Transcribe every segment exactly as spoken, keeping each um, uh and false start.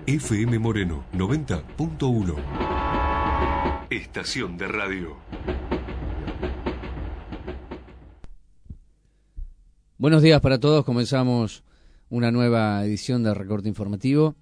F M Moreno noventa punto uno. Estación de radio. Buenos días para todos. Comenzamos una nueva edición de Recorte Informativo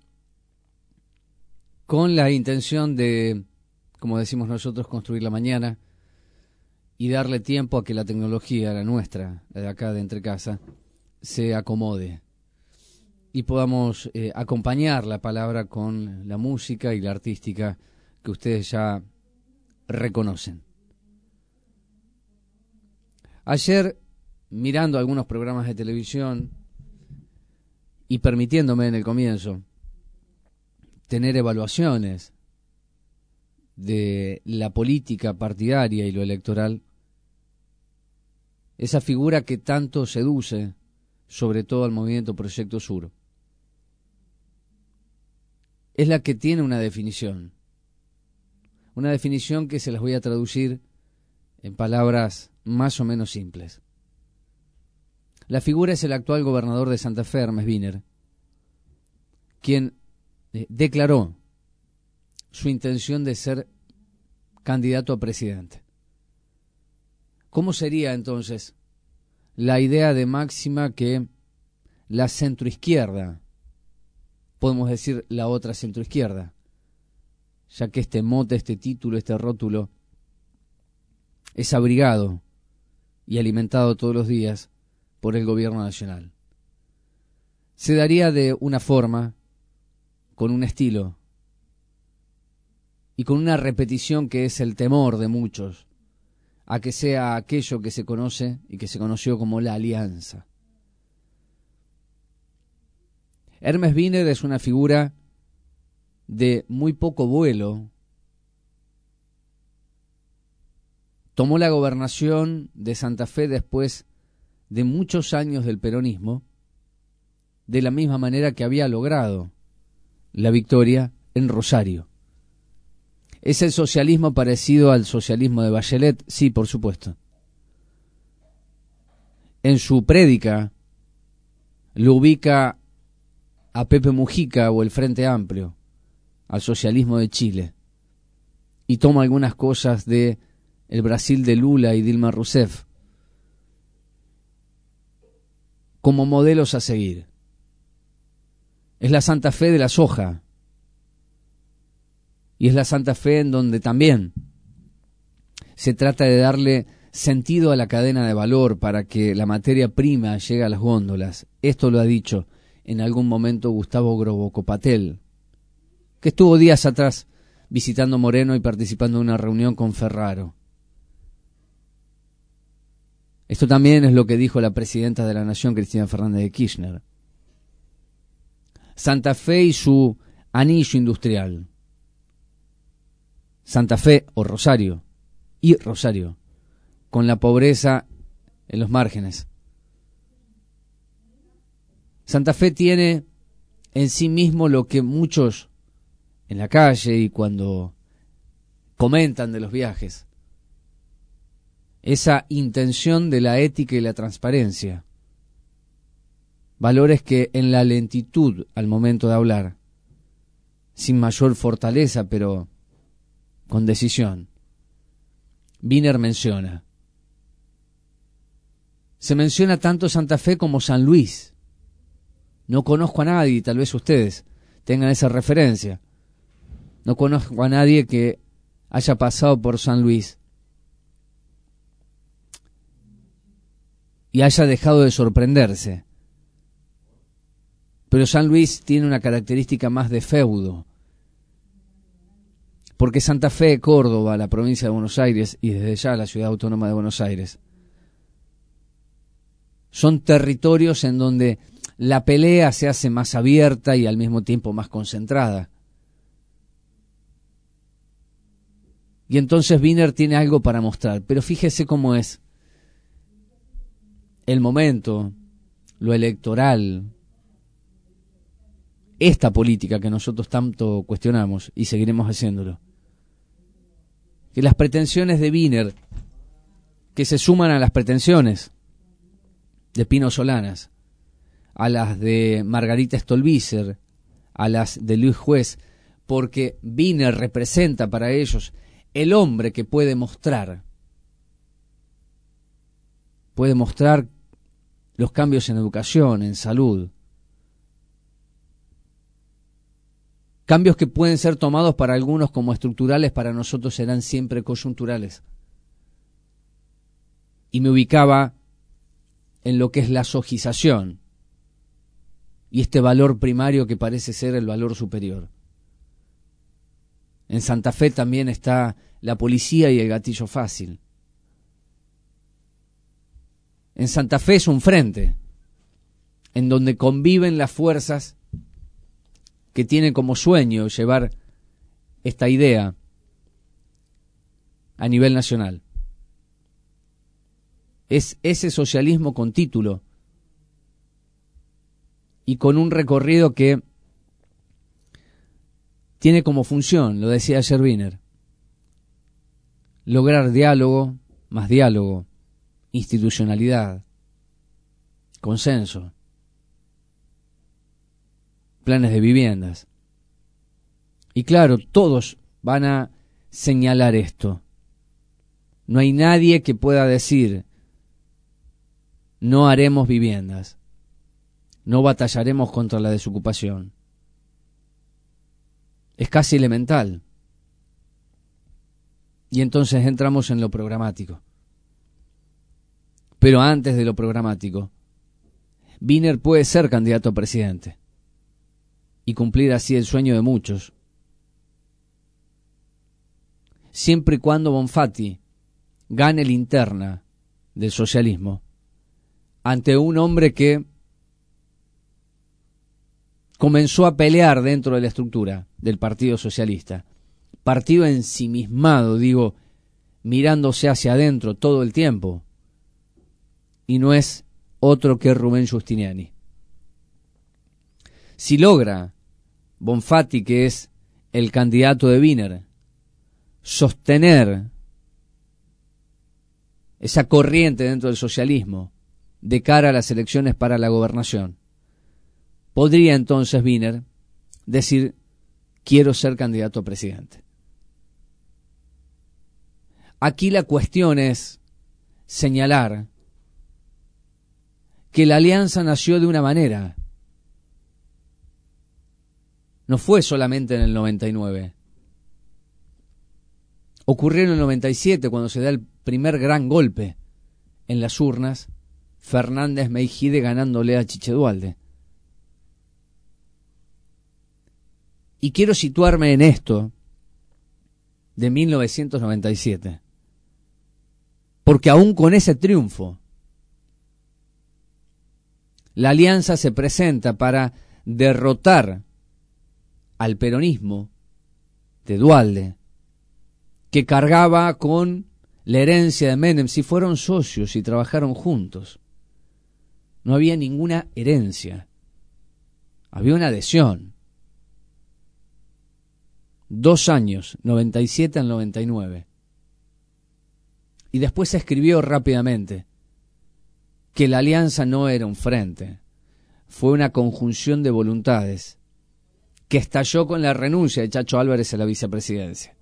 con la intención de, como decimos nosotros, construir la mañana y darle tiempo a que la tecnología, la nuestra, la de acá de Entre Casa, se acomode y podamos eh, acompañar la palabra con la música y la artística que ustedes ya reconocen. Ayer, mirando algunos programas de televisión y permitiéndome en el comienzo tener evaluaciones de la política partidaria y lo electoral, esa figura que tanto seduce, sobre todo al movimiento Proyecto Sur, es la que tiene una definición, una definición que se las voy a traducir en palabras más o menos simples. La figura es el actual gobernador de Santa Fe, Hermes Wiener, quien eh, declaró su intención de ser candidato a presidente. ¿Cómo sería entonces la idea de máxima que la centroizquierda, podemos decir la otra centroizquierda, ya que este mote, este título, este rótulo es abrigado y alimentado todos los días por el gobierno nacional? Se daría de una forma, con un estilo y con una repetición que es el temor de muchos a que sea aquello que se conoce y que se conoció como la alianza. Hermes Wiener es una figura de muy poco vuelo. Tomó la gobernación de Santa Fe después de muchos años del peronismo, de la misma manera que había logrado la victoria en Rosario. ¿Es el socialismo parecido al socialismo de Bachelet? Sí, por supuesto. En su prédica lo ubica a Pepe Mujica o el Frente Amplio, al socialismo de Chile, y toma algunas cosas de el Brasil de Lula y Dilma Rousseff como modelos a seguir. Es la Santa Fe de la soja, y es la Santa Fe en donde también se trata de darle sentido a la cadena de valor para que la materia prima llegue a las góndolas. Esto lo ha dicho en algún momento Gustavo Grobocopatel, que estuvo días atrás visitando Moreno y participando en una reunión con Ferraro. Esto también es lo que dijo la presidenta de la Nación, Cristina Fernández de Kirchner. Santa Fe y su anillo industrial. Santa Fe o Rosario, y Rosario, con la pobreza en los márgenes. Santa Fe tiene en sí mismo lo que muchos en la calle y cuando comentan de los viajes, esa intención de la ética y la transparencia, valores que en la lentitud al momento de hablar, sin mayor fortaleza pero con decisión, Wiener menciona. Se menciona tanto Santa Fe como San Luis. No conozco a nadie, tal vez ustedes tengan esa referencia. No conozco a nadie que haya pasado por San Luis y haya dejado de sorprenderse. Pero San Luis tiene una característica más de feudo, porque Santa Fe, Córdoba, la provincia de Buenos Aires y desde ya la ciudad autónoma de Buenos Aires, son territorios en donde la pelea se hace más abierta y al mismo tiempo más concentrada. Y entonces Wiener tiene algo para mostrar, pero fíjese cómo es el momento, lo electoral, esta política que nosotros tanto cuestionamos y seguiremos haciéndolo. Que las pretensiones de Wiener, que se suman a las pretensiones de Pino Solanas, a las de Margarita Stolbizer, a las de Luis Juez, porque Wiener representa para ellos el hombre que puede mostrar, puede mostrar los cambios en educación, en salud, cambios que pueden ser tomados para algunos como estructurales, para nosotros serán siempre coyunturales. Y me ubicaba en lo que es la sojización y este valor primario que parece ser el valor superior. En Santa Fe también está la policía y el gatillo fácil. En Santa Fe es un frente en donde conviven las fuerzas que tienen como sueño llevar esta idea a nivel nacional. Es ese socialismo con título y con un recorrido que tiene como función, lo decía ayer Wiener, lograr diálogo, más diálogo, institucionalidad, consenso, planes de viviendas. Y claro, todos van a señalar esto. No hay nadie que pueda decir, no haremos viviendas, no batallaremos contra la desocupación. Es casi elemental. Y entonces entramos en lo programático. Pero antes de lo programático, Wiener puede ser candidato a presidente y cumplir así el sueño de muchos, siempre y cuando Bonfatti gane la interna del socialismo ante un hombre que comenzó a pelear dentro de la estructura del Partido Socialista, partido ensimismado, digo, mirándose hacia adentro todo el tiempo, y no es otro que Rubén Giustiniani. Si logra Bonfatti, que es el candidato de Wiener, sostener esa corriente dentro del socialismo de cara a las elecciones para la gobernación, podría entonces Wiener decir, quiero ser candidato a presidente. Aquí la cuestión es señalar que la alianza nació de una manera. No fue solamente en el noventa y nueve. Ocurrió en el noventa y siete, cuando se da el primer gran golpe en las urnas, Fernández Meijide ganándole a Chiche Duhalde. Y quiero situarme en esto de mil novecientos noventa y siete, porque aún con ese triunfo, la alianza se presenta para derrotar al peronismo de Duhalde, que cargaba con la herencia de Menem. Si fueron socios y trabajaron juntos, no había ninguna herencia, había una adhesión. Dos años, noventa y siete al noventa y nueve. Y después se escribió rápidamente que la alianza no era un frente, fue una conjunción de voluntades que estalló con la renuncia de Chacho Álvarez a la vicepresidencia.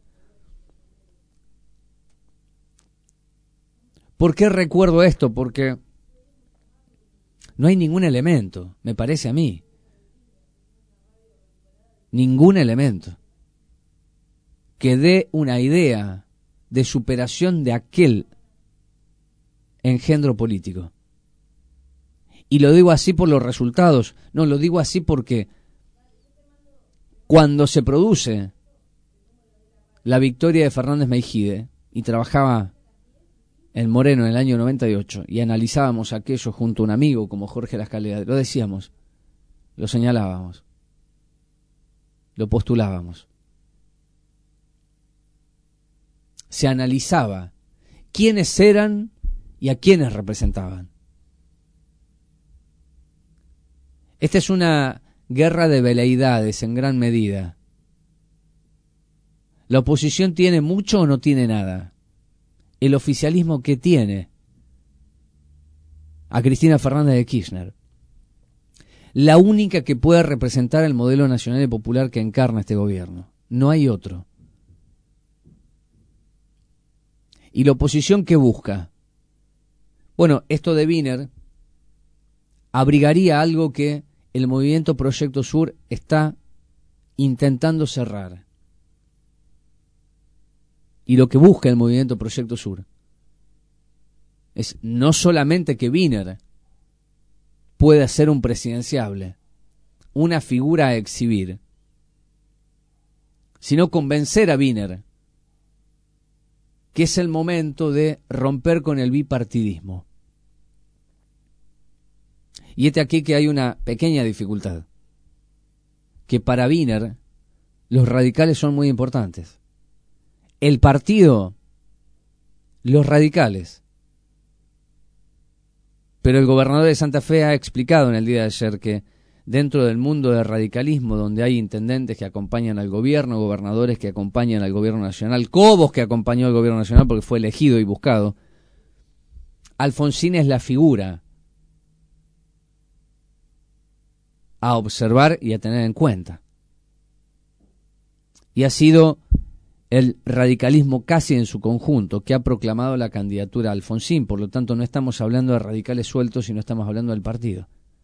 ¿Por qué recuerdo esto? Porque no hay ningún elemento, me parece a mí, ningún elemento que dé una idea de superación de aquel engendro político. Y lo digo así por los resultados, no, lo digo así porque cuando se produce la victoria de Fernández Meijide, y trabajaba en Moreno en el año noventa y ocho, y analizábamos aquello junto a un amigo como Jorge Lascalera, lo decíamos, lo señalábamos, lo postulábamos. Se analizaba quiénes eran y a quiénes representaban. Esta es una guerra de veleidades en gran medida. La oposición tiene mucho o no tiene nada. El oficialismo, ¿qué tiene? A Cristina Fernández de Kirchner. la única que pueda representar el modelo nacional y popular que encarna este gobierno. No hay otro. ¿Y la oposición qué busca? Bueno, esto de Wiener abrigaría algo que el movimiento Proyecto Sur está intentando cerrar. Y lo que busca el movimiento Proyecto Sur es no solamente que Wiener pueda ser un presidenciable, una figura a exhibir, sino convencer a Wiener que es el momento de romper con el bipartidismo. Y este aquí que hay una pequeña dificultad, que para Wiener los radicales son muy importantes. El partido, los radicales. Pero el gobernador de Santa Fe ha explicado en el día de ayer que dentro del mundo del radicalismo, donde hay intendentes que acompañan al gobierno, gobernadores que acompañan al gobierno nacional, Cobos que acompañó al gobierno nacional porque fue elegido y buscado, Alfonsín es la figura a observar y a tener en cuenta. Y ha sido el radicalismo casi en su conjunto que ha proclamado la candidatura a Alfonsín. Por lo tanto, no estamos hablando de radicales sueltos, sino estamos hablando del partido.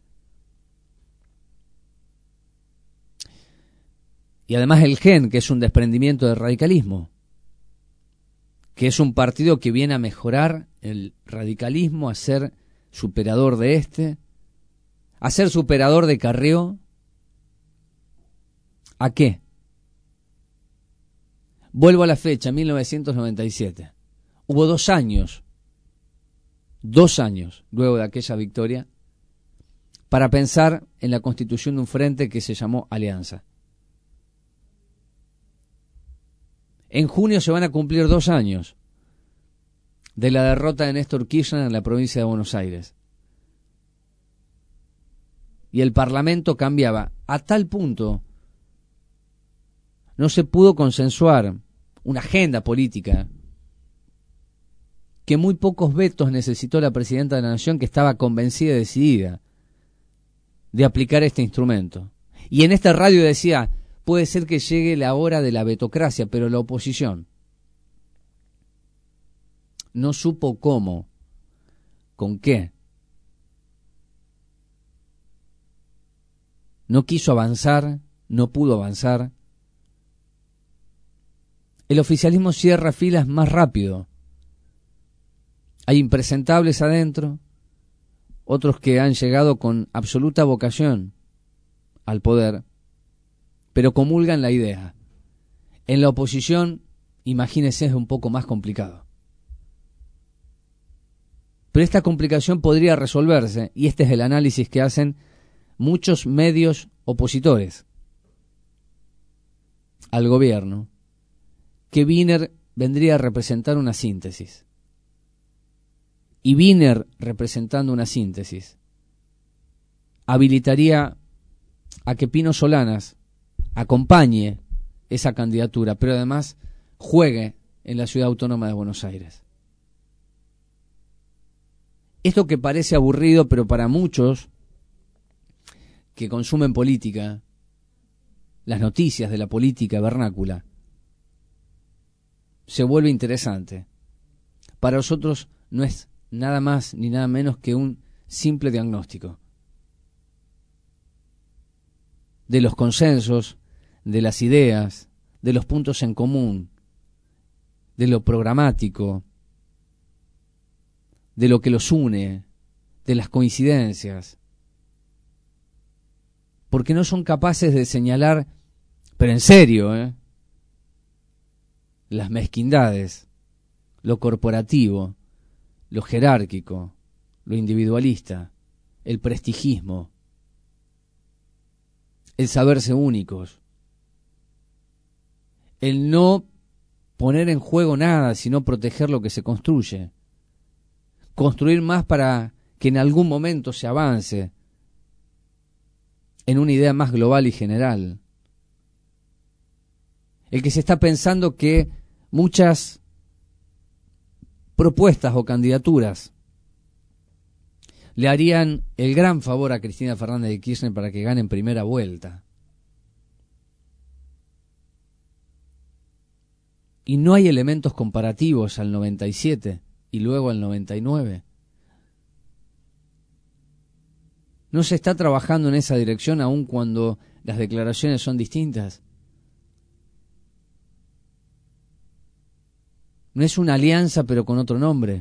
Y además el G E N, que es un desprendimiento del radicalismo, que es un partido que viene a mejorar el radicalismo, a ser superador de este, a ser superador de Carrió. ¿A qué? Vuelvo a la fecha, mil novecientos noventa y siete. Hubo dos años, dos años luego de aquella victoria, para pensar en la constitución de un frente que se llamó Alianza. En junio se van a cumplir dos años de la derrota de Néstor Kirchner en la provincia de Buenos Aires. Y el Parlamento cambiaba a tal punto, no se pudo consensuar una agenda política, que muy pocos vetos necesitó la presidenta de la Nación, que estaba convencida y decidida de aplicar este instrumento. Y en esta radio decía, puede ser que llegue la hora de la vetocracia, pero la oposición no supo cómo, con qué. No quiso avanzar, no pudo avanzar. El oficialismo cierra filas más rápido. Hay impresentables adentro, otros que han llegado con absoluta vocación al poder, pero comulgan la idea. En la oposición, imagínense, es un poco más complicado. Pero esta complicación podría resolverse, y este es el análisis que hacen muchos medios opositores al gobierno, que Wiener vendría a representar una síntesis. Y Wiener, representando una síntesis, habilitaría a que Pino Solanas acompañe esa candidatura, pero además juegue en la Ciudad Autónoma de Buenos Aires. Esto que parece aburrido, pero para muchos que consumen política, las noticias de la política vernácula, se vuelve interesante. Para nosotros no es nada más ni nada menos que un simple diagnóstico de los consensos, de las ideas, de los puntos en común, de lo programático, de lo que los une, de las coincidencias, porque no son capaces de señalar, pero en serio, ¿eh? las mezquindades, lo corporativo, lo jerárquico, lo individualista, el prestigismo, el saberse únicos, el no poner en juego nada, sino proteger lo que se construye, construir más para que en algún momento se avance en una idea más global y general. El que se está pensando que muchas propuestas o candidaturas le harían el gran favor a Cristina Fernández de Kirchner para que gane en primera vuelta. Y no hay elementos comparativos al noventa y siete y luego al noventa y nueve. No se está trabajando en esa dirección aun cuando las declaraciones son distintas. No es una alianza pero con otro nombre.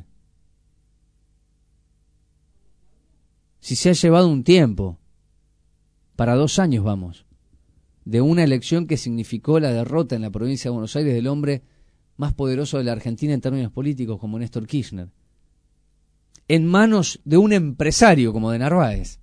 Si se ha llevado un tiempo, para dos años vamos, de una elección que significó la derrota en la provincia de Buenos Aires del hombre más poderoso de la Argentina en términos políticos como Néstor Kirchner, en manos de un empresario como de Narváez,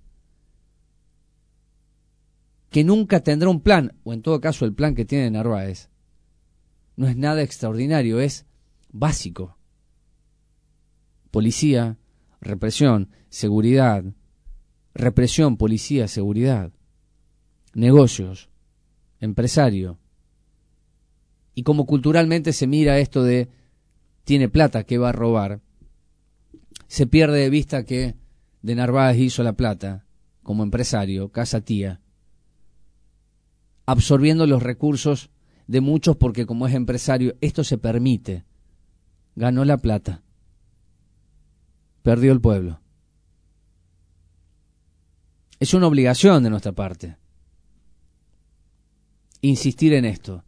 que nunca tendrá un plan, o en todo caso el plan que tiene Narváez, no es nada extraordinario, es básico. Policía, represión, seguridad, represión, policía, seguridad, negocios, empresario. Y como culturalmente se mira esto de tiene plata, ¿qué va a robar? Se pierde de vista que de Narváez hizo la plata como empresario, casa tía, absorbiendo los recursos de muchos porque como es empresario, esto se permite. Ganó la plata, perdió el pueblo. Es una obligación de nuestra parte insistir en esto.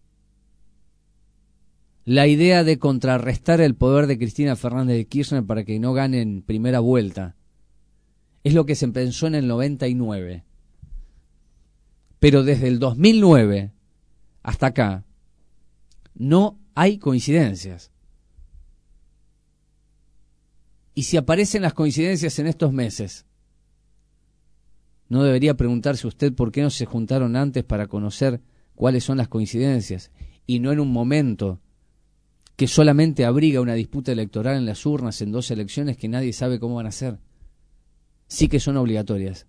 La idea de contrarrestar el poder de Cristina Fernández de Kirchner para que no gane en primera vuelta es lo que se pensó en el noventa y nueve. Pero desde el dos mil nueve hasta acá no hay coincidencias. Y si aparecen las coincidencias en estos meses, ¿no debería preguntarse usted por qué no se juntaron antes para conocer cuáles son las coincidencias y no en un momento que solamente abriga una disputa electoral en las urnas en dos elecciones que nadie sabe cómo van a ser? Sí que son obligatorias.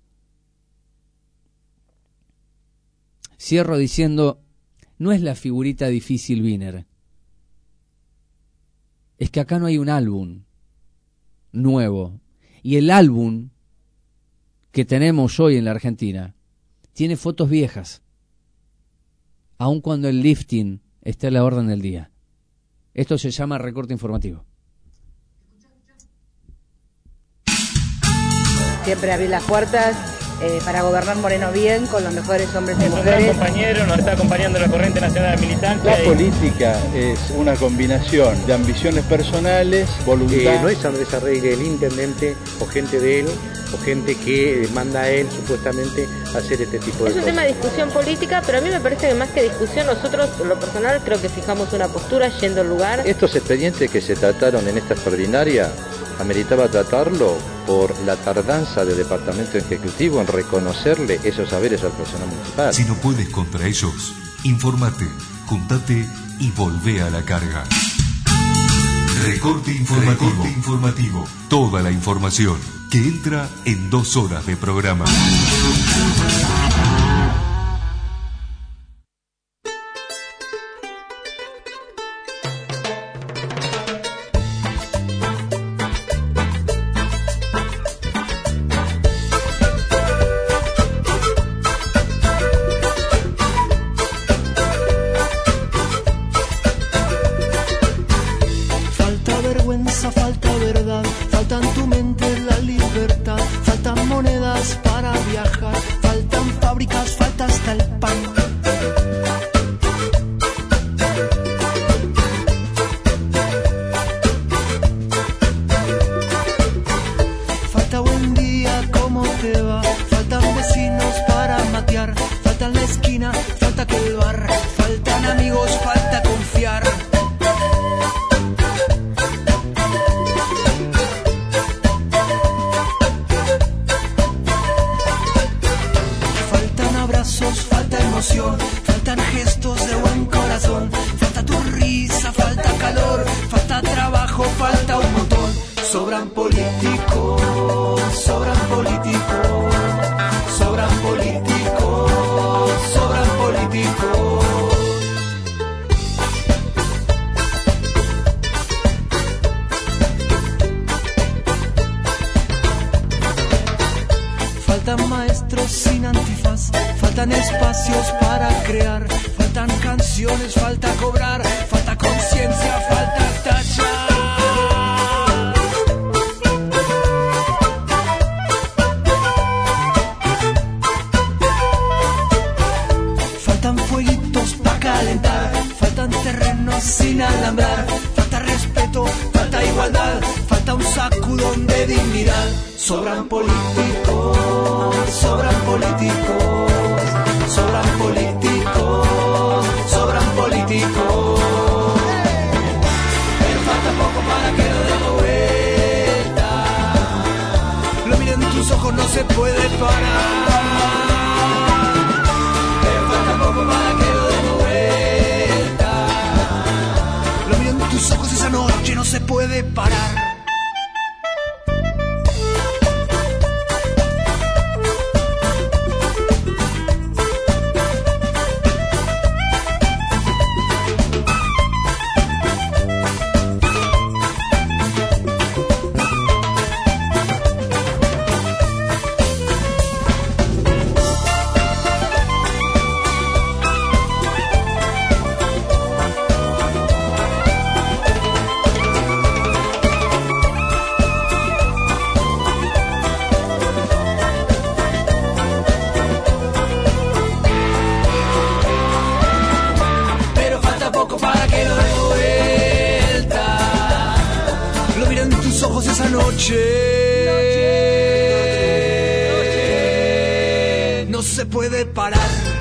Cierro diciendo, no es la figurita difícil Wiener, es que acá no hay un álbum nuevo, y el álbum que tenemos hoy en la Argentina tiene fotos viejas, aun cuando el lifting esté a la orden del día. Esto se llama recorte informativo. Siempre abrir las puertas eh, para gobernar Moreno bien, con los mejores hombres y mujeres. Nuestro compañero nos está acompañando la corriente nacional de militantes. La política es una combinación de ambiciones personales, voluntad. Eh, no es Andrés Arregui el intendente o gente de él o gente que manda a él supuestamente a hacer este tipo de cosas. Es un tema de discusión política, pero a mí me parece que más que discusión, nosotros, en lo personal, creo que fijamos una postura yendo al lugar. Estos expedientes que se trataron en esta extraordinaria, ameritaba tratarlo por la tardanza del Departamento Ejecutivo en reconocerle esos saberes al personal municipal. Si no puedes contra ellos, infórmate, juntate y volvé a la carga. Recorte informativo. Recorte informativo. Toda la información que entra en dos horas de programa. faltan espacios para crear, faltan canciones, falta cobrar, falta conciencia, falta tachar. Faltan fueguitos para calentar, faltan terrenos sin alambrar, falta respeto, falta igualdad, falta un sacudón de dignidad. Sobran políticos, sobran políticos, sobran políticos, sobran políticos. Pero falta poco para que lo demos vuelta. Lo miren en tus ojos, no se puede parar. Pero falta poco para que lo demos vuelta. Lo miren en tus ojos, esa noche no se puede parar. No se puede parar.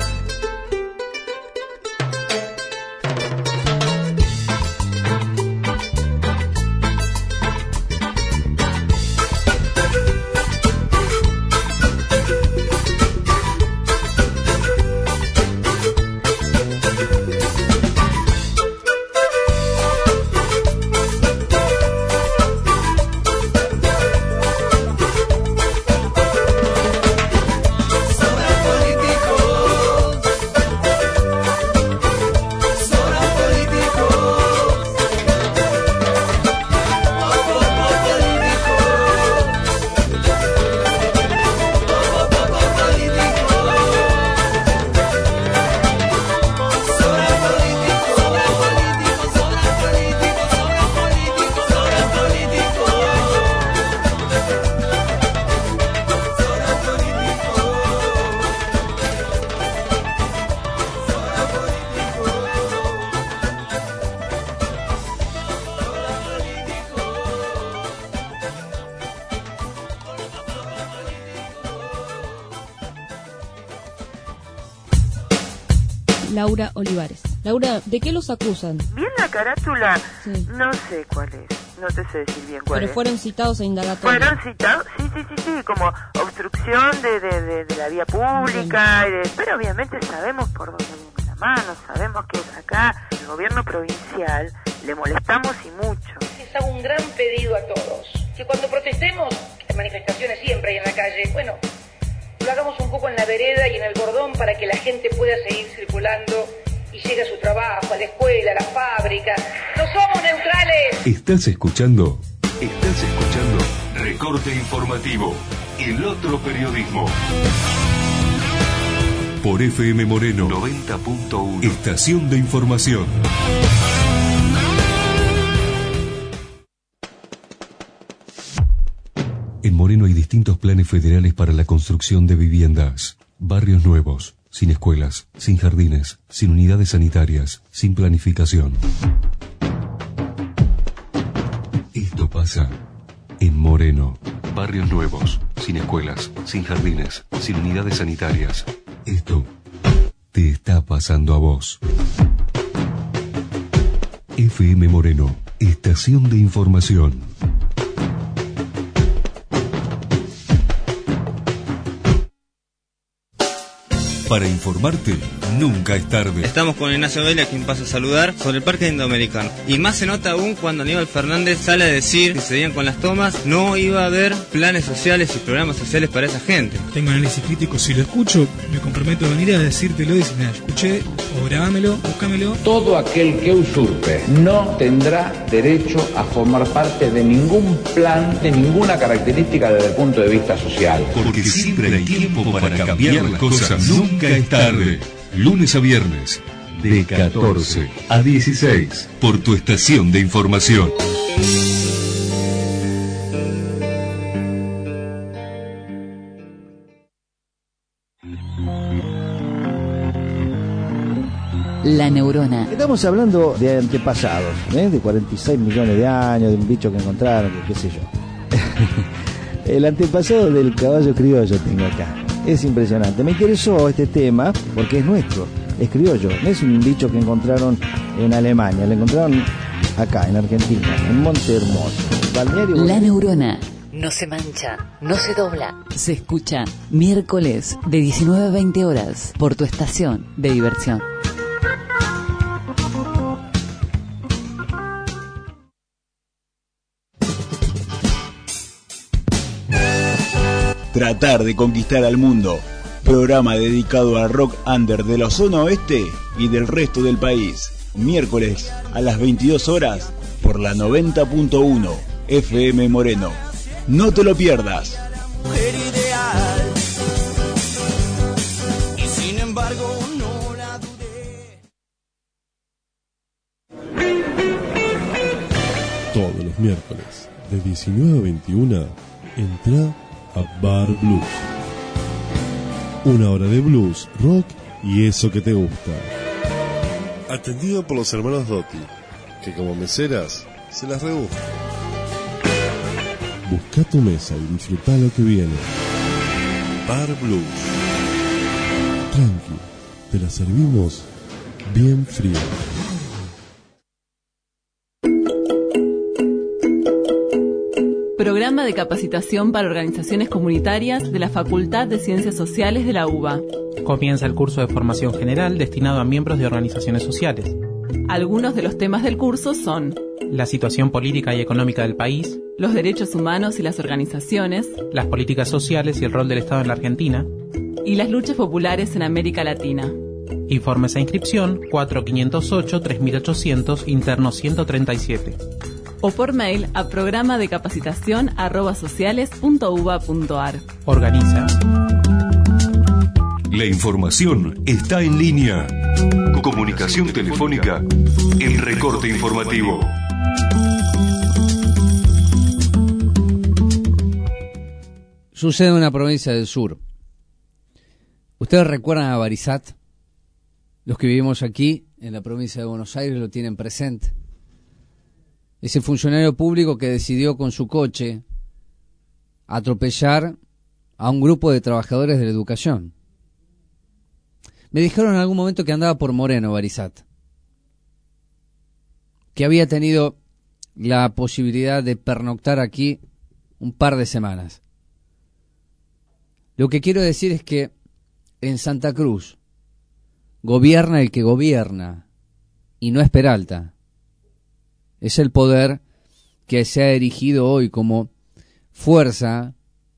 Laura Olivares. Laura, ¿de qué los acusan? Bien la carátula, sí. No sé cuál es, no te sé decir bien cuál Pero es. Pero fueron citados a indagatoria. Fueron citados, sí, sí, sí, sí, como obstrucción de, de, de, de la vía pública, y de, pero obviamente sabemos por dónde viene la mano, sabemos que acá el gobierno provincial le molestamos y mucho. Les hago un gran pedido a todos, que cuando protestemos, en manifestaciones siempre y en la calle, bueno, lo hagamos un poco en la vereda y en el cordón para que la gente pueda seguir circulando y llegue a su trabajo, a la escuela, a la fábrica. ¡No somos neutrales! ¿Estás escuchando? Estás escuchando Recorte Informativo, el otro periodismo. Por F M Moreno noventa punto uno. Estación de información. En Moreno hay distintos planes federales para la construcción de viviendas. Barrios nuevos, sin escuelas, sin jardines, sin unidades sanitarias, sin planificación. Esto pasa en Moreno. Barrios nuevos, sin escuelas, sin jardines, sin unidades sanitarias. Esto te está pasando a vos. F M Moreno, estación de información. Para informarte, nunca es tarde. Estamos con Ignacio Vélez, a quien paso a saludar, sobre el Parque Indoamericano. Y más se nota aún cuando Aníbal Fernández sale a decir que si seguían con las tomas, no iba a haber planes sociales y programas sociales para esa gente. Tengo análisis crítico, si lo escucho, me comprometo a venir a decírtelo y decir, mira, escuché O grabámelo, búscamelo. Todo aquel que usurpe no tendrá derecho a formar parte de ningún plan, de ninguna característica desde el punto de vista social. Porque siempre hay tiempo para cambiar las cosas. Nunca es tarde. Lunes a viernes, de catorce a dieciséis, por tu estación de información. La neurona. Estamos hablando de antepasados, ¿eh? de cuarenta y seis millones de años, de un bicho que encontraron, qué sé yo. El antepasado del caballo criollo tengo acá. Es impresionante. Me interesó este tema porque es nuestro, es criollo. No es un bicho que encontraron en Alemania, lo encontraron acá, en Argentina, en Monte Hermoso. Balneario. La neurona. No se mancha, no se dobla. Se escucha miércoles de diecinueve a veinte horas por tu estación de diversión. Tratar de conquistar al mundo. Programa dedicado al rock under de la zona oeste y del resto del país. Miércoles a las veintidós horas por la noventa punto uno F M Moreno. No te lo pierdas. Mujer ideal. Y sin embargo no la dudé. Todos los miércoles de diecinueve a veintiuno entra a Bar Blues. Una hora de blues, rock y eso que te gusta. Atendido por los hermanos Dotti, que como meseras se las rebuscan. Busca tu mesa y disfruta lo que viene. Bar Blues. Tranqui, te la servimos bien fría. Programa de capacitación para organizaciones comunitarias de la Facultad de Ciencias Sociales de la U B A. Comienza el curso de formación general destinado a miembros de organizaciones sociales. Algunos de los temas del curso son: la situación política y económica del país, los derechos humanos y las organizaciones, las políticas sociales y el rol del Estado en la Argentina, y las luchas populares en América Latina. Informes e inscripción cuatro quinientos ocho tres mil ochocientos, interno ciento treinta y siete. O por mail a programa de capacitación arroba sociales punto uba punto ar. Organiza. La información está en línea. Comunicación telefónica. El recorte informativo. Sucede en una provincia del sur. ¿Ustedes recuerdan a Barisat? Los que vivimos aquí, en la provincia de Buenos Aires, lo tienen presente. Ese funcionario público que decidió con su coche atropellar a un grupo de trabajadores de la educación. Me dijeron en algún momento que andaba por Moreno, Barisat, que había tenido la posibilidad de pernoctar aquí un par de semanas. Lo que quiero decir es que en Santa Cruz gobierna el que gobierna, y no es Peralta. Es el poder que se ha erigido hoy como fuerza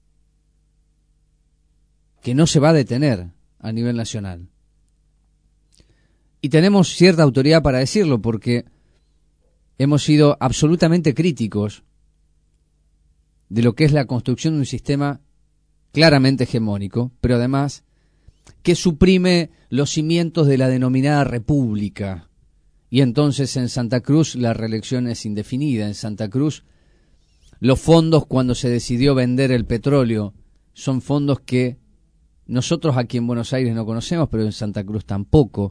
que no se va a detener a nivel nacional. Y tenemos cierta autoridad para decirlo porque hemos sido absolutamente críticos de lo que es la construcción de un sistema claramente hegemónico, pero además que suprime los cimientos de la denominada república. Y entonces en Santa Cruz la reelección es indefinida. En Santa Cruz los fondos, cuando se decidió vender el petróleo, son fondos que nosotros aquí en Buenos Aires no conocemos, pero en Santa Cruz tampoco.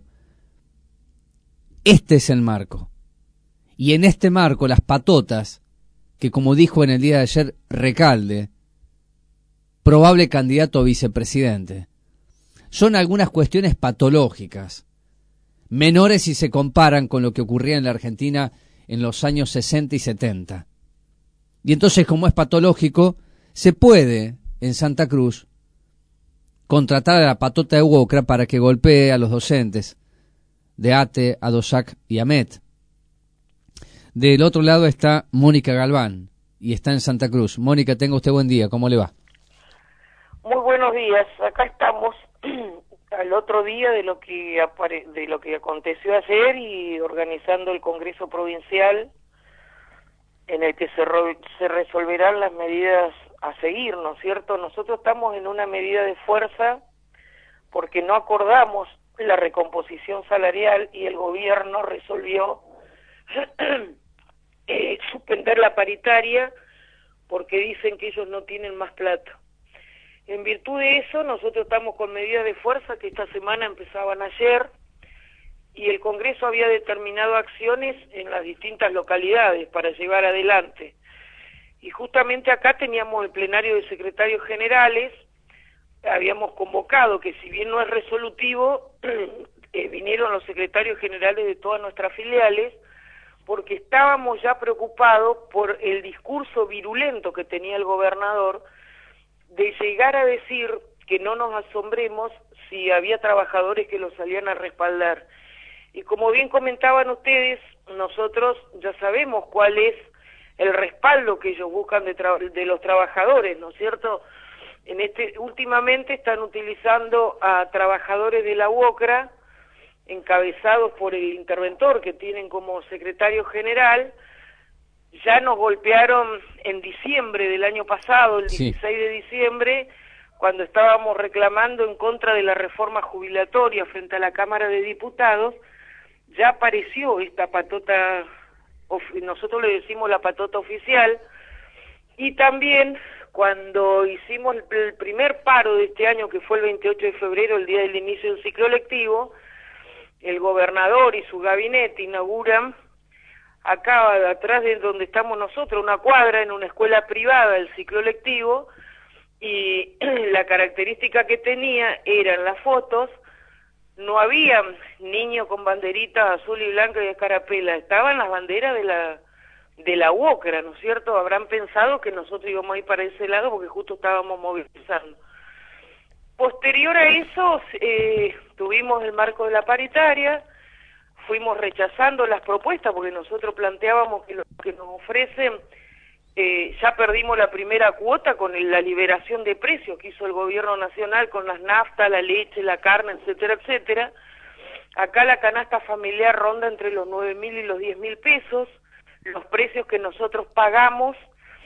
Este es el marco. Y en este marco las patotas, que como dijo en el día de ayer Recalde, probable candidato a vicepresidente, son algunas cuestiones patológicas, menores si se comparan con lo que ocurría en la Argentina en los años sesenta y setenta. Y entonces, como es patológico, se puede, en Santa Cruz, contratar a la patota de Wokra para que golpee a los docentes de ATE, ADOSAC y AMET. Del otro lado está Mónica Galván, y está en Santa Cruz. Mónica, tenga usted buen día, ¿cómo le va? Muy buenos días, acá estamos al otro día de lo que apare de lo que aconteció ayer y organizando el Congreso Provincial en el que se, se resolverán las medidas a seguir, ¿no es cierto? Nosotros estamos en una medida de fuerza porque no acordamos la recomposición salarial y el gobierno resolvió eh, suspender la paritaria porque dicen que ellos no tienen más plata. En virtud de eso, nosotros estamos con medidas de fuerza que esta semana empezaban ayer y el Congreso había determinado acciones en las distintas localidades para llevar adelante. Y justamente acá teníamos el plenario de secretarios generales, habíamos convocado que si bien no es resolutivo, eh, vinieron los secretarios generales de todas nuestras filiales, porque estábamos ya preocupados por el discurso virulento que tenía el gobernador, de llegar a decir que no nos asombremos si había trabajadores que lo salían a respaldar. Y como bien comentaban ustedes, nosotros ya sabemos cuál es el respaldo que ellos buscan de, de los trabajadores, ¿no es cierto? En este, últimamente están utilizando a trabajadores de la UOCRA, encabezados por el interventor que tienen como secretario general. Ya nos golpearon en diciembre del año pasado, el dieciséis sí. de diciembre, cuando estábamos reclamando en contra de la reforma jubilatoria frente a la Cámara de Diputados. Ya apareció esta patota, nosotros le decimos la patota oficial, y también cuando hicimos el primer paro de este año, que fue el veintiocho de febrero, el día del inicio del ciclo lectivo, el gobernador y su gabinete inauguran acá atrás de donde estamos nosotros, una cuadra en una escuela privada, el ciclo lectivo, y la característica que tenía eran las fotos, no había niños con banderitas azul y blanca y escarapela, estaban las banderas de la de la UOCRA, ¿no es cierto? Habrán pensado que nosotros íbamos a ir para ese lado porque justo estábamos movilizando. Posterior a eso, eh, tuvimos el marco de la paritaria, fuimos rechazando las propuestas porque nosotros planteábamos que lo que nos ofrecen, eh, ya perdimos la primera cuota con el, la liberación de precios que hizo el gobierno nacional con las naftas, la leche, la carne, etcétera, etcétera. Acá la canasta familiar ronda entre los nueve mil y los diez mil pesos. Los precios que nosotros pagamos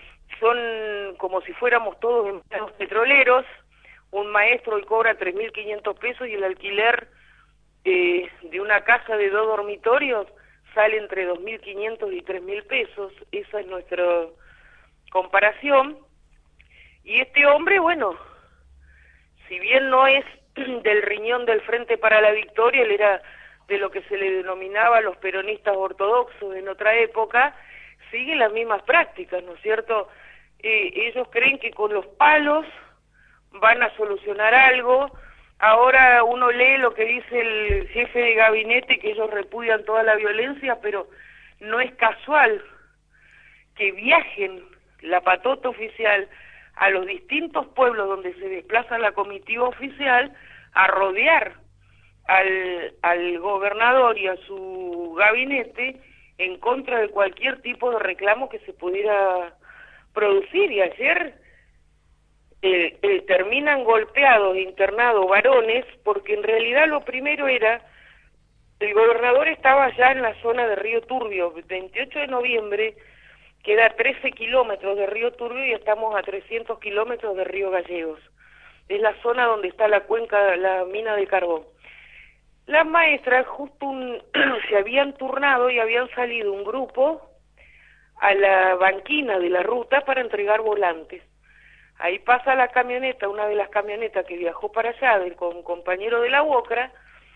son como si fuéramos todos empleados petroleros. Un maestro hoy cobra tres mil quinientos pesos y el alquiler Eh, de una casa de dos dormitorios sale entre dos mil quinientos y tres mil pesos. Esa es nuestra comparación. Y este hombre, bueno, si bien no es del riñón del Frente para la Victoria, él era de lo que se le denominaba los peronistas ortodoxos en otra época, sigue las mismas prácticas, ¿no es cierto? Eh, ellos creen que con los palos van a solucionar algo. Ahora uno lee lo que dice el jefe de gabinete, que ellos repudian toda la violencia, pero no es casual que viajen la patota oficial a los distintos pueblos donde se desplaza la comitiva oficial a rodear al, al gobernador y a su gabinete en contra de cualquier tipo de reclamo que se pudiera producir. Y ayer Eh, eh, terminan golpeados, internados varones, porque en realidad lo primero era, el gobernador estaba ya en la zona de Río Turbio, veintiocho de noviembre, queda a trece kilómetros de Río Turbio y estamos a trescientos kilómetros de Río Gallegos. Es la zona donde está la cuenca, la mina de carbón. Las maestras justo un, se habían turnado y habían salido un grupo a la banquina de la ruta para entregar volantes. Ahí pasa la camioneta, una de las camionetas que viajó para allá de, con un compañero de la UOCRA,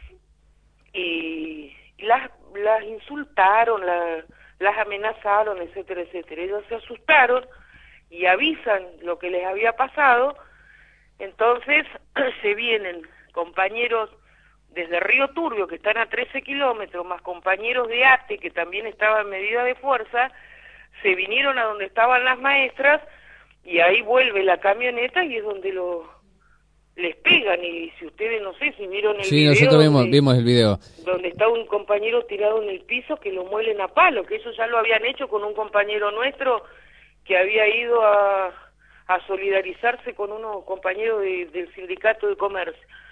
y las, las insultaron, la, las amenazaron, etcétera, etcétera. Ellos se asustaron y avisan lo que les había pasado. Entonces se vienen compañeros desde Río Turbio, que están a trece kilómetros, más compañeros de ATE, que también estaban en medida de fuerza, se vinieron a donde estaban las maestras, y ahí vuelve la camioneta y es donde lo les pegan. Y si ustedes, no sé si vieron el sí, video, nosotros vimos, donde, vimos el video donde está un compañero tirado en el piso que lo muelen a palo, que eso ya lo habían hecho con un compañero nuestro que había ido a, a solidarizarse con unos compañeros de, del sindicato de comercio.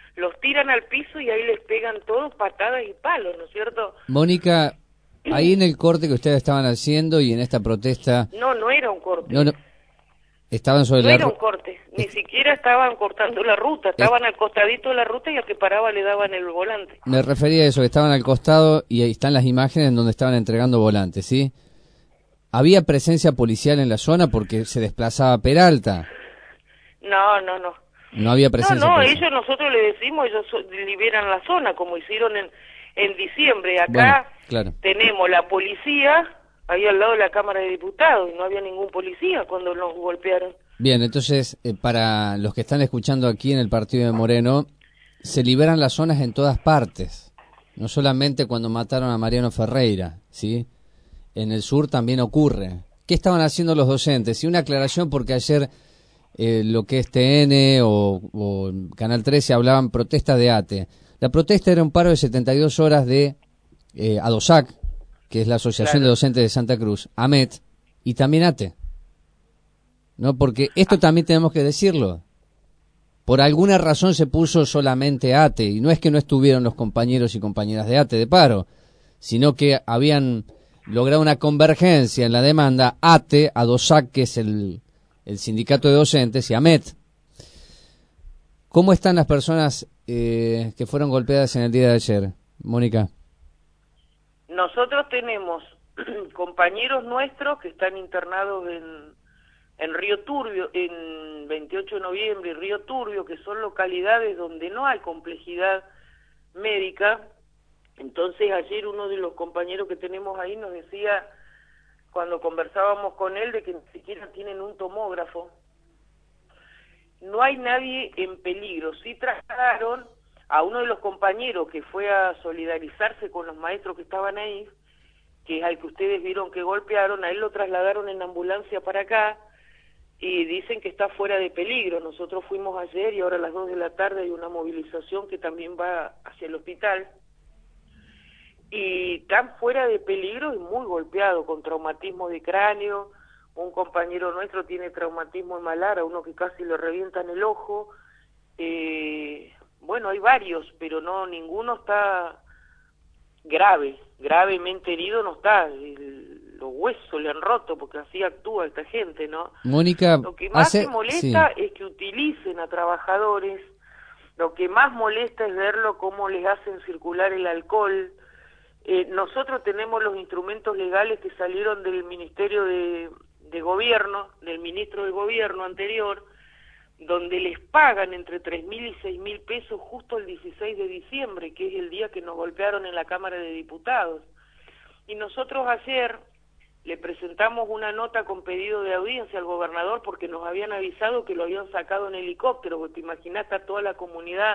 los tiran al piso y ahí les pegan todos patadas y palos, ¿no es cierto? Mónica, ahí en el corte que ustedes estaban haciendo y en esta protesta... No, no era un corte. No, no. Estaban sobre no la era un ru- corte, ni siquiera estaban cortando la ruta, estaban al costadito de la ruta y al que paraba le daban el volante. Me refería a eso, que estaban al costado y ahí están las imágenes en donde estaban entregando volantes, ¿sí? ¿Había presencia policial en la zona porque se desplazaba Peralta? No, no, no. No había presencia No, no, policial. ellos nosotros le decimos, ellos so- liberan la zona, como hicieron en, en diciembre. Acá Bueno, claro. tenemos la policía ahí al lado de la Cámara de Diputados y no había ningún policía cuando nos golpearon. Bien, entonces, eh, para los que están escuchando aquí en el partido de Moreno, se liberan las zonas en todas partes, no solamente cuando mataron a Mariano Ferreira, ¿sí? En el sur también ocurre. ¿Qué estaban haciendo los docentes? Y una aclaración, porque ayer eh, lo que es T N o, o Canal trece hablaban protesta de A T E. La protesta era un paro de setenta y dos horas de eh, ADOSAC, que es la Asociación Claro. de Docentes de Santa Cruz, AMET, y también A T E. ¿No? Porque esto también tenemos que decirlo. Por alguna razón se puso solamente A T E, y no es que no estuvieron los compañeros y compañeras de A T E de paro, sino que habían logrado una convergencia en la demanda A T E, ADOSAC, que es el, el sindicato de docentes, y AMET. ¿Cómo están las personas eh, que fueron golpeadas en el día de ayer, Mónica? Nosotros tenemos compañeros nuestros que están internados en, en Río Turbio, en veintiocho de noviembre y Río Turbio, que son localidades donde no hay complejidad médica. Entonces ayer uno de los compañeros que tenemos ahí nos decía, cuando conversábamos con él, de que ni siquiera tienen un tomógrafo. No hay nadie en peligro. Sí trasladaron a uno de los compañeros que fue a solidarizarse con los maestros que estaban ahí, que es al que ustedes vieron que golpearon, a él lo trasladaron en ambulancia para acá y dicen que está fuera de peligro. Nosotros fuimos ayer y ahora a las dos de la tarde hay una movilización que también va hacia el hospital. Y tan fuera de peligro y muy golpeado, con traumatismo de cráneo. Un compañero nuestro tiene traumatismo en malar, a uno que casi le revientan el ojo. Eh, bueno, hay varios, pero no, ninguno está grave, gravemente herido no está. El, los huesos le han roto, porque así actúa esta gente, ¿no? Mónica, Lo que más hace... me molesta sí. es que utilicen a trabajadores. Lo que más molesta es verlo cómo les hacen circular el alcohol. Eh, nosotros tenemos los instrumentos legales que salieron del Ministerio de, de Gobierno, del ministro de Gobierno anterior, donde les pagan entre tres mil y seis mil pesos justo el dieciséis de diciembre, que es el día que nos golpearon en la Cámara de Diputados. Y nosotros ayer le presentamos una nota con pedido de audiencia al gobernador porque nos habían avisado que lo habían sacado en helicóptero, porque te imaginás a toda la comunidad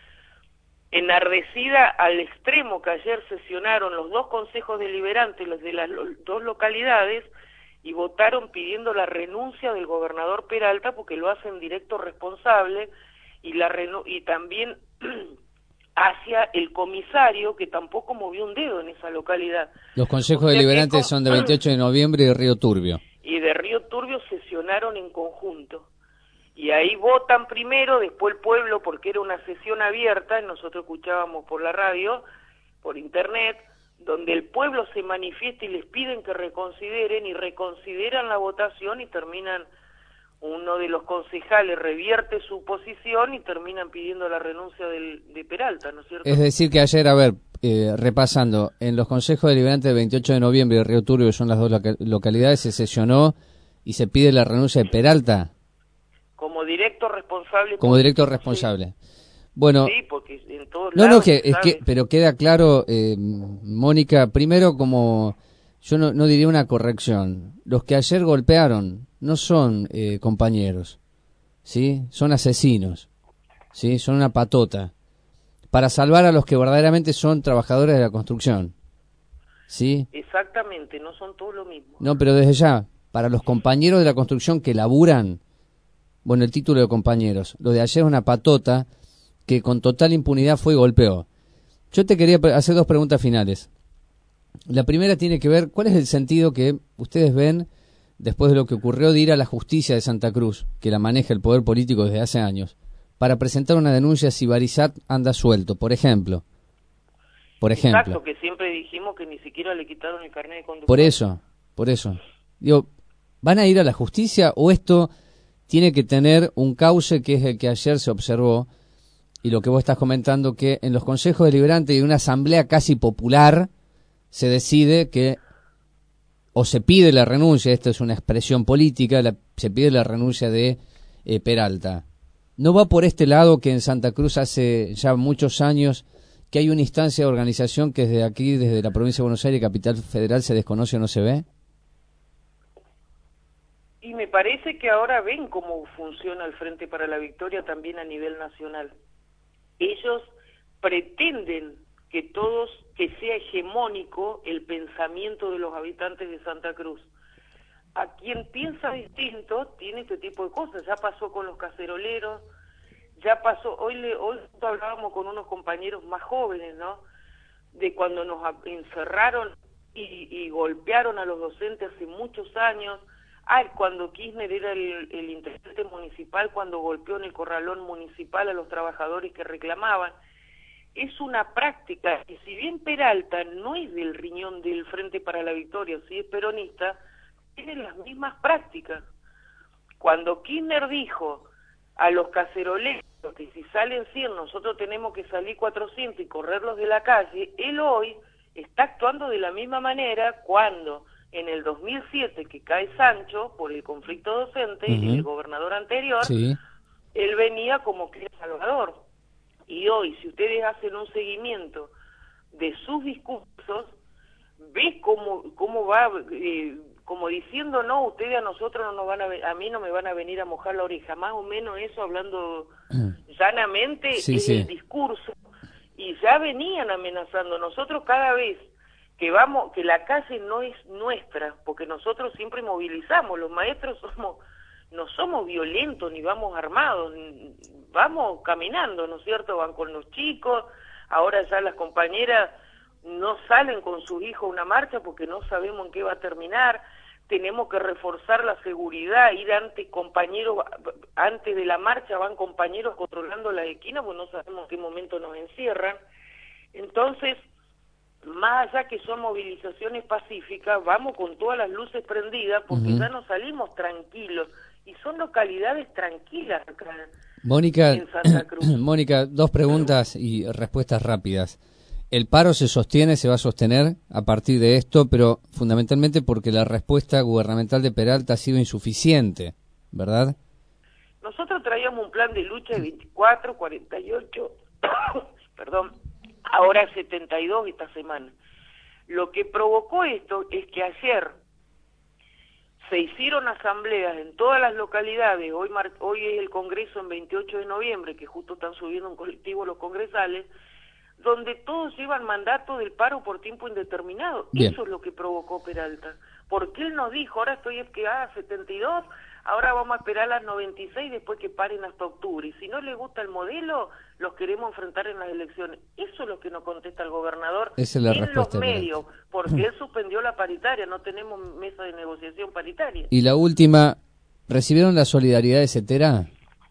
enardecida al extremo que ayer sesionaron los dos consejos deliberantes, los de las lo, dos localidades, y votaron pidiendo la renuncia del gobernador Peralta porque lo hacen directo responsable, y la renu y también hacia el comisario, que tampoco movió un dedo en esa localidad. Los consejos O sea deliberantes que, son de veintiocho de noviembre y de Río Turbio. Y de Río Turbio sesionaron en conjunto. Y ahí votan primero, después el pueblo, porque era una sesión abierta, y nosotros escuchábamos por la radio, por internet, donde el pueblo se manifiesta y les piden que reconsideren, y reconsideran la votación y terminan, uno de los concejales revierte su posición y terminan pidiendo la renuncia del, de Peralta, ¿no es cierto? Es decir que ayer, a ver, eh, repasando, en los consejos deliberantes de veintiocho de noviembre y de Río Turbio, que son las dos loca localidades, se sesionó y se pide la renuncia de Peralta. Como directo responsable. Como director responsable. Bueno, sí, porque en todos no, lados, no, que es ¿sabe? que, pero queda claro, eh, Mónica, primero como, yo no, no diría una corrección, los que ayer golpearon no son eh, compañeros, ¿sí? Son asesinos, ¿sí? Son una patota, para salvar a los que verdaderamente son trabajadores de la construcción, ¿sí? Exactamente, no son todos lo mismo. No, pero desde ya, para los compañeros de la construcción que laburan, bueno, el título de compañeros, lo de ayer es una patota que con total impunidad fue y golpeó. Yo te quería hacer dos preguntas finales. La primera tiene que ver, ¿cuál es el sentido que ustedes ven, después de lo que ocurrió, de ir a la justicia de Santa Cruz, que la maneja el poder político desde hace años, para presentar una denuncia si Barisat anda suelto, por ejemplo. Por ejemplo. Exacto, que siempre dijimos que ni siquiera le quitaron el carnet de conductor. Por eso, por eso. Digo, ¿van a ir a la justicia o esto tiene que tener un cauce que es el que ayer se observó? Y lo que vos estás comentando, que en los consejos deliberantes de una asamblea casi popular se decide que o se pide la renuncia, esto es una expresión política, la, se pide la renuncia de eh, Peralta. ¿No va por este lado que en Santa Cruz hace ya muchos años que hay una instancia de organización que desde aquí, desde la provincia de Buenos Aires, Capital Federal, se desconoce o no se ve? Y me parece que ahora ven cómo funciona el Frente para la Victoria también a nivel nacional. Ellos pretenden que todos, que sea hegemónico el pensamiento de los habitantes de Santa Cruz. A quien piensa distinto tiene este tipo de cosas. Ya pasó con los caceroleros, ya pasó, hoy le, hoy hablábamos con unos compañeros más jóvenes, ¿no? De cuando nos encerraron y, y golpearon a los docentes hace muchos años. Ah, cuando Kirchner era el, el intendente municipal, cuando golpeó en el corralón municipal a los trabajadores que reclamaban. Es una práctica que, si bien Peralta no es del riñón del Frente para la Victoria, si es peronista, tiene las mismas prácticas. Cuando Kirchner dijo a los caceroleros que si salen cien nosotros tenemos que salir cuatrocientos y correrlos de la calle, él hoy está actuando de la misma manera cuando en el dos mil siete, que cae Sancho por el conflicto docente, uh-huh. el gobernador anterior, sí. él venía como que Salvador. Y hoy, si ustedes hacen un seguimiento de sus discursos, ves cómo, cómo va, eh, como diciendo, no, ustedes a nosotros no nos van a, a mí no me van a venir a mojar la oreja, más o menos eso, hablando llanamente, sí, es sí. el discurso. Y ya venían amenazando. Nosotros cada vez que vamos, que la calle no es nuestra, porque nosotros siempre movilizamos, los maestros somos, no somos violentos ni vamos armados, vamos caminando, ¿no es cierto? Van con los chicos, ahora ya las compañeras no salen con sus hijos a una marcha porque no sabemos en qué va a terminar, tenemos que reforzar la seguridad, ir antes compañeros, antes de la marcha van compañeros controlando las esquinas, porque no sabemos en qué momento nos encierran. Entonces, más allá que son movilizaciones pacíficas, vamos con todas las luces prendidas porque uh-huh. ya no salimos tranquilos, y son localidades tranquilas acá. Mónica, en Santa Cruz. Mónica, dos preguntas y respuestas rápidas. El paro se sostiene, se va a sostener a partir de esto, pero fundamentalmente porque la respuesta gubernamental de Peralta ha sido insuficiente, ¿verdad? Nosotros traíamos un plan de lucha de veinticuatro, cuarenta y ocho, perdón, ahora setenta y dos esta semana. Lo que provocó esto es que ayer se hicieron asambleas en todas las localidades, hoy, mar, hoy es el Congreso en veintiocho de noviembre, que justo están subiendo un colectivo los congresales, donde todos llevan mandato del paro por tiempo indeterminado. Bien. Eso es lo que provocó Peralta. Porque él nos dijo, ahora estoy a setenta y dos, ahora vamos a esperar a las noventa y seis después que paren hasta octubre. Y si no les gusta el modelo, los queremos enfrentar en las elecciones. Eso es lo que nos contesta el gobernador Esa es la en respuesta los medios, porque él suspendió la paritaria, no tenemos mesa de negociación paritaria. Y la última, ¿recibieron la solidaridad de Cetera?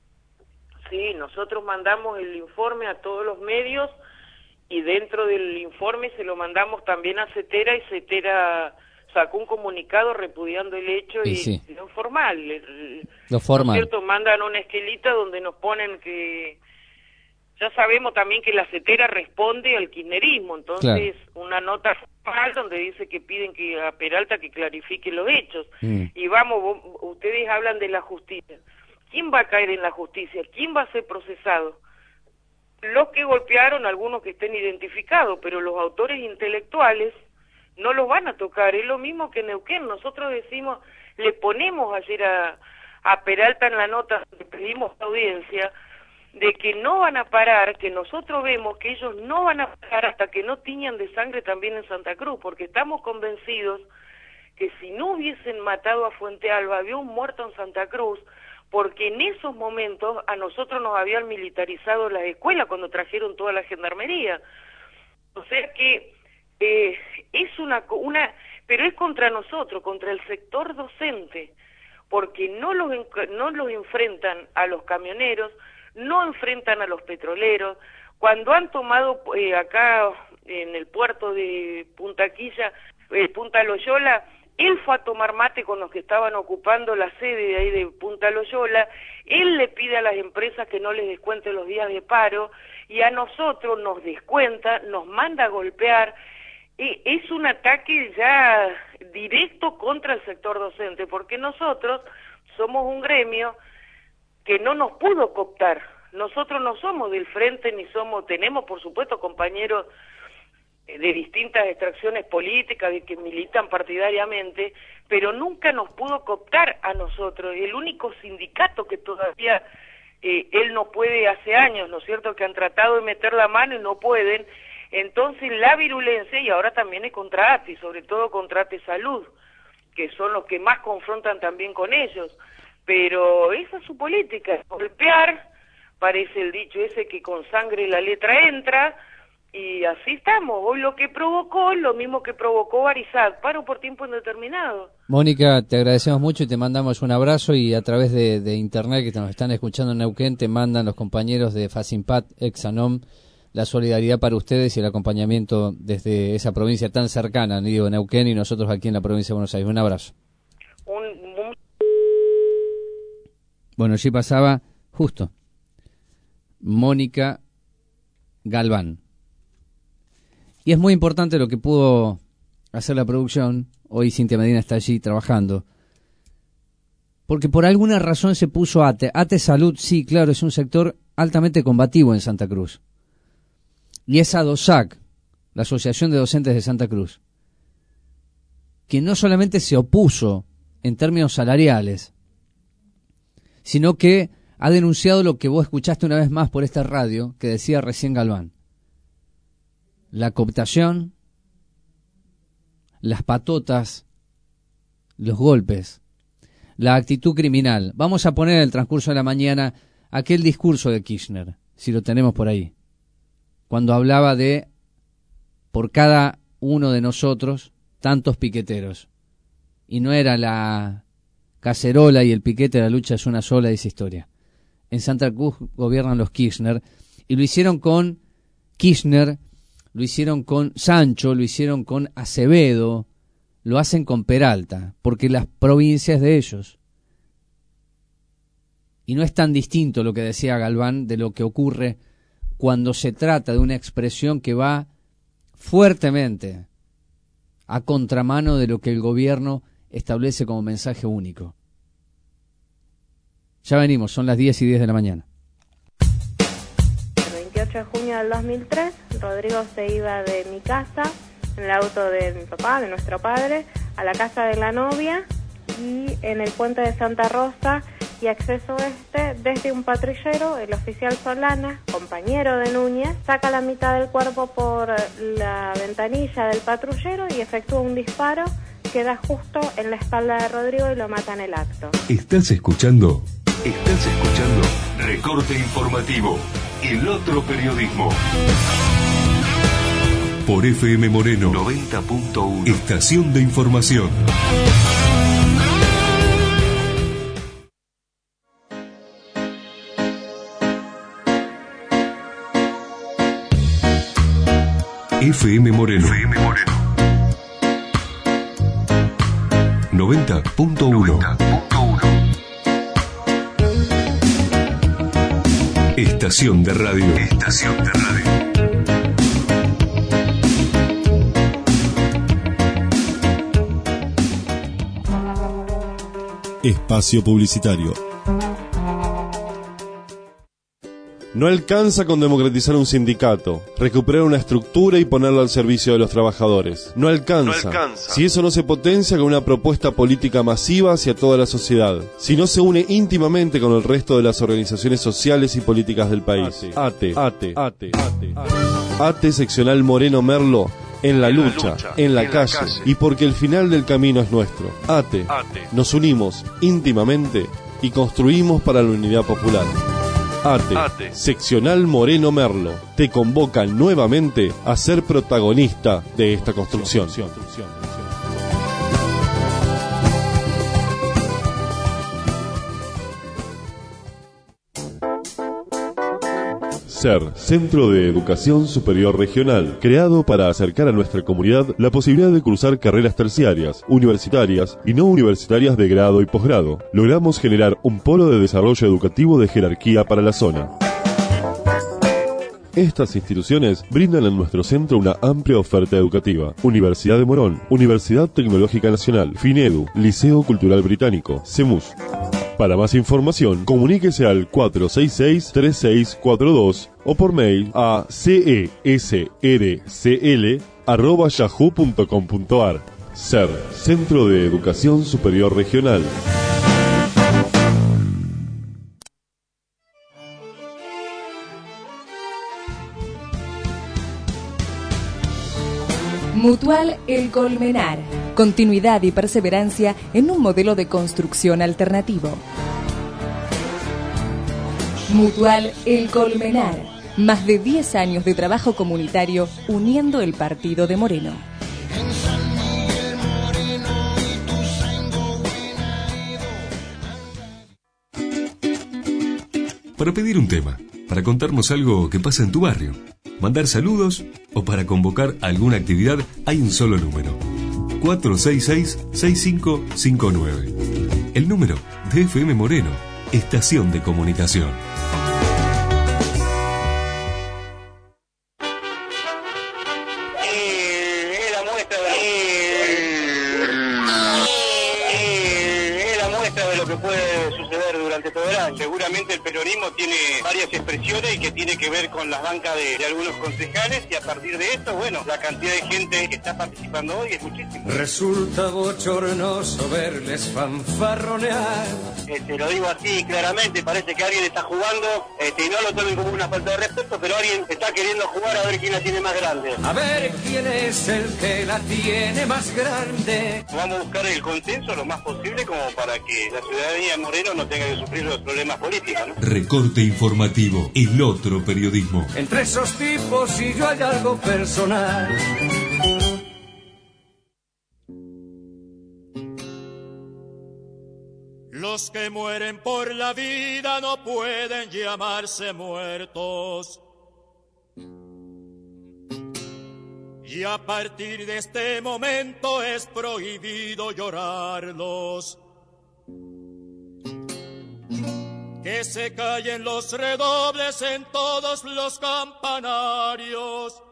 Sí, nosotros mandamos el informe a todos los medios, y dentro del informe se lo mandamos también a Cetera, y Cetera sacó un comunicado repudiando el hecho y, y sí. lo formal. El, lo formal. ¿no es cierto? Mandan una esquelita donde nos ponen que... Ya sabemos también que la Cetera responde al kirchnerismo, entonces claro. una nota formal donde dice que piden que a Peralta que clarifique los hechos. Mm. Y vamos, vos, ustedes hablan de la justicia. ¿Quién va a caer en la justicia? ¿Quién va a ser procesado? Los que golpearon, algunos que estén identificados, pero los autores intelectuales no los van a tocar. Es lo mismo que Neuquén. Nosotros decimos, le ponemos ayer a, a Peralta en la nota, le pedimos audiencia, de que no van a parar, que nosotros vemos que ellos no van a parar hasta que no tiñan de sangre también en Santa Cruz, porque estamos convencidos que si no hubiesen matado a Fuente Alba, había un muerto en Santa Cruz, porque en esos momentos a nosotros nos habían militarizado las escuelas cuando trajeron toda la gendarmería. O sea que eh, es una, una, pero es contra nosotros, contra el sector docente, porque no los, no los enfrentan a los camioneros, no enfrentan a los petroleros. Cuando han tomado eh, acá en el puerto de Punta Quilla, eh, Punta Loyola, él fue a tomar mate con los que estaban ocupando la sede de ahí de Punta Loyola, él le pide a las empresas que no les descuenten los días de paro, y a nosotros nos descuenta, nos manda a golpear. Eh, es un ataque ya directo contra el sector docente, porque nosotros somos un gremio que no nos pudo cooptar. Nosotros no somos del frente, ni somos, tenemos por supuesto compañeros de distintas extracciones políticas, de que militan partidariamente, pero nunca nos pudo cooptar a nosotros. El único sindicato que todavía eh, él no puede hace años, ¿no es cierto?, que han tratado de meter la mano y no pueden. Entonces la virulencia, y ahora también es contra A T E, sobre todo contra A T E Salud, que son los que más confrontan también con ellos. Pero esa es su política, golpear, parece el dicho ese que con sangre la letra entra, y así estamos. Hoy lo que provocó, lo mismo que provocó Barizal, paro por tiempo indeterminado. Mónica, te agradecemos mucho y te mandamos un abrazo, y a través de, de internet que nos están escuchando en Neuquén, te mandan los compañeros de Facimpat, Exanom, la solidaridad para ustedes y el acompañamiento desde esa provincia tan cercana, digo, Neuquén, y nosotros aquí en la provincia de Buenos Aires. Un abrazo. Un, un... Bueno, allí pasaba justo Mónica Galván. Y es muy importante lo que pudo hacer la producción. Hoy Cintia Medina está allí trabajando, porque por alguna razón se puso A T E. A T E Salud, sí, claro, es un sector altamente combativo en Santa Cruz. Y es ADOSAC, la Asociación de Docentes de Santa Cruz, quien no solamente se opuso en términos salariales, sino que ha denunciado lo que vos escuchaste una vez más por esta radio, que decía recién Galván: la cooptación, las patotas, los golpes, la actitud criminal. Vamos a poner en el transcurso de la mañana aquel discurso de Kirchner, si lo tenemos por ahí, cuando hablaba de por cada uno de nosotros tantos piqueteros. Y no era la cacerola y el piquete, la lucha es una sola, esa historia. En Santa Cruz gobiernan los Kirchner, y lo hicieron con Kirchner, lo hicieron con Sancho, lo hicieron con Acevedo, lo hacen con Peralta, porque las provincias de ellos. Y no es tan distinto lo que decía Galván de lo que ocurre cuando se trata de una expresión que va fuertemente a contramano de lo que el gobierno establece como mensaje único. Ya venimos, son las diez y diez de la mañana. El veintiocho de junio del dos mil tres, Rodrigo se iba de mi casa, en el auto de mi papá, de nuestro padre, a la casa de la novia, y en el puente de Santa Rosa y acceso este, desde un patrullero, el oficial Solana, compañero de Núñez, saca la mitad del cuerpo por la ventanilla del patrullero y efectúa un disparo, queda justo en la espalda de Rodrigo y lo mata en el acto. ¿Estás escuchando? Estás escuchando Recorte Informativo, el otro periodismo. Por F M Moreno noventa punto uno. Estación de información. F M Moreno. F M Moreno. noventa punto uno. Estación de radio. Estación de radio. Espacio publicitario. No alcanza con democratizar un sindicato, recuperar una estructura y ponerlo al servicio de los trabajadores. No alcanza, no alcanza si eso no se potencia con una propuesta política masiva hacia toda la sociedad, si no se une íntimamente con el resto de las organizaciones sociales y políticas del país. A T E, A T E, A T E, A T E, A T E Seccional Moreno Merlo, en la lucha, en la calle, y porque el final del camino es nuestro. A T E, nos unimos íntimamente y construimos para la unidad popular. A T E, Seccional Moreno Merlo, te convoca nuevamente a ser protagonista de esta construcción. SER, Centro de Educación Superior Regional, creado para acercar a nuestra comunidad la posibilidad de cursar carreras terciarias, universitarias y no universitarias de grado y posgrado. Logramos generar un polo de desarrollo educativo de jerarquía para la zona. Estas instituciones brindan en nuestro centro una amplia oferta educativa. Universidad de Morón, Universidad Tecnológica Nacional, FINEDU, Liceo Cultural Británico, CEMUS. Para más información, comuníquese al cuatro seis seis, tres seis cuatro dos o por mail a cesrcl arroba yahoo punto com punto ar. SER, Centro de Educación Superior Regional. Mutual El Colmenar. Continuidad y perseverancia en un modelo de construcción alternativo. Mutual El Colmenar. Más de diez años de trabajo comunitario uniendo el partido de Moreno. Para pedir un tema, para contarnos algo que pasa en tu barrio, mandar saludos o para convocar alguna actividad, hay un solo número: cuatro seis seis, seis cinco cinco nueve. El número de F M Moreno, Estación de Comunicación. Seguramente el peronismo tiene varias expresiones y que tiene que ver con las bancas de, de algunos concejales, y a partir de esto, bueno, la cantidad de gente que está participando hoy es muchísima. Resulta bochornoso verles fanfarronear. Este, lo digo así claramente, parece que alguien está jugando, este, y no lo tomen como una falta de respeto, pero alguien está queriendo jugar a ver quién la tiene más grande. A ver quién es el que la tiene más grande. Vamos a buscar el consenso lo más posible como para que la ciudadanía de Moreno no tenga que sufrir los problemas políticos, ¿no? Recorte informativo, el otro periodismo. Entre esos tipos y yo hay algo personal. Los que mueren por la vida no pueden llamarse muertos. Y a partir de este momento es prohibido llorarlos. Que se callen los redobles en todos los campanarios.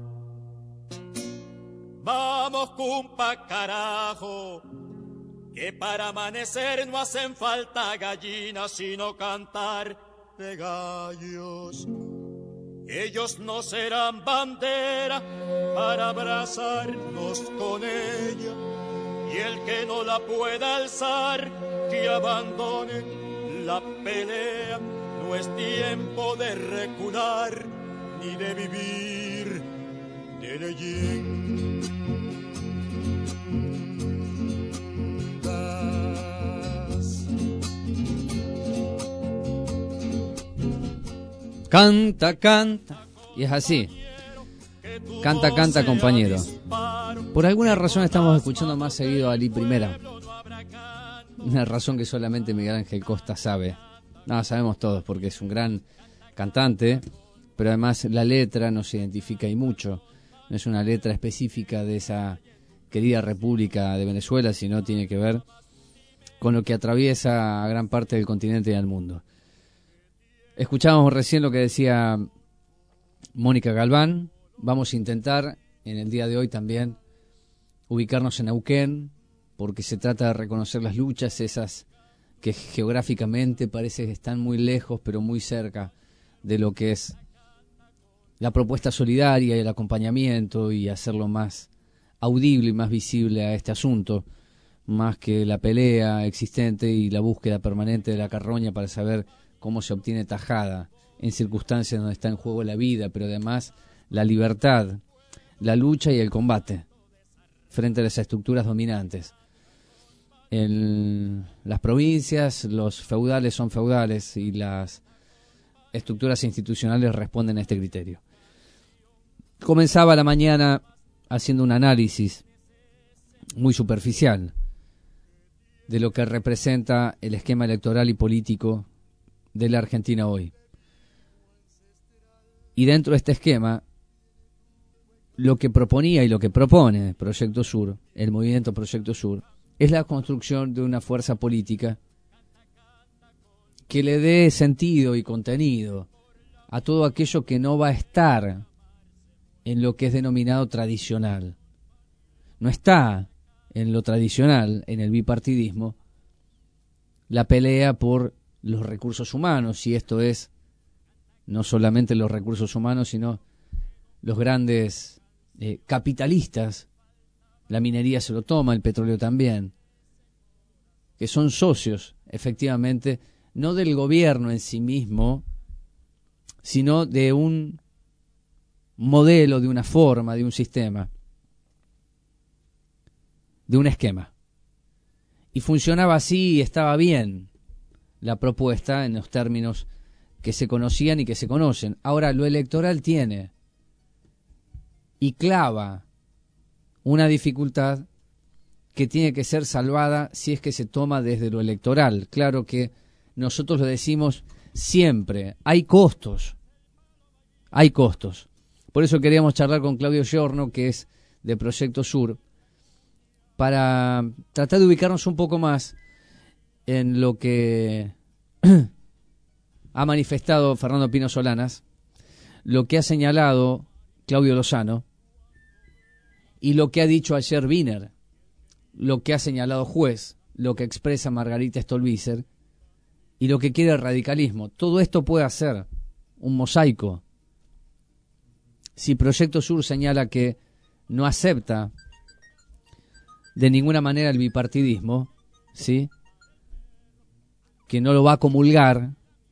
Vamos, cumpa, carajo, que para amanecer no hacen falta gallinas, sino cantar de gallos. Ellos no serán bandera para abrazarnos con ella, y el que no la pueda alzar, que abandone la pelea. No es tiempo de recular ni de vivir de leyendas. Canta, canta. Y es así. Canta, canta, compañero. Por alguna razón estamos escuchando más seguido a Ali Primera. Una razón que solamente Miguel Ángel Costa sabe. No, sabemos todos, porque es un gran cantante, pero además la letra nos identifica y mucho. No es una letra específica de esa querida República de Venezuela, sino tiene que ver con lo que atraviesa a gran parte del continente y del mundo. Escuchábamos recién lo que decía Mónica Galván. Vamos a intentar en el día de hoy también ubicarnos en Neuquén, porque se trata de reconocer las luchas, esas que geográficamente parece que están muy lejos, pero muy cerca de lo que es la propuesta solidaria y el acompañamiento, y hacerlo más audible y más visible a este asunto, más que la pelea existente y la búsqueda permanente de la carroña para saber cómo se obtiene tajada en circunstancias donde está en juego la vida, pero además la libertad, la lucha y el combate frente a las estructuras dominantes. En las provincias los feudales son feudales y las estructuras institucionales responden a este criterio. Comenzaba la mañana haciendo un análisis muy superficial de lo que representa el esquema electoral y político de la Argentina hoy. Y dentro de este esquema, lo que proponía y lo que propone Proyecto Sur, el movimiento Proyecto Sur, es la construcción de una fuerza política que le dé sentido y contenido a todo aquello que no va a estar en lo que es denominado tradicional. No está en lo tradicional, en el bipartidismo, la pelea por los recursos humanos, y esto es no solamente los recursos humanos, sino los grandes eh, capitalistas, la minería se lo toma, el petróleo también, que son socios, efectivamente, no del gobierno en sí mismo, sino de un modelo, de una forma, de un sistema, de un esquema. Y funcionaba así y estaba bien la propuesta en los términos que se conocían y que se conocen. Ahora, lo electoral tiene y clava una dificultad que tiene que ser salvada si es que se toma desde lo electoral. Claro que nosotros lo decimos siempre, hay costos, hay costos. Por eso queríamos charlar con Claudio Giorno, que es de Proyecto Sur, para tratar de ubicarnos un poco más en lo que ha manifestado Fernando Pino Solanas, lo que ha señalado Claudio Lozano y lo que ha dicho ayer Wiener, lo que ha señalado Juez, lo que expresa Margarita Stolbizer y lo que quiere el radicalismo. Todo esto puede hacer un mosaico. Si Proyecto Sur señala que no acepta de ninguna manera el bipartidismo, ¿sí?, que no lo va a comulgar,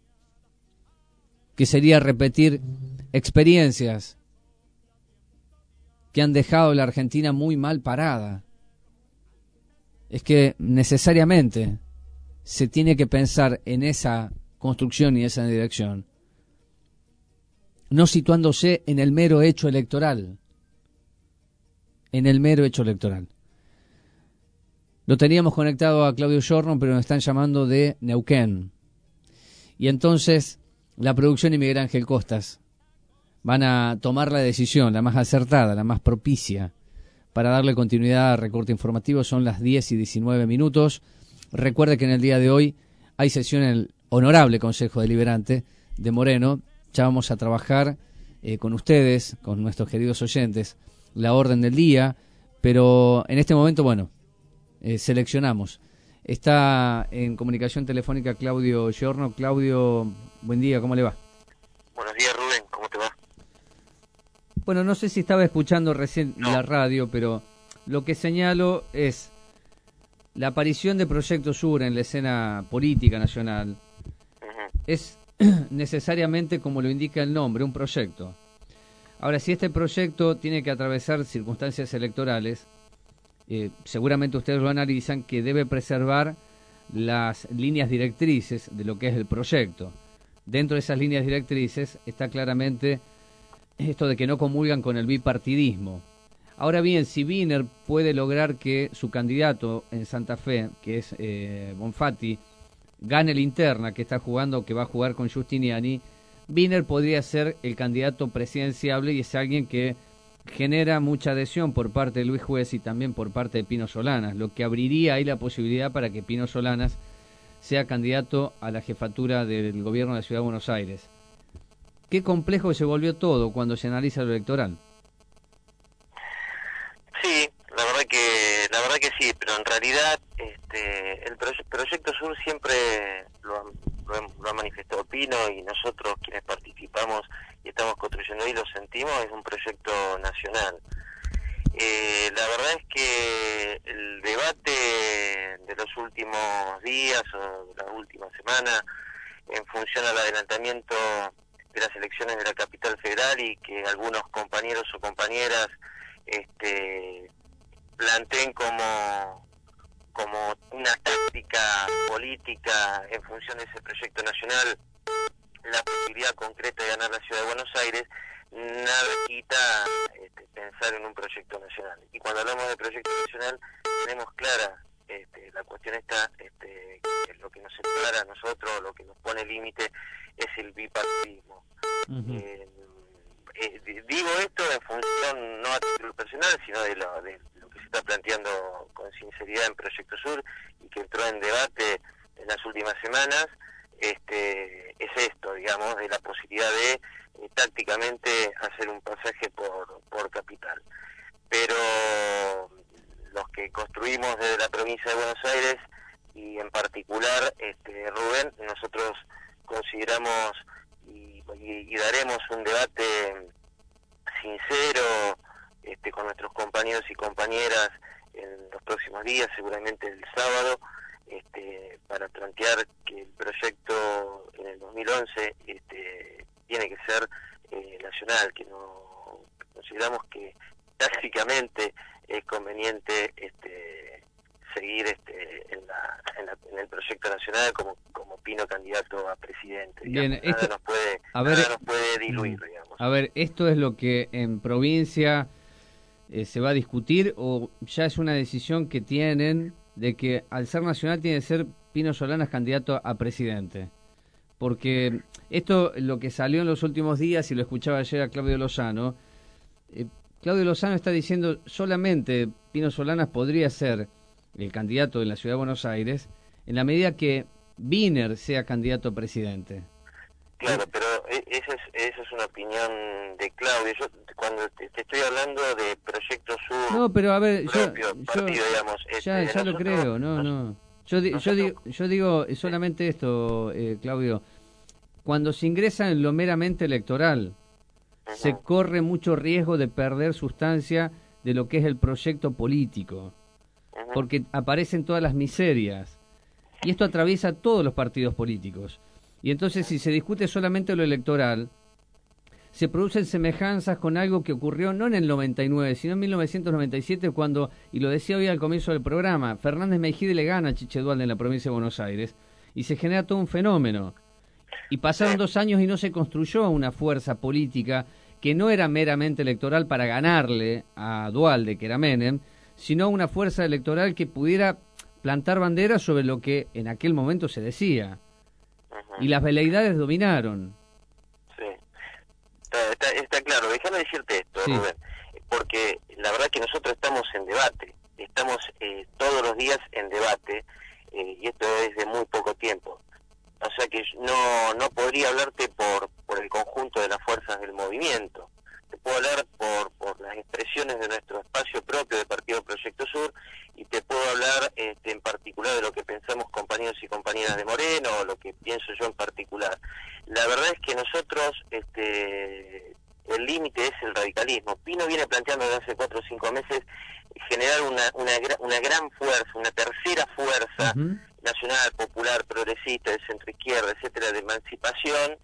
que sería repetir experiencias que han dejado a la Argentina muy mal parada. Es que necesariamente se tiene que pensar en esa construcción y esa dirección, no situándose en el mero hecho electoral, en el mero hecho electoral. Lo teníamos conectado a Claudio Giorno, pero nos están llamando de Neuquén. Y entonces la producción y Miguel Ángel Costas van a tomar la decisión, la más acertada, la más propicia, para darle continuidad al recorte informativo. Son las diez y diecinueve minutos. Recuerde que en el día de hoy hay sesión en el Honorable Consejo Deliberante de Moreno. Ya vamos a trabajar eh, con ustedes, con nuestros queridos oyentes, la orden del día, pero en este momento, bueno, eh, seleccionamos. Está en comunicación telefónica Claudio Giorno. Claudio, buen día, ¿cómo le va? Buenos días, Rubén, ¿cómo te va? Bueno, no sé si estaba escuchando recién no. la radio, pero lo que señalo es la aparición de Proyecto Sur en la escena política nacional. Uh-huh. Es necesariamente, como lo indica el nombre, un proyecto. Ahora, si este proyecto tiene que atravesar circunstancias electorales, eh, seguramente ustedes lo analizan, que debe preservar las líneas directrices de lo que es el proyecto. Dentro de esas líneas directrices está claramente esto de que no comulgan con el bipartidismo. Ahora bien, si Wiener puede lograr que su candidato en Santa Fe, que es eh, Bonfatti, gane la interna que está jugando, que va a jugar con Giustiniani, Wiener podría ser el candidato presidenciable y es alguien que genera mucha adhesión por parte de Luis Juez y también por parte de Pino Solanas, lo que abriría ahí la posibilidad para que Pino Solanas sea candidato a la jefatura del gobierno de la Ciudad de Buenos Aires. Qué complejo se volvió todo cuando se analiza lo electoral. Sí, la verdad que la verdad que sí, pero en realidad este, el proye- Proyecto Sur siempre lo ha, lo, ha, lo ha manifestado Pino y nosotros quienes participamos y estamos construyendo y lo sentimos, es un proyecto nacional. Eh, la verdad es que el debate de los últimos días o de la última semana en función al adelantamiento de las elecciones de la capital federal y que algunos compañeros o compañeras este, planteen como como una táctica política en función de ese proyecto nacional la posibilidad concreta de ganar la Ciudad de Buenos Aires, nada quita este, pensar en un proyecto nacional. Y cuando hablamos de proyecto nacional tenemos clara este, la cuestión está este, que lo que nos separa a nosotros, lo que nos pone límite es el bipartidismo. Uh-huh. eh, eh, digo esto en función no a título personal, sino de lo, de lo que se está planteando con sinceridad en Proyecto Sur y que entró en debate en las últimas semanas. Este, es esto, digamos, de la posibilidad de eh, tácticamente hacer un pasaje por, por Capital. Pero los que construimos desde la provincia de Buenos Aires, y en particular este, Rubén, nosotros consideramos y, y, y daremos un debate sincero este, con nuestros compañeros y compañeras en los próximos días, seguramente el sábado, este, para plantear que el proyecto en el dos mil once este, tiene que ser eh, nacional, que no consideramos que tácticamente es conveniente este, seguir este, en, la, en, la, en el proyecto nacional como, como Pino candidato a presidente. Bien, nada esto, nos puede, a nada ver, nos puede diluir, digamos. A ver, ¿esto es lo que en provincia eh, se va a discutir o ya es una decisión que tienen de que al ser nacional tiene que ser Pino Solanas candidato a presidente? Porque esto, lo que salió en los últimos días, y lo escuchaba ayer a Claudio Lozano, eh, Claudio Lozano está diciendo solamente Pino Solanas podría ser el candidato de la Ciudad de Buenos Aires en la medida que Wiener sea candidato a presidente. Claro, pero esa es, esa es una opinión de Claudio. Yo cuando te, te estoy hablando de Proyecto Sur, no, pero a ver, propio yo, partido, yo digamos, ya, este, ya lo nosotros, creo, no, no. Yo, di, yo, digo, yo digo solamente esto, eh, Claudio. Cuando se ingresa en lo meramente electoral, uh-huh, se corre mucho riesgo de perder sustancia de lo que es el proyecto político, uh-huh, porque aparecen todas las miserias. Y esto atraviesa todos los partidos políticos. Y entonces, si se discute solamente lo electoral, se producen semejanzas con algo que ocurrió no en el noventa y nueve, sino en mil novecientos noventa y siete, cuando, y lo decía hoy al comienzo del programa, Fernández Meijide le gana a Chiche Duhalde en la provincia de Buenos Aires, y se genera todo un fenómeno. Y pasaron dos años y no se construyó una fuerza política que no era meramente electoral para ganarle a Duhalde, que era Menem, sino una fuerza electoral que pudiera plantar banderas sobre lo que en aquel momento se decía. Uh-huh. Y las veleidades dominaron. Sí, está, está, está claro. Déjame decirte esto, sí, Rubén, porque la verdad que nosotros estamos en debate, estamos eh, todos los días en debate, eh, y esto es de muy poco tiempo. O sea que no no podría hablarte por por el conjunto de las fuerzas del movimiento. Te puedo hablar por por las expresiones de nuestro espacio propio de Partido Proyecto Sur, y te puedo hablar este, en particular de lo que pensamos compañeros y compañeras de Moreno, o lo que pienso yo en particular. La verdad es que nosotros, este, el límite es el radicalismo. Pino viene planteando desde hace cuatro o cinco meses generar una una, una gran fuerza, una tercera fuerza, uh-huh, nacional, popular, progresista, de centro-izquierda, etcétera, de emancipación,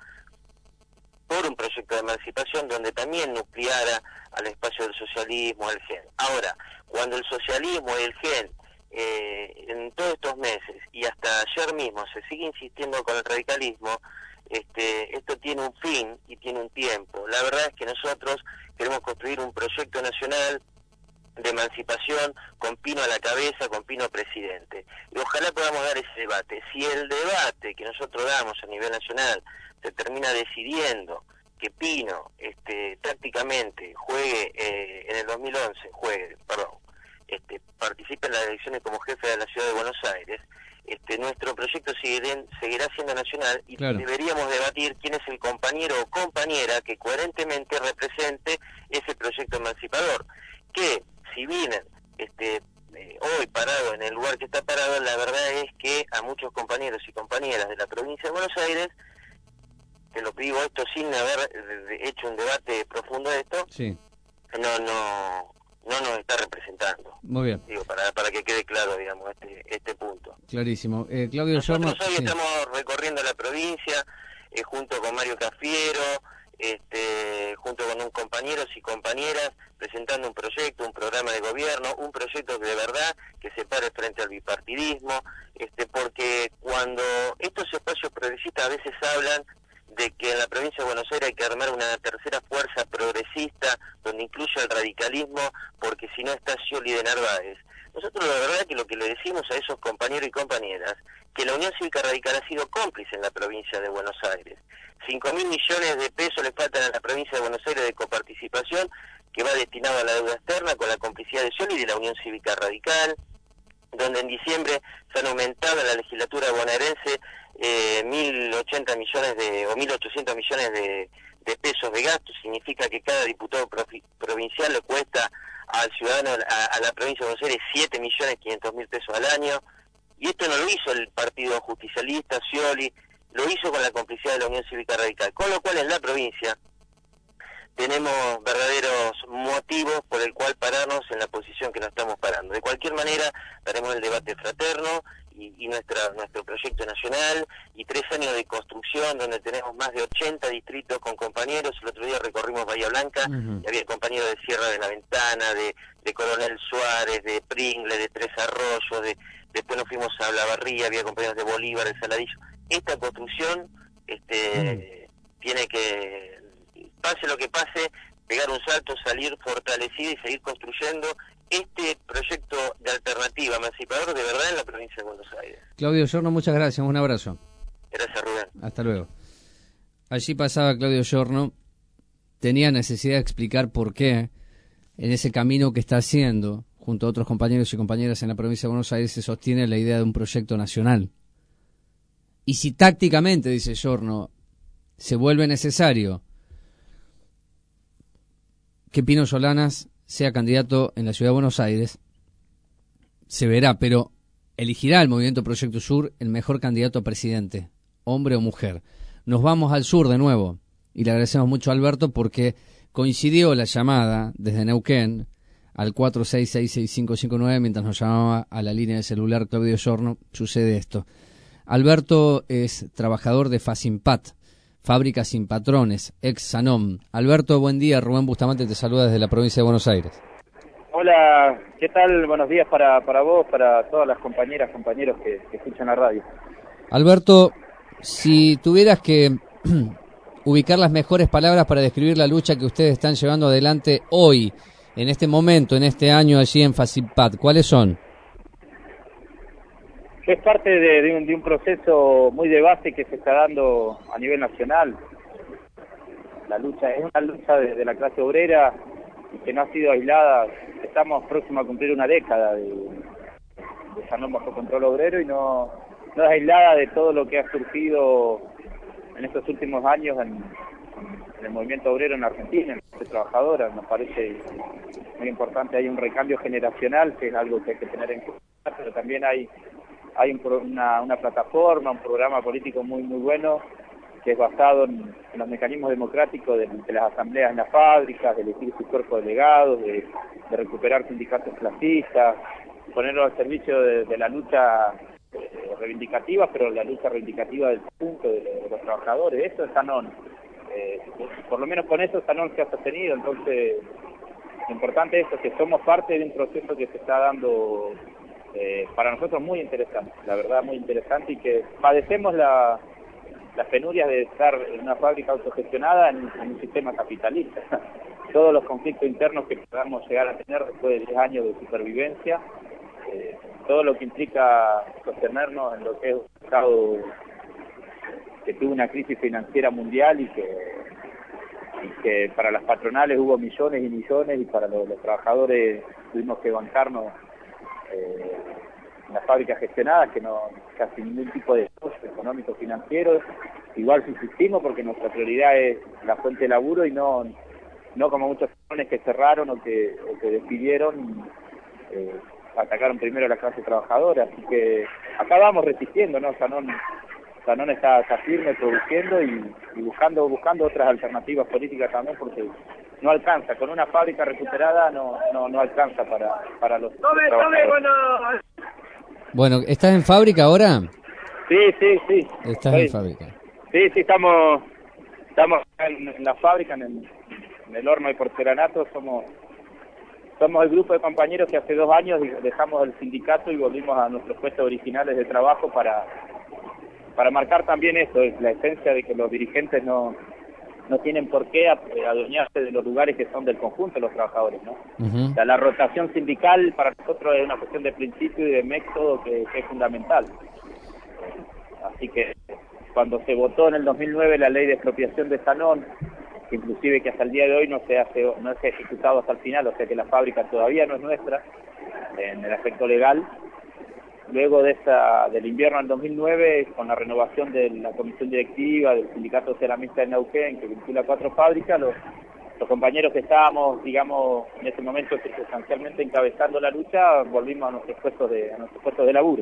por un proyecto de emancipación donde también nucleara al espacio del socialismo, al G E N. Ahora, cuando el socialismo y el G E N, eh, en todos estos meses, y hasta ayer mismo, se sigue insistiendo con el radicalismo, este, esto tiene un fin y tiene un tiempo. La verdad es que nosotros queremos construir un proyecto nacional de emancipación con Pino a la cabeza, con Pino presidente. Y ojalá podamos dar ese debate. Si el debate que nosotros damos a nivel nacional se termina decidiendo que Pino este, tácticamente juegue eh, en el dos mil once, juegue, perdón, este, participe en las elecciones como jefe de la Ciudad de Buenos Aires, este, nuestro proyecto seguirá, seguirá siendo nacional, y claro, deberíamos debatir quién es el compañero o compañera que coherentemente represente ese proyecto emancipador, que si vienen este, eh, hoy parado en el lugar que está parado, la verdad es que a muchos compañeros y compañeras de la provincia de Buenos Aires, te lo digo esto sin haber hecho un debate profundo de esto, sí, no no no nos está representando. Muy bien. Digo, para para que quede claro, digamos, este este punto. Clarísimo. Eh, Claudio Nosotros Sorma, hoy sí, estamos recorriendo la provincia, eh, junto con Mario Cafiero, este, junto con un compañeros y compañeras, presentando un proyecto, un programa de gobierno, un proyecto que de verdad que se pare frente al bipartidismo, este, porque cuando estos espacios progresistas a veces hablan de que en la provincia de Buenos Aires hay que armar una tercera fuerza progresista donde incluya el radicalismo, porque si no está Scioli de Narváez. Nosotros la verdad que lo que le decimos a esos compañeros y compañeras, que la Unión Cívica Radical ha sido cómplice en la provincia de Buenos Aires. Cinco mil millones de pesos le faltan a la provincia de Buenos Aires de coparticipación, que va destinado a la deuda externa con la complicidad de Scioli y de la Unión Cívica Radical, donde en diciembre se han aumentado en la legislatura bonaerense eh, mil ochenta millones de, o mil ochocientos millones de, de pesos de gasto. Significa que cada diputado provi provincial le cuesta al ciudadano, a, a la provincia de Buenos Aires, siete millones quinientos mil pesos al año. Y esto no lo hizo el Partido Justicialista, Scioli, lo hizo con la complicidad de la Unión Cívica Radical. Con lo cual en la provincia tenemos verdaderos motivos por el cual pararnos en la posición que nos estamos parando. De cualquier manera, haremos el debate fraterno y, y nuestra, nuestro proyecto nacional y tres años de construcción donde tenemos más de ochenta distritos con compañeros. El otro día recorrimos Bahía Blanca uh-huh. y había compañeros de Sierra de la Ventana, de, de Coronel Suárez, de Pringle, de Tres Arroyos, de, después nos fuimos a Olavarría, había compañeros de Bolívar, de Saladillo. Esta construcción este, uh-huh. tiene que, pase lo que pase, pegar un salto, salir fortalecido y seguir construyendo este proyecto de alternativa emancipador de verdad en la provincia de Buenos Aires. Claudio Giorno, muchas gracias, un abrazo. Gracias, Rubén. Hasta luego. Allí pasaba Claudio Giorno, tenía necesidad de explicar por qué en ese camino que está haciendo, junto a otros compañeros y compañeras en la provincia de Buenos Aires, se sostiene la idea de un proyecto nacional. Y si tácticamente, dice Giorno, se vuelve necesario que Pino Solanas sea candidato en la Ciudad de Buenos Aires, se verá, pero elegirá el Movimiento Proyecto Sur el mejor candidato a presidente, hombre o mujer. Nos vamos al sur de nuevo, y le agradecemos mucho a Alberto porque coincidió la llamada desde Neuquén al cuatro seis seis seis cinco cinco nueve, mientras nos llamaba a la línea de celular Claudio Giorno, sucede esto. Alberto es trabajador de Facimpat, Fábrica Sin Patrones, ex Sanom. Alberto, buen día. Rubén Bustamante te saluda desde la provincia de Buenos Aires. Hola, ¿qué tal? Buenos días para, para vos, para todas las compañeras, compañeros que, que escuchan la radio. Alberto, si tuvieras que ubicar las mejores palabras para describir la lucha que ustedes están llevando adelante hoy, en este momento, en este año allí en Facimpat, ¿cuáles son? Es parte de, de, un, de un proceso muy de base que se está dando a nivel nacional. La lucha es una lucha de, de la clase obrera y que no ha sido aislada. Estamos próximos a cumplir una década de, de Sanom bajo control obrero y no, no es aislada de todo lo que ha surgido en estos últimos años en, en el movimiento obrero en Argentina, en la trabajadora. Nos parece muy importante, hay un recambio generacional que es algo que hay que tener en cuenta, pero también hay Hay un, una, una plataforma, un programa político muy muy bueno que es basado en, en los mecanismos democráticos de, de las asambleas en las fábricas, de elegir sus cuerpos delegados, de, de recuperar sindicatos clasistas, ponerlo al servicio de, de la lucha eh, reivindicativa, pero la lucha reivindicativa del punto de, de los trabajadores. Eso es Sanom. Eh, por lo menos con eso Sanom se ha sostenido. Entonces, lo importante es eso, que somos parte de un proceso que se está dando. Eh, para nosotros muy interesante, la verdad muy interesante, y que padecemos la, las penurias de estar en una fábrica autogestionada en, en un sistema capitalista. Todos los conflictos internos que podamos llegar a tener después de diez años de supervivencia, eh, todo lo que implica sostenernos en lo que es un Estado que tuvo una crisis financiera mundial y que, y que para las patronales hubo millones y millones y para los, los trabajadores tuvimos que bancarnos Eh, en las fábricas gestionadas, que no casi ningún tipo de negocio económico financiero. Igual subsistimos porque nuestra prioridad es la fuente de laburo y no no como muchos patrones que cerraron o que, o que despidieron, eh, atacaron primero a la clase trabajadora. Así que acá vamos resistiendo, ¿no? Sanom, Sanom está, está firme produciendo y, y buscando buscando otras alternativas políticas también, porque no alcanza, con una fábrica recuperada no no no alcanza para para los, los trabajadores. Bueno, ¿estás en fábrica ahora? Sí, sí, sí. Estás sí. en fábrica. Sí, sí, estamos estamos en, en la fábrica, en el, en el horno de porcelanato. Somos somos el grupo de compañeros que hace dos años dejamos el sindicato y volvimos a nuestros puestos originales de trabajo para para marcar también esto, es la esencia de que los dirigentes no no tienen por qué adueñarse de los lugares que son del conjunto de los trabajadores, ¿no? Uh-huh. O sea, la rotación sindical para nosotros es una cuestión de principio y de método que, que es fundamental. Así que cuando se votó en el dos mil nueve la ley de expropiación de Sanón, que inclusive que hasta el día de hoy no se hace, no se ha ejecutado hasta el final, o sea que la fábrica todavía no es nuestra en el aspecto legal. Luego de esa, del invierno del dos mil nueve, con la renovación de la comisión directiva del sindicato ceramista de Neuquén, que vincula cuatro fábricas, los, los compañeros que estábamos, digamos, en ese momento sustancialmente encabezando la lucha, volvimos a nuestros puestos de, a nuestros puestos de laburo.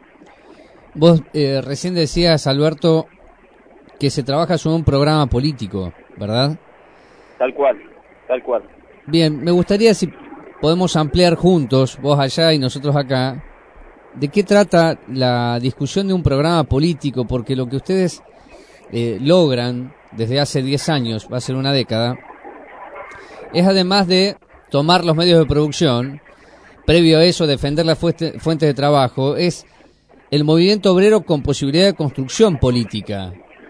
Vos eh, recién decías, Alberto, que se trabaja sobre un programa político, ¿verdad? Tal cual, tal cual. Bien, me gustaría si podemos ampliar juntos, vos allá y nosotros acá, ¿de qué trata la discusión de un programa político? Porque lo que ustedes eh, logran desde hace diez años, va a ser una década, es además de tomar los medios de producción, previo a eso defender las fuente, fuentes de trabajo, es el movimiento obrero con posibilidad de construcción política,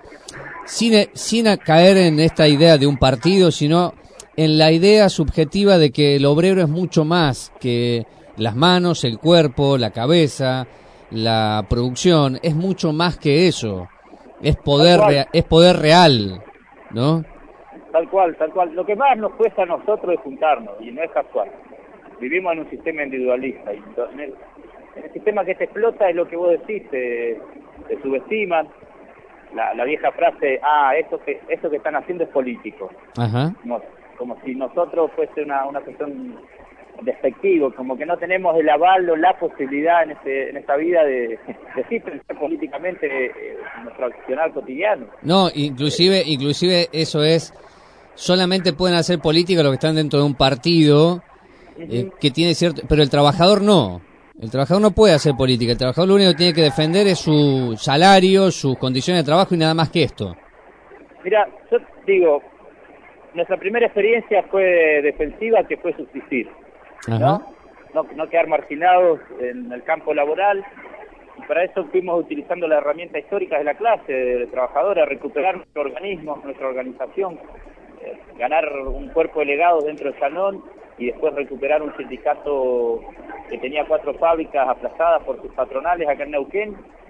sin, sin caer en esta idea de un partido, sino en la idea subjetiva de que el obrero es mucho más que las manos, el cuerpo, la cabeza, la producción, es mucho más que eso. Es poder, rea- es poder real, ¿no? Tal cual, tal cual. Lo que más nos cuesta a nosotros es juntarnos, y no es casual. Vivimos en un sistema individualista, y en el, en el sistema que te explota es lo que vos decís, te, te subestiman. La, la vieja frase, ah, esto que, esto que están haciendo es político. Ajá. Como, como si nosotros fuese una, una cuestión despectivo, como que no tenemos el aval o la posibilidad en este en esta vida de, de sí pensar políticamente eh, nuestro accionar cotidiano. No, inclusive inclusive eso es, solamente pueden hacer política los que están dentro de un partido eh, que tiene cierto, pero el trabajador no. El trabajador no puede hacer política, el trabajador lo único que tiene que defender es su salario, sus condiciones de trabajo y nada más que esto. Mira, yo digo, nuestra primera experiencia fue defensiva, que fue subsistir. ¿No? ¿no? No quedar marginados en el campo laboral, y para eso fuimos utilizando la herramienta histórica de la clase de trabajadora, recuperar nuestro organismo, nuestra organización, eh, ganar un cuerpo de delegados dentro de Sanón y después recuperar un sindicato que tenía cuatro fábricas aplazadas por sus patronales acá en Neuquén,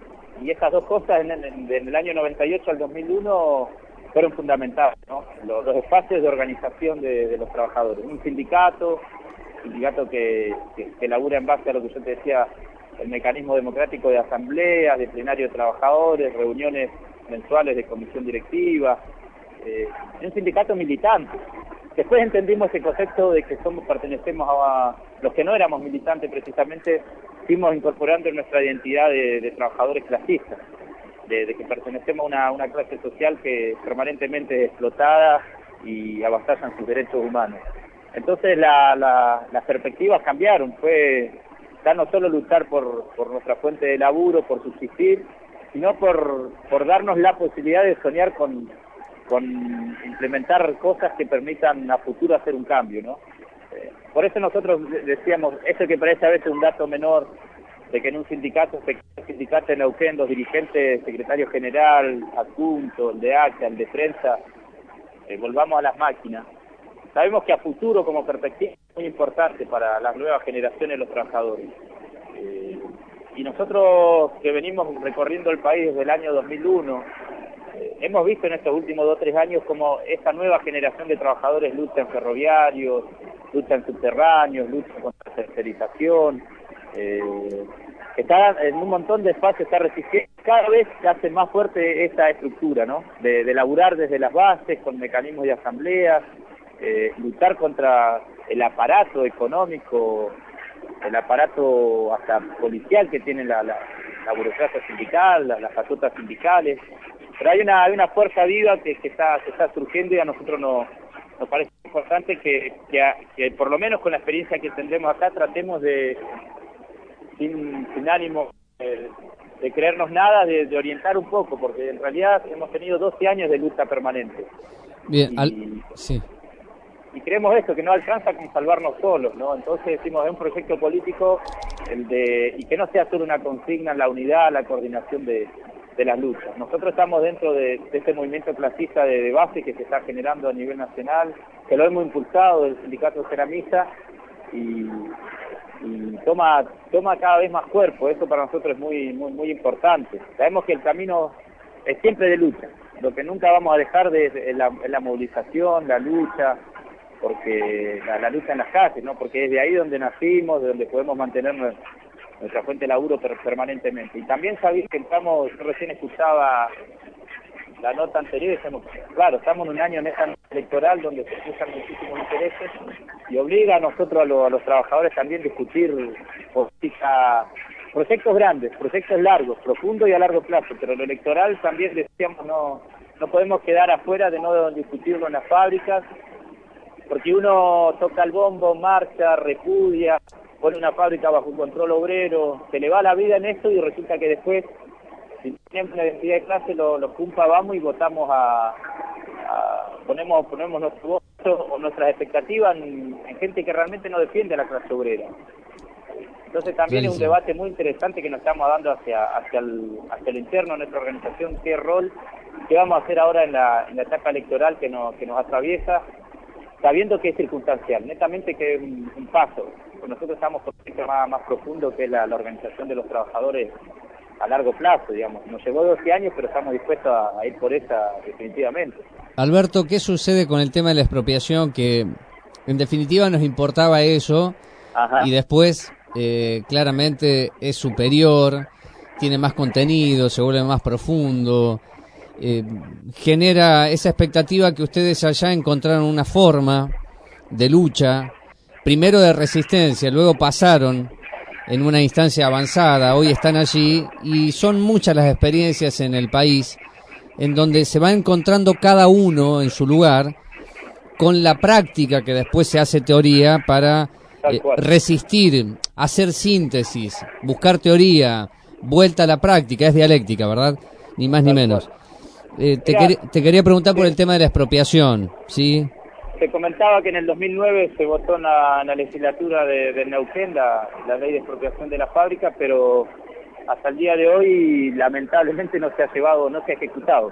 y esas dos cosas en, en, en el año noventa y ocho al dos mil uno fueron fundamentales, ¿no? Los, los espacios de organización de, de los trabajadores, un sindicato sindicato que, que, que labura en base a lo que yo te decía, el mecanismo democrático de asambleas, de plenario de trabajadores, reuniones mensuales de comisión directiva, eh, un sindicato militante. Después entendimos ese concepto de que somos pertenecemos a, a los que no éramos militantes precisamente, fuimos incorporando en nuestra identidad de, de trabajadores clasistas, de, de que pertenecemos a una, una clase social que permanentemente es explotada y avasallan sus derechos humanos. Entonces la, la, las perspectivas cambiaron, fue ya no solo luchar por, por nuestra fuente de laburo, por subsistir, sino por, por darnos la posibilidad de soñar con, con implementar cosas que permitan a futuro hacer un cambio, ¿no? Eh, por eso nosotros decíamos, eso que parece a veces un dato menor, de que en un sindicato, un sindicato en Neuquén, los dirigentes, secretario general, adjunto, el de acta, el de prensa, eh, volvamos a las máquinas. Sabemos que a futuro, como perspectiva, es muy importante para las nuevas generaciones de los trabajadores. Eh, y nosotros que venimos recorriendo el país desde el año dos mil uno, eh, hemos visto en estos últimos dos o tres años cómo esta nueva generación de trabajadores lucha en ferroviarios, lucha en subterráneos, lucha contra la tercerización, eh, está en un montón de espacios, está resistiendo. Cada vez se hace más fuerte esta estructura, ¿no? De, de laburar desde las bases, con mecanismos de asambleas, Eh, luchar contra el aparato económico, el aparato hasta policial que tiene la, la, la burocracia sindical, la, las patotas sindicales, pero hay una hay una fuerza viva que, que está que está surgiendo y a nosotros nos, nos parece importante que, que, que por lo menos con la experiencia que tendremos acá tratemos de, sin, sin ánimo de, de creernos nada, de, de orientar un poco, porque en realidad hemos tenido doce años de lucha permanente. Bien, y, al... sí. Y creemos esto, que no alcanza con salvarnos solos, ¿no? Entonces decimos, es un proyecto político el de y que no sea solo una consigna en la unidad, la coordinación de, de las luchas. Nosotros estamos dentro de, de este movimiento clasista de, de base que se está generando a nivel nacional, que lo hemos impulsado del sindicato ceramista y, y toma toma cada vez más cuerpo. Eso para nosotros es muy muy muy importante. Sabemos que el camino es siempre de lucha. Lo que nunca vamos a dejar de es la, es la movilización, la lucha, porque la, la lucha en las calles, ¿no? Porque es de ahí donde nacimos, de donde podemos mantener nuestra fuente de laburo per, permanentemente. Y también sabéis que estamos, yo recién escuchaba la nota anterior y decimos, claro, estamos en un año en esta electoral donde se cruzan muchísimos intereses y obliga a nosotros, a, lo, a los trabajadores también, discutir política, proyectos grandes, proyectos largos, profundos y a largo plazo, pero lo electoral también, decíamos, no, no podemos quedar afuera de no discutirlo en las fábricas, porque uno toca el bombo, marcha, repudia, pone una fábrica bajo un control obrero, se le va la vida en esto y resulta que después, si tenemos una identidad de clase, lo, lo cumpa, vamos y votamos a, a ponemos ponemos nuestro voto o nuestras expectativas en, en gente que realmente no defiende a la clase obrera. Entonces también sí, es un sí. debate muy interesante que nos estamos dando hacia hacia el, hacia el interno de nuestra organización, qué rol, qué vamos a hacer ahora en la, en la etapa electoral que nos, que nos atraviesa, sabiendo que es circunstancial, netamente que es un, un paso. Nosotros estamos por un proyecto más, más profundo que es la, la organización de los trabajadores a largo plazo, digamos. Nos llevó doce años, pero estamos dispuestos a, a ir por esa definitivamente. Alberto, ¿qué sucede con el tema de la expropiación? Que en definitiva nos importaba eso. Ajá. Y después eh, claramente es superior, tiene más contenido, se vuelve más profundo, eh, genera esa expectativa que ustedes allá encontraron una forma de lucha, primero de resistencia, luego pasaron en una instancia avanzada, hoy están allí y son muchas las experiencias en el país en donde se va encontrando cada uno en su lugar con la práctica que después se hace teoría para eh, resistir, hacer síntesis, buscar teoría, vuelta a la práctica, es dialéctica, ¿verdad? Ni más ni menos. Eh, te, quer te quería preguntar por el tema de la expropiación, ¿sí? Se comentaba que en el dos mil nueve se votó en la, en la legislatura de, de Neuquén la, la ley de expropiación de la fábrica, pero hasta el día de hoy lamentablemente no se ha llevado, no se ha ejecutado.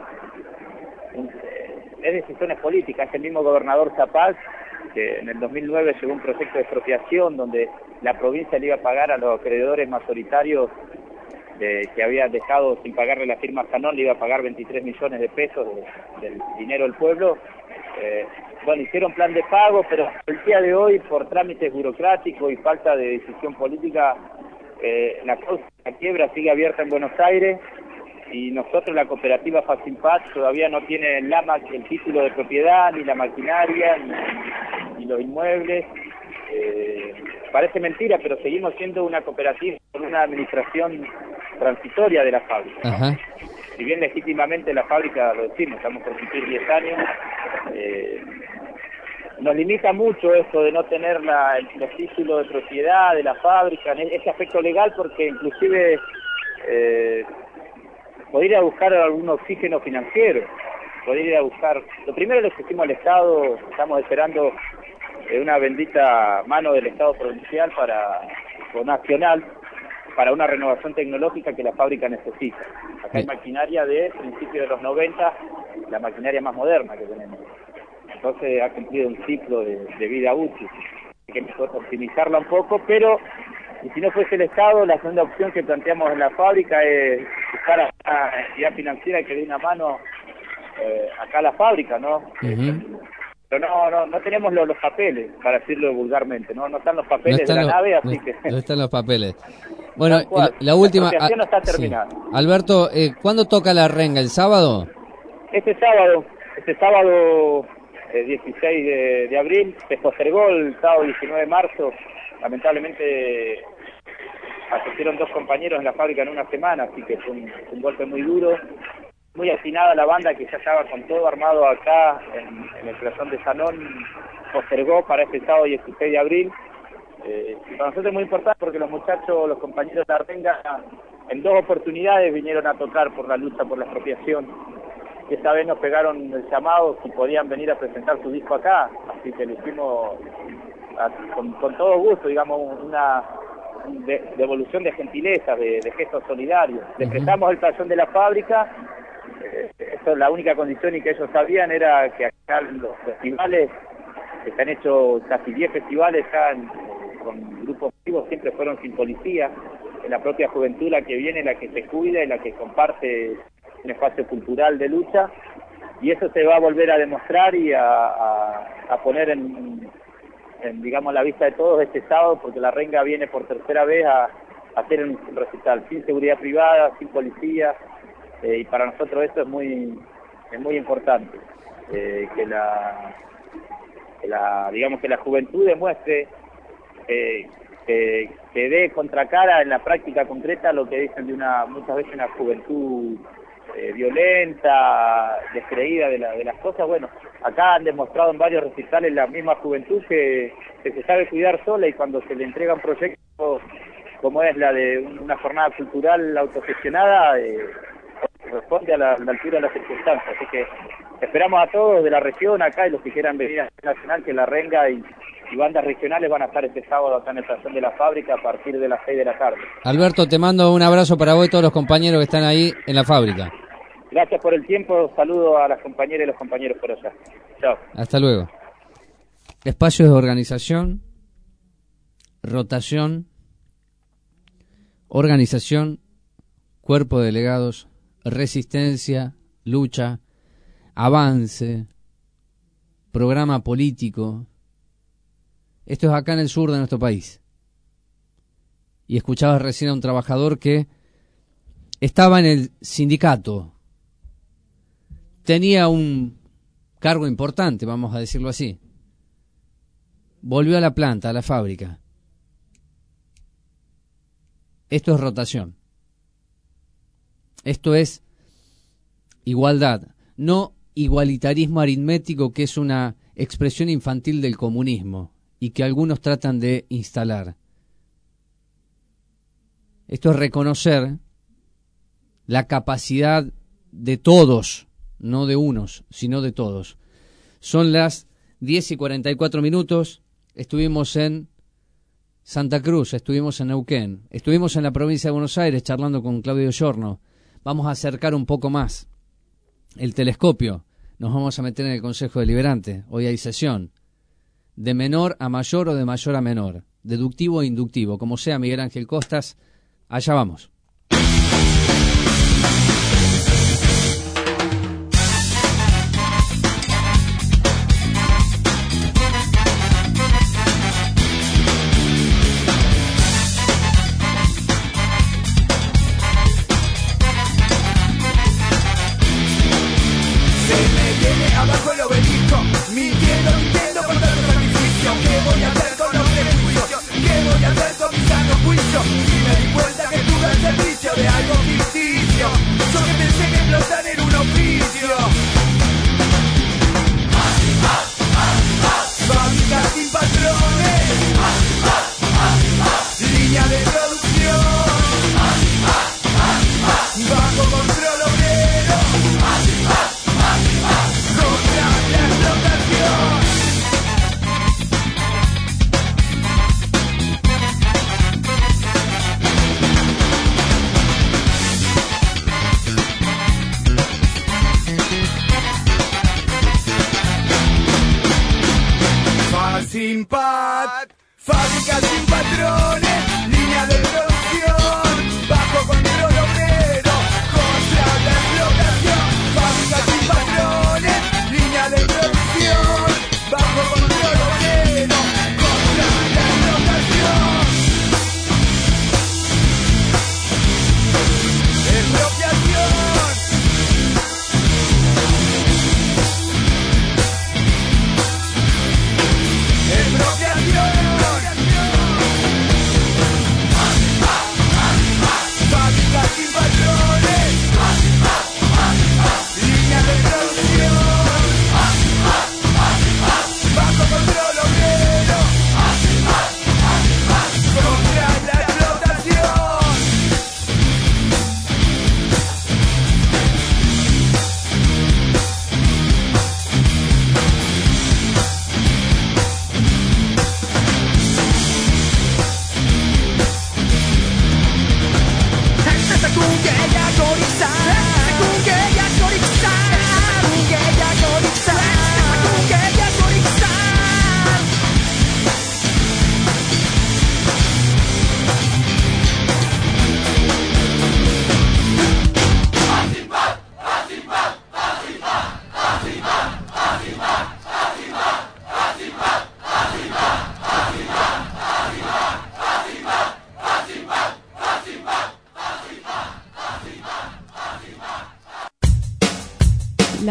Es decisiones políticas. Es el mismo gobernador Zapaz que en el dos mil nueve llegó un proyecto de expropiación donde la provincia le iba a pagar a los acreedores mayoritarios de, que había dejado sin pagarle la firma Sanón, le iba a pagar veintitrés millones de pesos de, del dinero del pueblo. Eh, bueno, hicieron plan de pago, pero el día de hoy, por trámites burocráticos y falta de decisión política, eh, la causa de la quiebra sigue abierta en Buenos Aires y nosotros, la cooperativa Facimpat, todavía no tiene el, el título de propiedad, ni la maquinaria, ni, ni los inmuebles. Eh, parece mentira, pero seguimos siendo una cooperativa con una administración transitoria de la fábrica. Ajá. Si bien legítimamente la fábrica, lo decimos, estamos por cumplir diez años, eh, nos limita mucho eso de no tener la, el, el título de propiedad de la fábrica, en ese aspecto legal, porque inclusive eh, poder ir a buscar algún oxígeno financiero, poder ir a buscar, lo primero le exigimos al Estado, estamos esperando eh, una bendita mano del Estado provincial para, o nacional, para una renovación tecnológica que la fábrica necesita. Acá hay maquinaria de principios de los noventa, la maquinaria más moderna que tenemos. Entonces ha cumplido un ciclo de, de vida útil. Hay que mejor optimizarla un poco, pero y si no fuese el Estado, la segunda opción que planteamos en la fábrica es buscar a una entidad financiera que dé una mano eh, acá a la fábrica, ¿no? Uh-huh. Pero no, no, no tenemos los, los papeles, para decirlo vulgarmente, ¿no? No están los papeles no de la los, nave, así no, que... No están los papeles. Bueno, la, la última... La no está terminada. Sí. Alberto, eh, ¿cuándo toca la renga? ¿El sábado? Este sábado, este sábado eh, dieciséis de, de abril, se postergó el sábado diecinueve de marzo. Lamentablemente asistieron dos compañeros en la fábrica en una semana, así que fue un, un golpe muy duro. Muy afinada la banda que ya estaba con todo armado acá en, en el corazón de Sanón, postergó para este sábado dieciséis de abril. Eh, para nosotros es muy importante porque los muchachos, los compañeros de la renga, en dos oportunidades vinieron a tocar por la lucha por la expropiación. Y esta vez nos pegaron el llamado si podían venir a presentar su disco acá, así que lo hicimos a, con, con todo gusto, digamos, una de, devolución de gentilezas, de, de gestos solidarios. Le prestamos el tallón de la fábrica, eh, eso, la única condición y que ellos sabían era que acá los festivales, que se han hecho casi diez festivales ya en, con grupos activos, siempre fueron sin policía, en la propia juventud la que viene, la que se cuida y la que comparte un espacio cultural de lucha, y eso se va a volver a demostrar y a, a, a poner en, en, digamos, la vista de todos este sábado, porque la Renga viene por tercera vez a, a hacer un recital sin seguridad privada, sin policía, eh, y para nosotros esto es muy es muy importante, eh, que la que la digamos que la juventud demuestre, eh, que, que dé contracara en la práctica concreta lo que dicen de una muchas veces una juventud eh, violenta, descreída de, la, de las cosas. Bueno, acá han demostrado en varios recitales la misma juventud que, que se sabe cuidar sola, y cuando se le entrega un proyecto como es la de una jornada cultural autogestionada, eh, responde a la, a la altura de las circunstancias. Así que esperamos a todos de la región acá y los que quieran venir a Nacional, que la Renga y, y bandas regionales van a estar este sábado acá en el Tallón de la Fábrica a partir de las seis de la tarde. Alberto, te mando un abrazo para vos y todos los compañeros que están ahí en la fábrica. Gracias por el tiempo, saludo a las compañeras y los compañeros por allá. Chao. Hasta luego. Espacios de organización, rotación, organización, cuerpo de delegados, resistencia, lucha, avance, programa político. Esto es acá en el sur de nuestro país. Y escuchabas recién a un trabajador que estaba en el sindicato, tenía un cargo importante, vamos a decirlo así. Volvió a la planta, a la fábrica. Esto es rotación. Esto es igualdad, no igualitarismo aritmético, que es una expresión infantil del comunismo y que algunos tratan de instalar. Esto es reconocer la capacidad de todos, no de unos, sino de todos. Son las diez y cuarenta y cuatro minutos, estuvimos en Santa Cruz, estuvimos en Neuquén, estuvimos en la provincia de Buenos Aires charlando con Claudio Giorno. Vamos a acercar un poco más el telescopio, nos vamos a meter en el Consejo Deliberante, hoy hay sesión, de menor a mayor o de mayor a menor, deductivo e inductivo, como sea. Miguel Ángel Costas, allá vamos. Si me di cuenta que tuve el servicio de algo ficticio, yo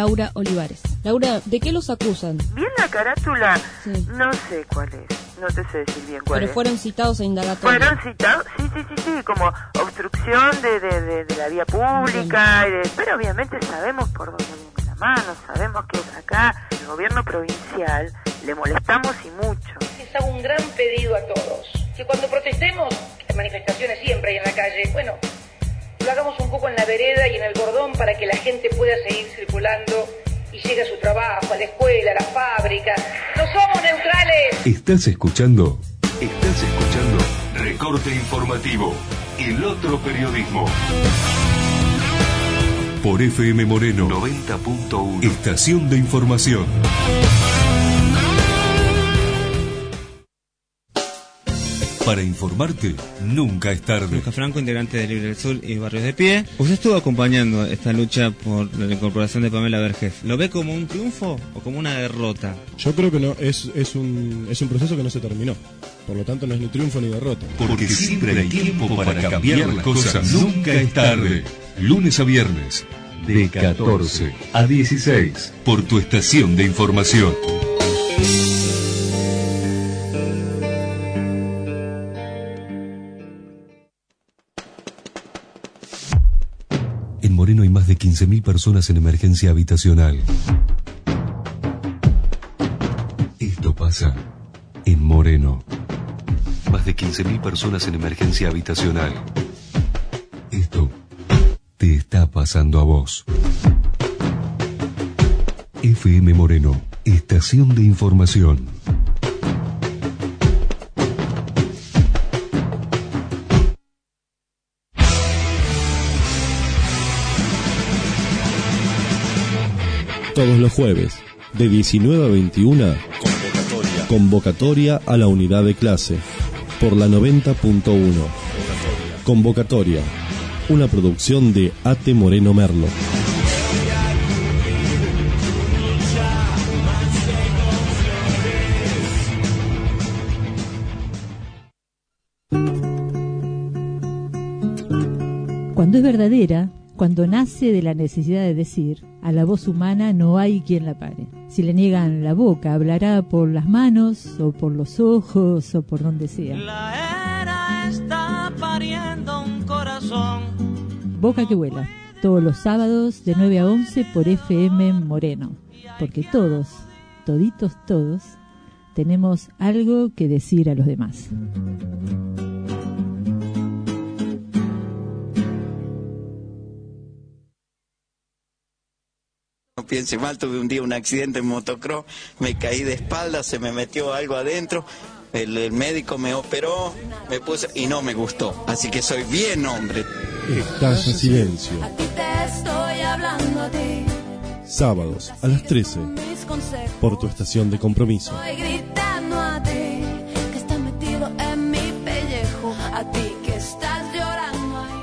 Laura Olivares. Laura, ¿de qué los acusan? Bien la carátula, sí. No sé cuál es, no te sé decir bien cuál Pero es. Pero fueron citados a indagatoria. Fueron citados, sí, sí, sí, sí, como obstrucción de, de, de, de la vía pública, y de, pero obviamente sabemos por dónde viene la mano, sabemos que acá el gobierno provincial le molestamos y mucho. Les hago un gran pedido a todos, que cuando protestemos, en manifestaciones siempre y en la calle, bueno, lo hagamos un poco en la vereda y en el cordón para que la gente pueda seguir circulando y llegue a su trabajo, a la escuela, a la fábrica. ¡No somos neutrales! ¿Estás escuchando? Estás escuchando Recorte Informativo, el otro periodismo. Por F M Moreno noventa punto uno. Estación de información. Para informarte, nunca es tarde. Lucas Franco, integrante de Libre del Sur y Barrios de Pie. Usted estuvo acompañando esta lucha por la incorporación de Pamela Vergés. ¿Lo ve como un triunfo o como una derrota? Yo creo que no, es, es, un, es un proceso que no se terminó. Por lo tanto, no es ni triunfo ni derrota. Porque siempre hay tiempo para cambiar las cosas. Nunca es tarde. Lunes a viernes, de catorce a dieciséis, por tu estación de información. En Moreno hay más de quince mil personas en emergencia habitacional. Esto pasa en Moreno. Más de quince mil personas en emergencia habitacional. Esto te está pasando a vos. F M Moreno, estación de información. Todos los jueves, de diecinueve a veintiuna, convocatoria. Convocatoria a la unidad de clase, por la noventa punto uno. Convocatoria, una producción de A T Moreno Merlo. Cuando es verdadera, cuando nace de la necesidad de decir, a la voz humana no hay quien la pare. Si le niegan la boca, hablará por las manos, o por los ojos, o por donde sea. La era está pariendo un corazón. Boca que vuela, todos los sábados de nueve a once por F M Moreno. Porque todos, toditos todos, tenemos algo que decir a los demás. No piense mal, tuve un día un accidente en motocross, me caí de espalda, se me metió algo adentro, el, el médico me operó, me puse y no me gustó, así que soy bien hombre. Estás en silencio. A ti te estoy hablando a ti. Sábados a las trece, por tu estación de compromiso. Estoy gritando a ti, que estás metido en mi pellejo, a ti que estás llorando ahí.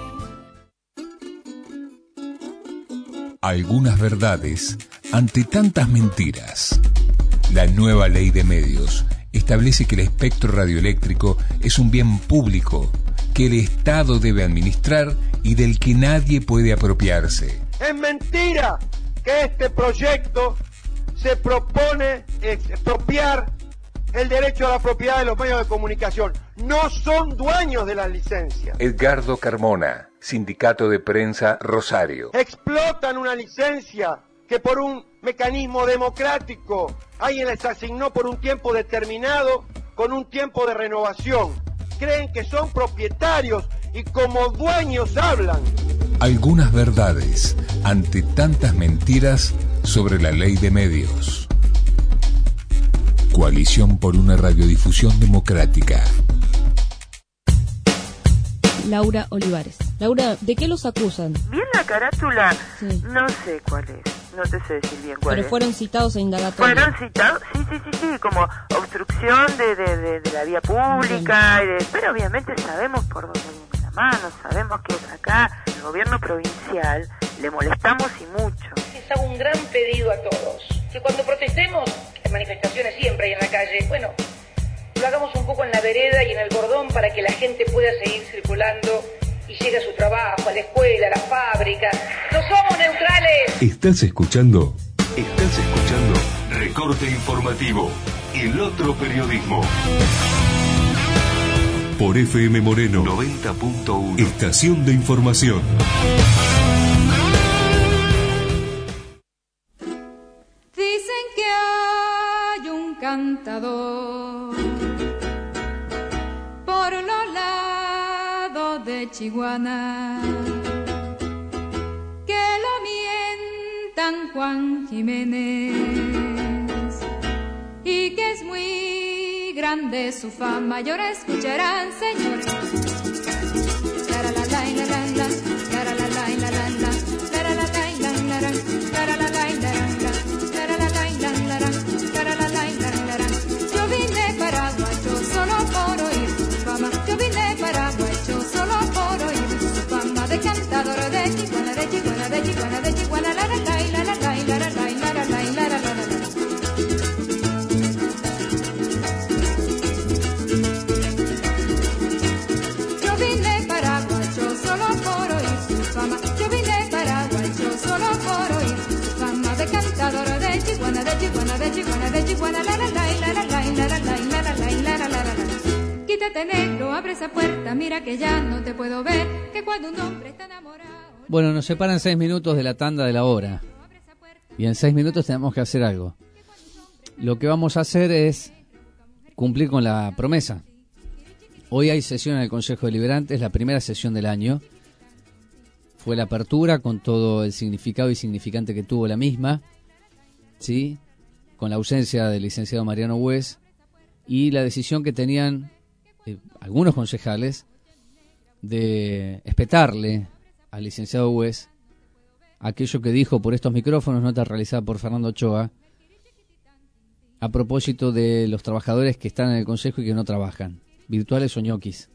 Algunas verdades ante tantas mentiras. La nueva ley de medios establece que el espectro radioeléctrico es un bien público que el Estado debe administrar y del que nadie puede apropiarse. Es mentira que este proyecto se propone expropiar el derecho a la propiedad de los medios de comunicación. No son dueños de las licencias. Edgardo Carmona, Sindicato de Prensa Rosario. Explotan una licencia que por un mecanismo democrático alguien les asignó por un tiempo determinado, con un tiempo de renovación. Creen que son propietarios y como dueños hablan. Algunas verdades ante tantas mentiras sobre la ley de medios. Coalición por una radiodifusión democrática. Laura Olivares. Laura, ¿de qué los acusan? Bien la carátula, sí. No sé cuál es, no te sé decir bien cuál Pero es. fueron citados a indagatoria. Fueron citados, sí, sí, sí, sí, como obstrucción de, de, de, de la vía pública, y de, pero obviamente sabemos por dónde viene la mano, sabemos que acá el gobierno provincial le molestamos y mucho. Les hago un gran pedido a todos, que cuando protestemos, en manifestaciones siempre y en la calle, bueno, lo hagamos un poco en la vereda y en el cordón para que la gente pueda seguir circulando y llegue a su trabajo, a la escuela, a la fábrica. ¡No somos neutrales! Estás escuchando Estás escuchando Recorte Informativo, el otro periodismo. Por F M Moreno noventa punto uno. Estación de información. Dicen que hay un cantador por los lados de Chihuahua que lo mientan Juan Jiménez y que es muy grande su fama. Y ahora escucharán, señores. La la la la la la la, la la la la la la la, la la la la la la la, la la la la la la, la la la la la la, la la la la la la. Yo vine paraguayo solo por oír su fama. Yo vine paraguayo solo por oír su fama de cantador de Chihuahua, de Chihuahua, de Chihuahua, de Chihuahua. La la la la la la la la la la la la la la la. De Chihuahua, de Chihuahua, de Chihuahua, de Chihuahua, la la la la la la la la la la la la la la. Quítate negro, abre esa puerta, mira que ya no te puedo ver, que cuando un hombre está enamorado. Bueno, nos separan seis minutos de la tanda de la hora. Y en seis minutos tenemos que hacer algo. Lo que vamos a hacer es cumplir con la promesa. Hoy hay sesión en el Consejo Deliberante, es la primera sesión del año. Fue la apertura con todo el significado y significante que tuvo la misma. ¿Sí? Con la ausencia del licenciado Mariano Hues y la decisión que tenían eh, algunos concejales de espetarle al licenciado Hues aquello que dijo por estos micrófonos, nota realizada por Fernando Ochoa, a propósito de los trabajadores que están en el Consejo y que no trabajan, virtuales o ñoquis.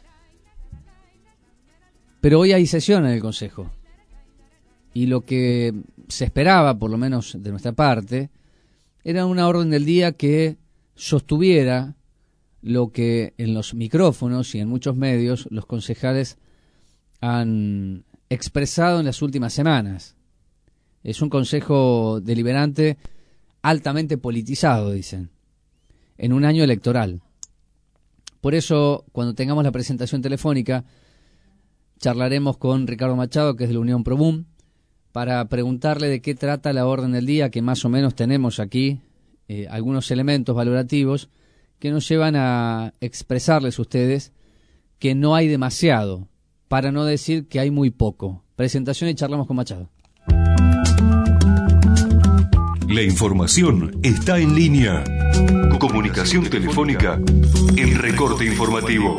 Pero hoy hay sesión en el Consejo. Y lo que se esperaba, por lo menos de nuestra parte, era una orden del día que sostuviera lo que en los micrófonos y en muchos medios los concejales han expresado en las últimas semanas. Es un consejo deliberante altamente politizado, dicen, en un año electoral. Por eso, cuando tengamos la presentación telefónica, charlaremos con Ricardo Machado, que es de la Unión Probum, para preguntarle de qué trata la orden del día, que más o menos tenemos aquí eh, algunos elementos valorativos que nos llevan a expresarles a ustedes que no hay demasiado, para no decir que hay muy poco. Presentación y charlamos con Machado. La información está en línea. Comunicación telefónica, el recorte informativo.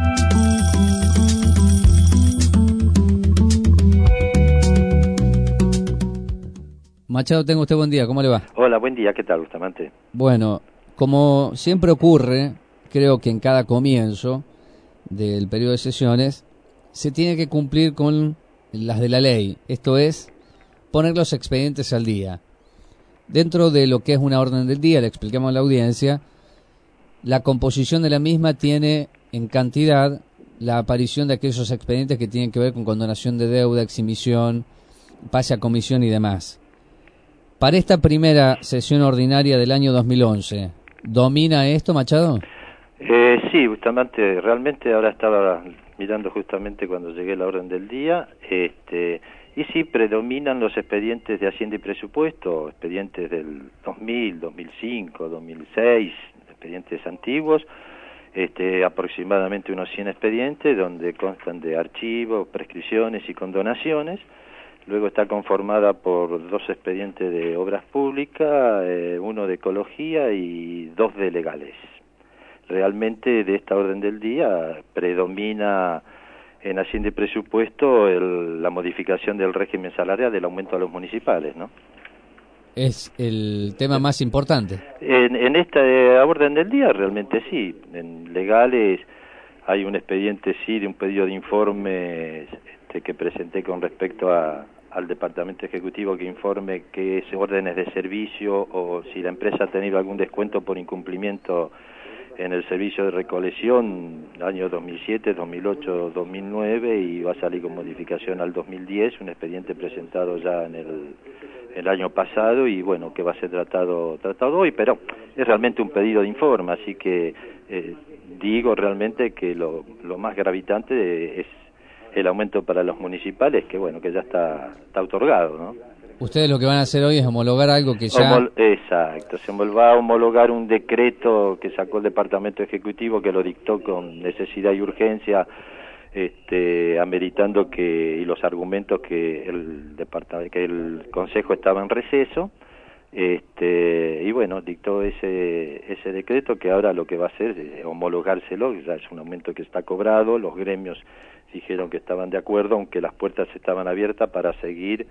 Machado, tenga usted buen día, ¿cómo le va? Hola, buen día, ¿qué tal, Bustamante? Bueno, como siempre ocurre, creo que en cada comienzo del periodo de sesiones se tiene que cumplir con las de la ley, esto es, poner los expedientes al día. Dentro de lo que es una orden del día, le explicamos a la audiencia, la composición de la misma tiene en cantidad la aparición de aquellos expedientes que tienen que ver con condonación de deuda, exhibición, pase a comisión y demás. Para esta primera sesión ordinaria del año dos mil once, ¿domina esto, Machado? Eh, sí, justamente, realmente ahora estaba mirando justamente cuando llegué a la orden del día, este, y sí, predominan los expedientes de Hacienda y Presupuesto, expedientes del dos mil, dos mil cinco, dos mil seis, expedientes antiguos, este, aproximadamente unos cien expedientes donde constan de archivos, prescripciones y condonaciones. Luego está conformada por dos expedientes de obras públicas, eh, uno de ecología y dos de legales. Realmente de esta orden del día predomina en Hacienda y Presupuesto el, la modificación del régimen salarial del aumento a los municipales, ¿no? Es el tema más importante. En, en esta eh, orden del día realmente sí. En legales hay un expediente sí de un pedido de informe este, que presenté con respecto a al Departamento Ejecutivo que informe qué órdenes de servicio o si la empresa ha tenido algún descuento por incumplimiento en el servicio de recolección año dos mil siete, dos mil ocho, dos mil nueve y va a salir con modificación al dos mil diez, un expediente presentado ya en el el año pasado y bueno, que va a ser tratado tratado hoy, pero es realmente un pedido de informe, así que eh, digo realmente que lo, lo más gravitante es el aumento para los municipales, que bueno, que ya está, está otorgado, ¿no? Ustedes lo que van a hacer hoy es homologar algo que ya... Homol Exacto, se va a homologar un decreto que sacó el Departamento Ejecutivo, que lo dictó con necesidad y urgencia, este, ameritando que, y los argumentos que el departamento, que el Consejo estaba en receso, este, y bueno, dictó ese, ese decreto que ahora lo que va a hacer es homologárselo, ya es un aumento que está cobrado, los gremios dijeron que estaban de acuerdo, aunque las puertas estaban abiertas para seguir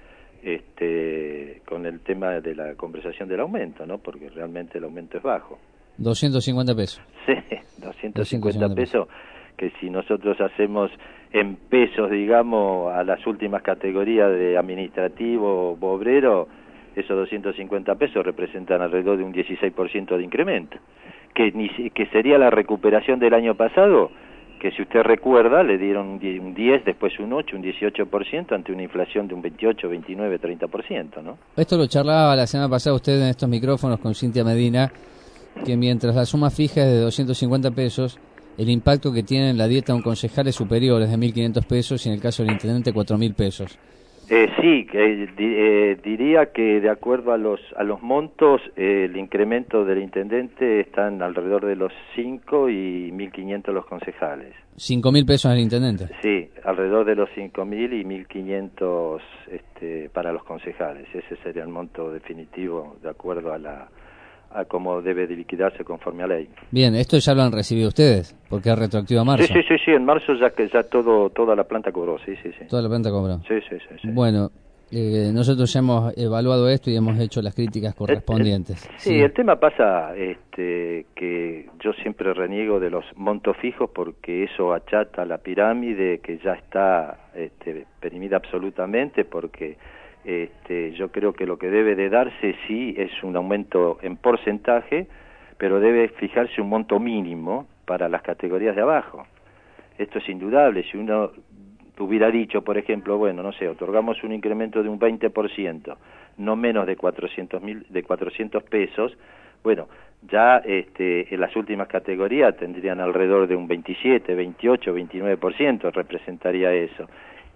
este con el tema de la conversación del aumento, ¿no? Porque realmente el aumento es bajo. doscientos cincuenta pesos. Sí, doscientos cincuenta pesos, que si nosotros hacemos en pesos, digamos, a las últimas categorías de administrativo o obrero, esos doscientos cincuenta pesos representan alrededor de un dieciséis por ciento de incremento, que, ni, que sería la recuperación del año pasado, que si usted recuerda, le dieron un diez, después un ocho, un dieciocho por ciento ante una inflación de un veintiocho, veintinueve, treinta por ciento, ¿no? Esto lo charlaba la semana pasada usted en estos micrófonos con Cintia Medina, que mientras la suma fija es de doscientos cincuenta pesos, el impacto que tiene en la dieta de un concejal es superior, es de mil quinientos pesos, y en el caso del intendente cuatro mil pesos. Eh, sí, eh, di, eh, diría que de acuerdo a los a los montos, eh, el incremento del intendente están alrededor de los cinco y mil quinientos los concejales. ¿cinco mil pesos al intendente? Sí, alrededor de los cinco mil y mil quinientos este, para los concejales. Ese sería el monto definitivo de acuerdo a la a cómo debe de liquidarse conforme a ley. Bien, esto ya lo han recibido ustedes, porque es retroactivo a marzo. Sí, sí, sí, sí, en marzo ya que ya todo toda la planta cobró, sí, sí, sí. Toda la planta cobró. Sí, sí, sí. sí. Bueno, eh, nosotros ya hemos evaluado esto y hemos hecho las críticas correspondientes. El, el, sí, sí, el tema pasa este, que yo siempre reniego de los montos fijos porque eso achata la pirámide que ya está este, perimida absolutamente, porque Este, yo creo que lo que debe de darse sí es un aumento en porcentaje, pero debe fijarse un monto mínimo para las categorías de abajo. Esto es indudable. Si uno hubiera dicho, por ejemplo, bueno, no sé, otorgamos un incremento de un veinte por ciento, no menos de cuatrocientos mil, de cuatrocientos pesos, bueno, ya este, en las últimas categorías tendrían alrededor de un veintisiete, veintiocho, veintinueve por ciento, representaría eso.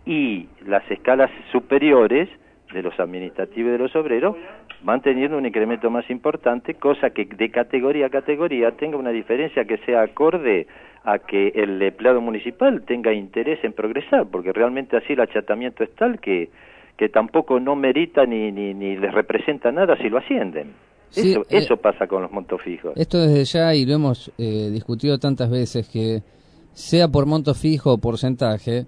Y las escalas superiores de los administrativos y de los obreros van teniendo un incremento más importante, cosa que de categoría a categoría tenga una diferencia que sea acorde a que el empleado municipal tenga interés en progresar, porque realmente así el achatamiento es tal que, que tampoco no merita ni, ni, ni les representa nada si lo ascienden. Sí, eso, eh, eso pasa con los montos fijos. Esto desde ya, y lo hemos eh, discutido tantas veces, que sea por monto fijo o porcentaje,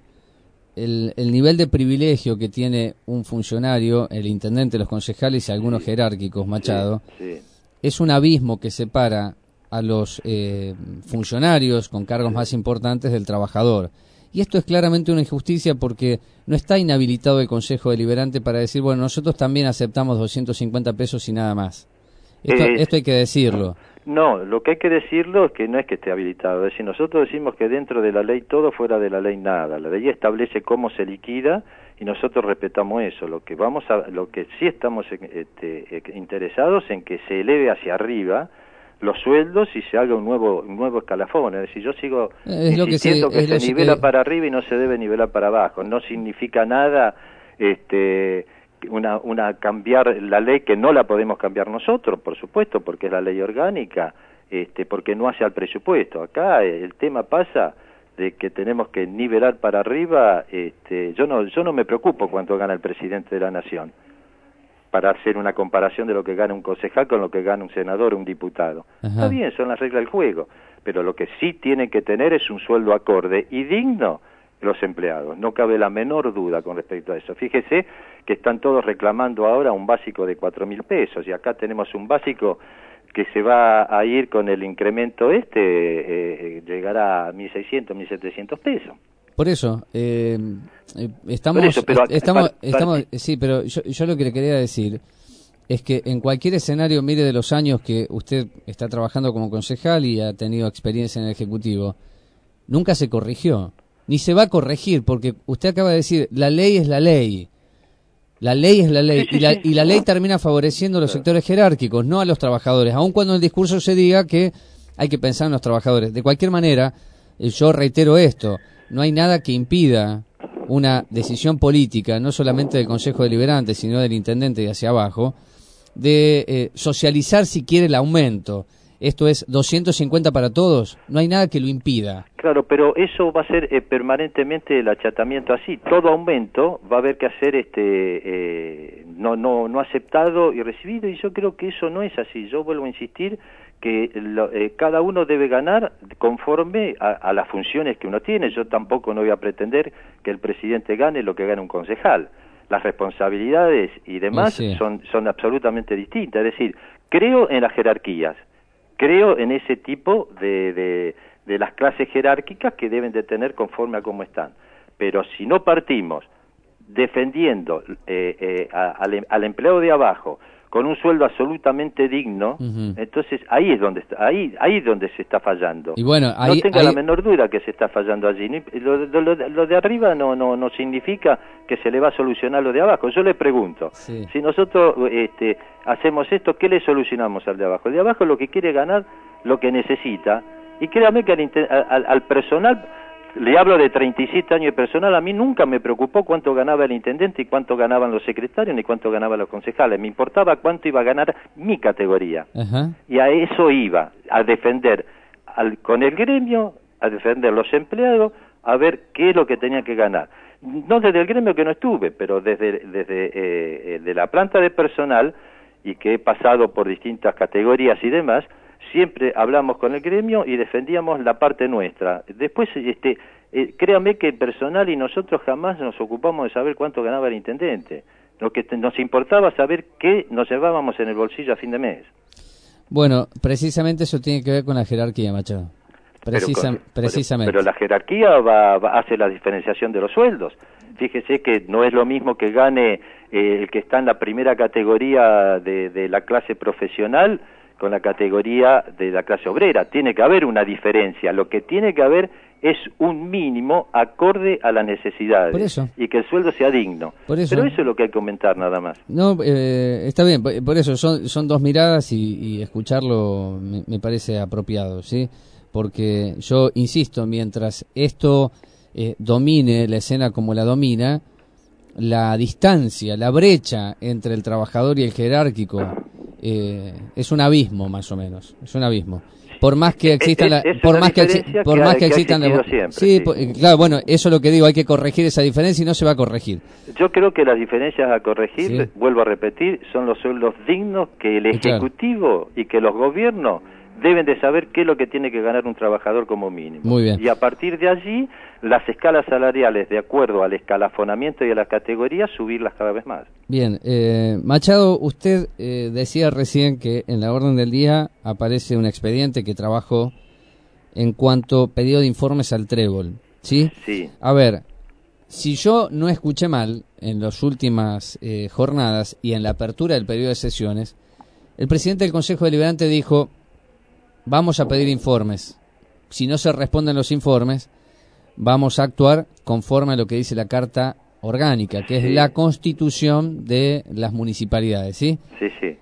El, el nivel de privilegio que tiene un funcionario, el intendente, los concejales y algunos sí. jerárquicos, Machado, sí, sí. es un abismo que separa a los eh, funcionarios con cargos sí. más importantes del trabajador. Y esto es claramente una injusticia porque no está inhabilitado el Consejo Deliberante para decir, bueno, nosotros también aceptamos doscientos cincuenta pesos y nada más. Esto, eh, esto hay que decirlo. No, lo que hay que decirlo es que no es que esté habilitado, es decir, nosotros decimos que dentro de la ley todo, fuera de la ley nada. La ley establece cómo se liquida y nosotros respetamos eso. Lo que vamos a, lo que sí estamos este, interesados en que se eleve hacia arriba los sueldos y se haga un nuevo un nuevo escalafón. Es decir, yo sigo es insistiendo que, se, que se lo nivela que... para arriba y no se debe nivelar para abajo. No significa nada este una una cambiar la ley, que no la podemos cambiar nosotros, por supuesto, porque es la ley orgánica, este porque no hace al presupuesto. Acá el tema pasa de que tenemos que nivelar para arriba. Este yo no yo no me preocupo cuánto gana el presidente de la nación, para hacer una comparación de lo que gana un concejal con lo que gana un senador o un diputado. Ajá. Está bien, son las reglas del juego, pero lo que sí tienen que tener es un sueldo acorde y digno los empleados. No cabe la menor duda con respecto a eso. Fíjese que están todos reclamando ahora un básico de cuatro mil pesos, y acá tenemos un básico que se va a ir con el incremento este, eh, llegará a mil seiscientos, mil setecientos pesos. Por eso, eh, estamos, Por eso, pero, estamos, para, estamos, sí, pero yo, yo lo que le quería decir es que en cualquier escenario, mire de los años que usted está trabajando como concejal y ha tenido experiencia en el Ejecutivo, nunca se corrigió, ni se va a corregir, porque usted acaba de decir, la ley es la ley. La ley es la ley, Sí, sí, y, la, sí. y la ley termina favoreciendo a los sectores jerárquicos, no a los trabajadores, aun cuando en el discurso se diga que hay que pensar en los trabajadores. De cualquier manera, eh, yo reitero esto, no hay nada que impida una decisión política, no solamente del Consejo Deliberante, sino del Intendente y hacia abajo, de eh, socializar si quiere el aumento. Esto es doscientos cincuenta para todos, no hay nada que lo impida. Claro, pero eso va a ser eh, permanentemente el achatamiento así. Todo aumento va a haber que hacer este eh, no no no aceptado y recibido, y yo creo que eso no es así. Yo vuelvo a insistir que lo, eh, cada uno debe ganar conforme a, a las funciones que uno tiene. Yo tampoco no voy a pretender que el presidente gane lo que gana un concejal. Las responsabilidades y demás Sí. son son absolutamente distintas. Es decir, creo en las jerarquías. Creo en ese tipo de, de, de las clases jerárquicas que deben de tener conforme a cómo están. Pero si no partimos defendiendo eh, eh, a, al, al empleado de abajo con un sueldo absolutamente digno, Ujú. entonces ahí es donde está, ahí ahí es donde se está fallando. Y bueno, ahí- no tenga ahí- la menor duda que se está fallando allí. Ni- Lo, lo- lo- lo de arriba no no no significa que se le va a solucionar lo de abajo. Yo le pregunto, Sí. si nosotros este, hacemos esto, ¿qué le solucionamos al de abajo? El de abajo lo que quiere ganar, lo que necesita, y créame que al, inte- al, al personal, le hablo de treinta y siete años de personal, a mí nunca me preocupó cuánto ganaba el intendente y cuánto ganaban los secretarios ni cuánto ganaban los concejales. Me importaba cuánto iba a ganar mi categoría. Ajá. Y a eso iba, a defender al, con el gremio, a defender los empleados, a ver qué es lo que tenía que ganar. No desde el gremio que no estuve, pero desde, desde eh, de la planta de personal, y que he pasado por distintas categorías y demás, siempre hablamos con el gremio y defendíamos la parte nuestra. Después, este, eh, créame que el personal y nosotros jamás nos ocupamos de saber cuánto ganaba el intendente. Lo que te- nos importaba saber qué nos llevábamos en el bolsillo a fin de mes. Bueno, precisamente eso tiene que ver con la jerarquía, Machado. Precisa- Pero, con- precisamente. Pero, pero la jerarquía va, va- hace la diferenciación de los sueldos. Fíjese que no es lo mismo que gane eh, el que está en la primera categoría de, de la clase profesional con la categoría de la clase obrera. Tiene que haber una diferencia. Lo que tiene que haber es un mínimo acorde a las necesidades. Por eso. Y que el sueldo sea digno. Por eso. Pero eso es lo que hay que comentar nada más. No, eh, está bien, por por eso son, son dos miradas y, y escucharlo me, me parece apropiado, ¿sí? Porque yo insisto, mientras esto eh, domine la escena como la domina, la distancia, la brecha entre el trabajador y el jerárquico eh, es un abismo, más o menos, es un abismo. Por más que existan, la- Es- es por una más que, exi- diferencia por que más ha- que que ha existan, existido siempre, sí, sí. po- eh, claro, bueno, eso es lo que digo, hay que corregir esa diferencia y no se va a corregir. Yo creo que las diferencias a corregir, Sí. vuelvo a repetir, son los sueldos dignos que el Sí, claro. Ejecutivo y que los gobiernos deben de saber qué es lo que tiene que ganar un trabajador como mínimo. Muy bien. Y a partir de allí, las escalas salariales, de acuerdo al escalafonamiento y a las categorías, subirlas cada vez más. Bien, eh, Machado, usted eh, decía recién que en la orden del día aparece un expediente que trabajó en cuanto pedido de informes al Trébol, ¿sí? Sí. A ver, si yo no escuché mal en las últimas eh, jornadas y en la apertura del periodo de sesiones, el presidente del Consejo Deliberante dijo, vamos a pedir informes. Si no se responden los informes, vamos a actuar conforme a lo que dice la Carta Orgánica, que es Sí. la constitución de las municipalidades, ¿sí? Sí, sí.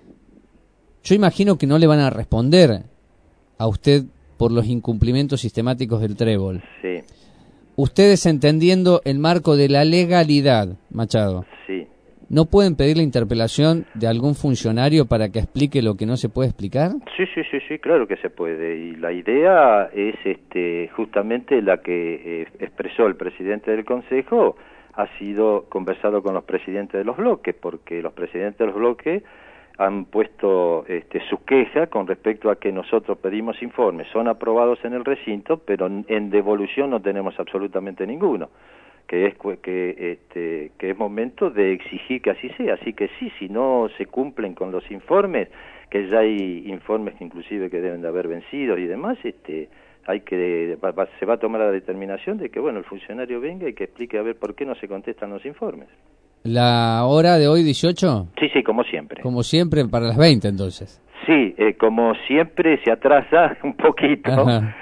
Yo imagino que no le van a responder a usted por los incumplimientos sistemáticos del Trébol. Sí, Ustedes, entendiendo el marco de la legalidad, Machado, sí. ¿no pueden pedir la interpelación de algún funcionario para que explique lo que no se puede explicar? Sí, sí, sí, sí, claro que se puede. Y la idea es este, justamente la que eh, expresó el presidente del Consejo, ha sido conversado con los presidentes de los bloques, porque los presidentes de los bloques han puesto este, su queja con respecto a que nosotros pedimos informes, son aprobados en el recinto, pero en devolución no tenemos absolutamente ninguno. Que es que este que es momento de exigir que así sea, así que sí, si no se cumplen con los informes, que ya hay informes que inclusive que deben de haber vencido y demás, este hay que va, va, se va a tomar la determinación de que bueno, el funcionario venga y que explique a ver por qué no se contestan los informes. ¿La hora de hoy dieciocho? Sí, sí, como siempre. Como siempre, para las veinte entonces. Sí, eh, como siempre se atrasa un poquito. Ajá.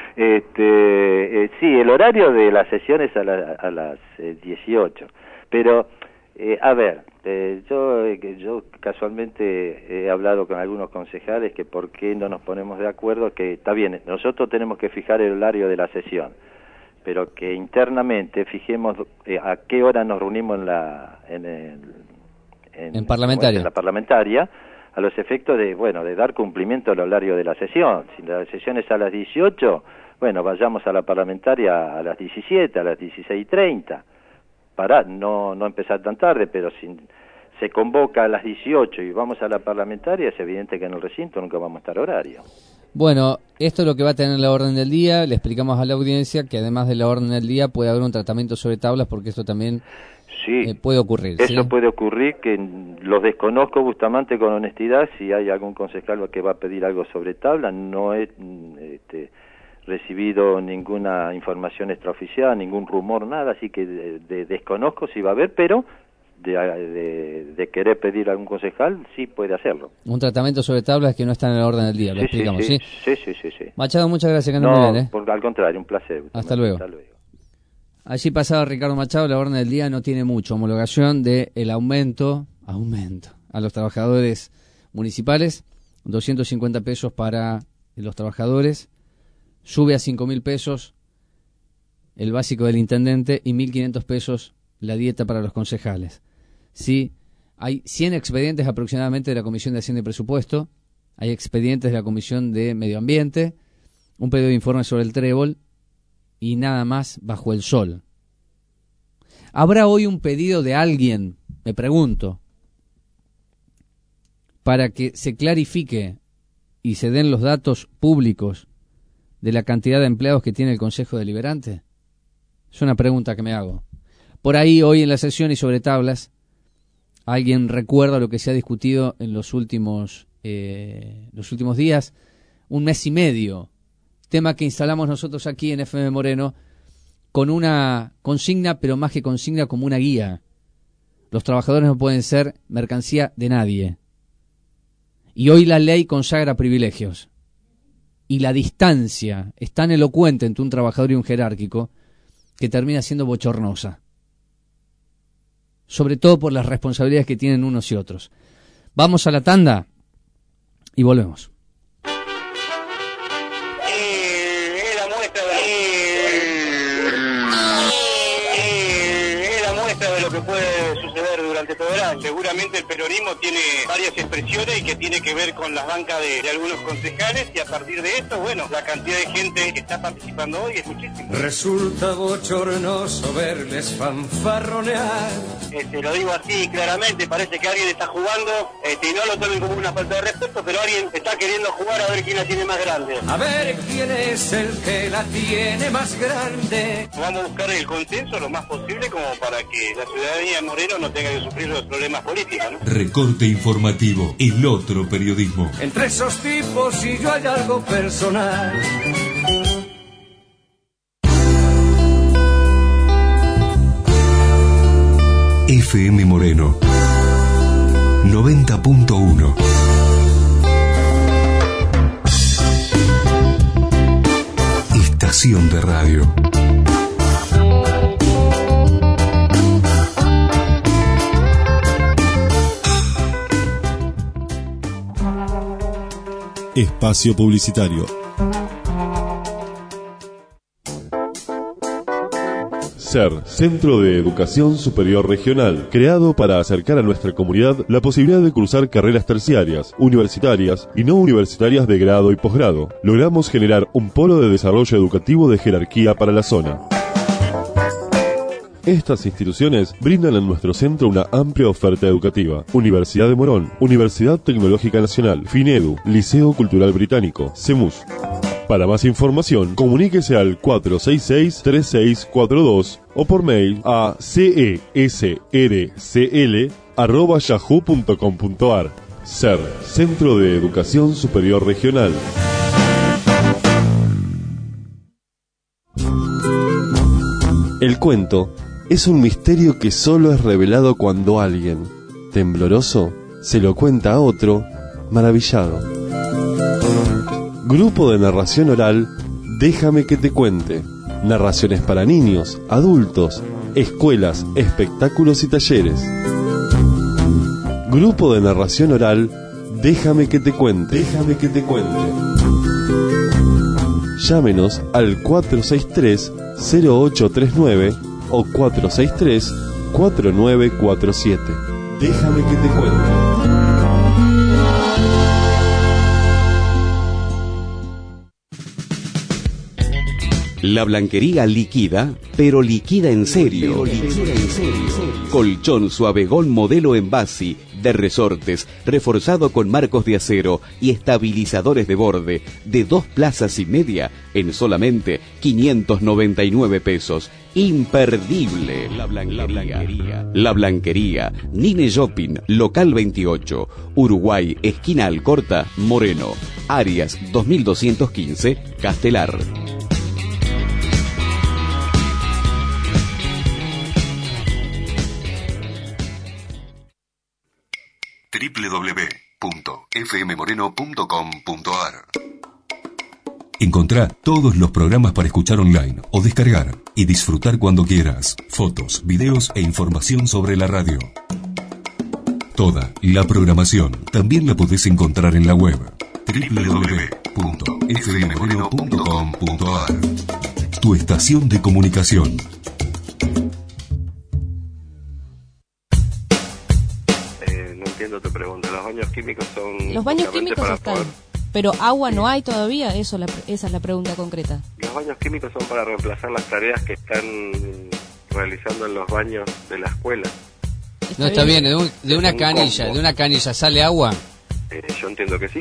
Este, eh, sí, el horario de las sesiones a, la, a las eh, dieciocho. Pero, eh, a ver, Eh, yo, eh, que yo casualmente he hablado con algunos concejales que por qué no nos ponemos de acuerdo, que está bien, nosotros tenemos que fijar el horario de la sesión, pero que internamente fijemos eh, a qué hora nos reunimos en la en, el, en, en parlamentaria. en la parlamentaria, a los efectos de, bueno, de dar cumplimiento al horario de la sesión. Si la sesión es a las dieciocho, bueno, vayamos a la parlamentaria a las diecisiete, a las dieciséis y treinta, para no, no empezar tan tarde, pero si se convoca a las dieciocho y vamos a la parlamentaria, es evidente que en el recinto nunca vamos a estar horario. Bueno, esto es lo que va a tener la orden del día. Le explicamos a la audiencia que además de la orden del día puede haber un tratamiento sobre tablas, porque esto también sí, eh, puede ocurrir. Eso ¿sí? puede ocurrir, que los desconozco, Bustamante, con honestidad. Si hay algún concejal que va a pedir algo sobre tablas, no he este, recibido ninguna información extraoficial, ningún rumor, nada, así que de, de, desconozco si va a haber, pero de, de, de querer pedir a algún concejal, sí puede hacerlo. Un tratamiento sobre tablas que no está en la orden del día, lo sí, explicamos, sí, ¿sí? Sí, sí, sí, sí. Machado, muchas gracias, que ande no, muy bien, ¿eh? por, al contrario, un placer. Hasta luego. Hasta luego. Allí pasaba Ricardo Machado. La orden del día no tiene mucho. Homologación de el aumento, aumento a los trabajadores municipales, doscientos cincuenta pesos para los trabajadores, sube a cinco mil pesos el básico del intendente y mil quinientos pesos la dieta para los concejales. Sí, hay cien expedientes aproximadamente de la Comisión de Hacienda y Presupuesto, hay expedientes de la Comisión de Medio Ambiente, un pedido de informe sobre el trébol y nada más bajo el sol. ¿Habrá hoy un pedido de alguien, me pregunto, para que se clarifique y se den los datos públicos de la cantidad de empleados que tiene el Consejo Deliberante? Es una pregunta que me hago. Por ahí, hoy en la sesión y sobre tablas, alguien recuerda lo que se ha discutido en los últimos, eh, los últimos días, un mes y medio, tema que instalamos nosotros aquí en F M Moreno, con una consigna, pero más que consigna, como una guía. Los trabajadores no pueden ser mercancía de nadie. Y hoy la ley consagra privilegios. Y la distancia es tan elocuente entre un trabajador y un jerárquico que termina siendo bochornosa. Sobre todo por las responsabilidades que tienen unos y otros. Vamos a la tanda y volvemos. Que puede suceder durante todo el año. Seguramente el peronismo tiene varias expresiones y que tiene que ver con las bancas de, de algunos concejales, y a partir de esto, bueno, la cantidad de gente que está participando hoy es muchísima. Resulta bochornoso verles fanfarronear. Este, lo digo así claramente, parece que alguien está jugando, este, y no lo tomen como una falta de respeto, pero alguien está queriendo jugar a ver quién la tiene más grande. A ver quién es el que la tiene más grande. Vamos a buscar el consenso lo más posible como para que la ciudadanía de Moreno no tenga que sufrir los problemas políticos, ¿no? Recorte informativo, el otro periodismo. Entre esos tipos y yo hay algo personal. F M Moreno noventa punto uno. Estación de radio. Espacio publicitario. SER, Centro de Educación Superior Regional, creado para acercar a nuestra comunidad la posibilidad de cursar carreras terciarias, universitarias y no universitarias de grado y posgrado. Logramos generar un polo de desarrollo educativo de jerarquía para la zona. Estas instituciones brindan en nuestro centro una amplia oferta educativa. Universidad de Morón, Universidad Tecnológica Nacional, FINEDU, Liceo Cultural Británico, CEMUS. Para más información, comuníquese al cuatro seis seis, tres seis cuatro dos o por mail a cesrcl arroba yahoo punto com punto ar. SER, Centro de Educación Superior Regional. El cuento es un misterio que solo es revelado cuando alguien, tembloroso, se lo cuenta a otro, maravillado. Grupo de narración oral, Déjame que te cuente. Narraciones para niños, adultos, escuelas, espectáculos y talleres. Grupo de narración oral, Déjame que te cuente. Déjame que te cuente. Llámenos al cuatro seis tres, cero ocho tres nueve o cuatro seis tres, cuatro nueve cuatro siete. Déjame que te cuente. La Blanquería liquida, pero liquida en serio. Colchón Suavegol modelo Envasi, de resortes, reforzado con marcos de acero y estabilizadores de borde, de dos plazas y media, en solamente quinientos noventa y nueve pesos. Imperdible. La Blanquería. La Blanquería. Nine Shopping, local veintiocho, Uruguay, esquina Alcorta, Moreno. Arias dos mil doscientos quince, Castelar. doble u doble u doble u punto f m moreno punto com punto a r. Encontrá todos los programas para escuchar online o descargar y disfrutar cuando quieras. Fotos, videos e información sobre la radio. Toda la programación también la podés encontrar en la web doble u doble u doble u punto f m moreno punto com punto a r. Tu estación de comunicación. Tu pregunta, los baños químicos son... Los baños químicos para están, poder... pero agua no hay todavía, eso la, esa es la pregunta concreta. Los baños químicos son para reemplazar las tareas que están realizando en los baños de la escuela. No, está bien, de, un, de una un canilla, combo. de una canilla sale agua. Eh, yo entiendo que sí.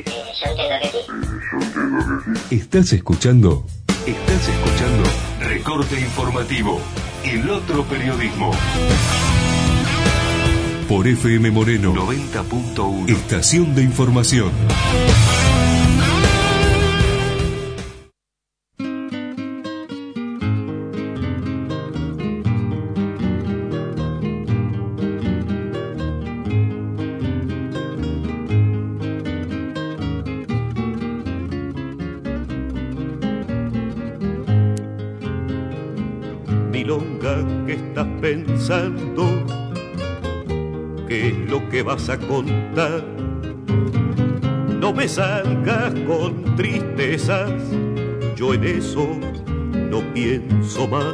Estás escuchando, estás escuchando Recorte Informativo, el otro periodismo. Por F M Moreno noventa punto uno. Estación de información. Milonga, ¿qué estás pensando? ¿Qué es lo que vas a contar? No me salgas con tristezas, yo en eso no pienso más.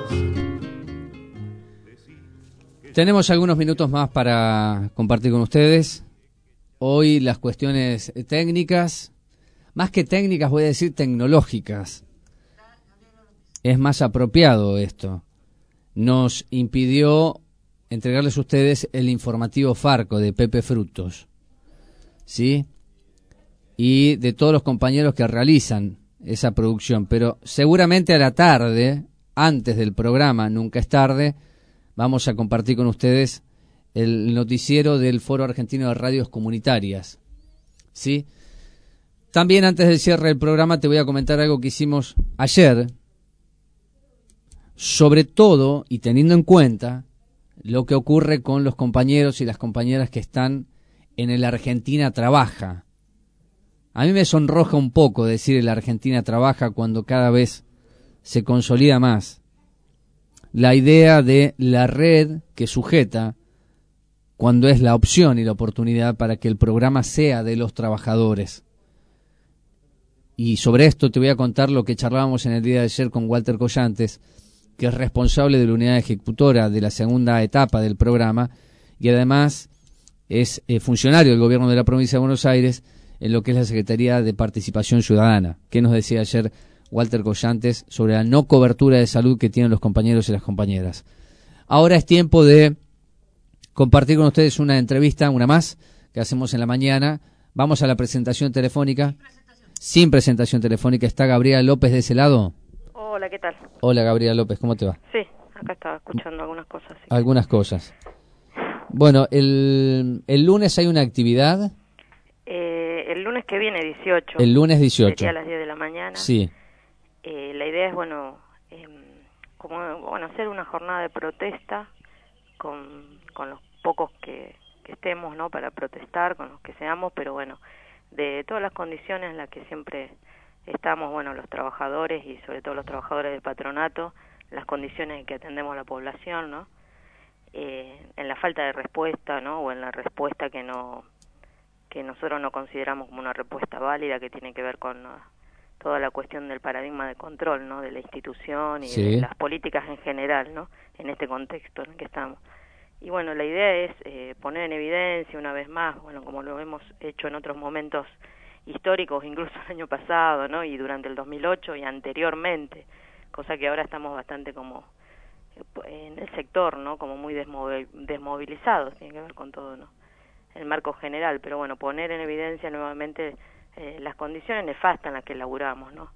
Tenemos algunos minutos más para compartir con ustedes. Hoy las cuestiones técnicas, más que técnicas voy a decir tecnológicas. Es más apropiado esto. Nos impidió entregarles a ustedes el informativo Farco de Pepe Frutos, ¿sí? Y de todos los compañeros que realizan esa producción, pero seguramente a la tarde, antes del programa, nunca es tarde, vamos a compartir con ustedes el noticiero del Foro Argentino de Radios Comunitarias, ¿sí? También antes del cierre del programa te voy a comentar algo que hicimos ayer, sobre todo y teniendo en cuenta lo que ocurre con los compañeros y las compañeras que están en el Argentina Trabaja. A mí me sonroja un poco decir el Argentina Trabaja cuando cada vez se consolida más la idea de la red que sujeta cuando es la opción y la oportunidad para que el programa sea de los trabajadores. Y sobre esto te voy a contar lo que charlábamos en el día de ayer con Walter Collantes, que es responsable de la unidad ejecutora de la segunda etapa del programa y además es eh, funcionario del gobierno de la provincia de Buenos Aires en lo que es la Secretaría de Participación Ciudadana. ¿Qué nos decía ayer Walter Collantes sobre la no cobertura de salud que tienen los compañeros y las compañeras? Ahora es tiempo de compartir con ustedes una entrevista, una más, que hacemos en la mañana. Vamos a la presentación telefónica. Sin presentación, Sin presentación telefónica. ¿Está Gabriela López de ese lado? Hola, ¿qué tal? Hola, Gabriela López, ¿cómo te va? Sí, acá estaba escuchando algunas cosas. Sí. Algunas cosas. Bueno, el, el lunes hay una actividad. Eh, el lunes que viene, dieciocho. El lunes dieciocho. Sería a las diez de la mañana. Sí. Eh, la idea es, bueno, eh, como, bueno, hacer una jornada de protesta con, con los pocos que, que estemos, ¿no? Para protestar, con los que seamos, pero bueno, de todas las condiciones en las que siempre estamos, bueno, los trabajadores y sobre todo los trabajadores del patronato, las condiciones en que atendemos a la población, ¿no? eh, en la falta de respuesta, ¿no? O en la respuesta que no que nosotros no consideramos como una respuesta válida, que tiene que ver con uh, toda la cuestión del paradigma de control, ¿no? De la institución y Sí. de las políticas en general, ¿no? En este contexto en el que estamos. Y bueno, la idea es eh, poner en evidencia una vez más, bueno, como lo hemos hecho en otros momentos históricos, incluso el año pasado, ¿no? Y durante el dos mil ocho y anteriormente, cosa que ahora estamos bastante como eh, en el sector, ¿no? Como muy desmovi- desmovilizados, tiene que ver con todo, ¿no? El marco general, pero bueno, poner en evidencia nuevamente eh, las condiciones nefastas en las que laburamos, ¿no?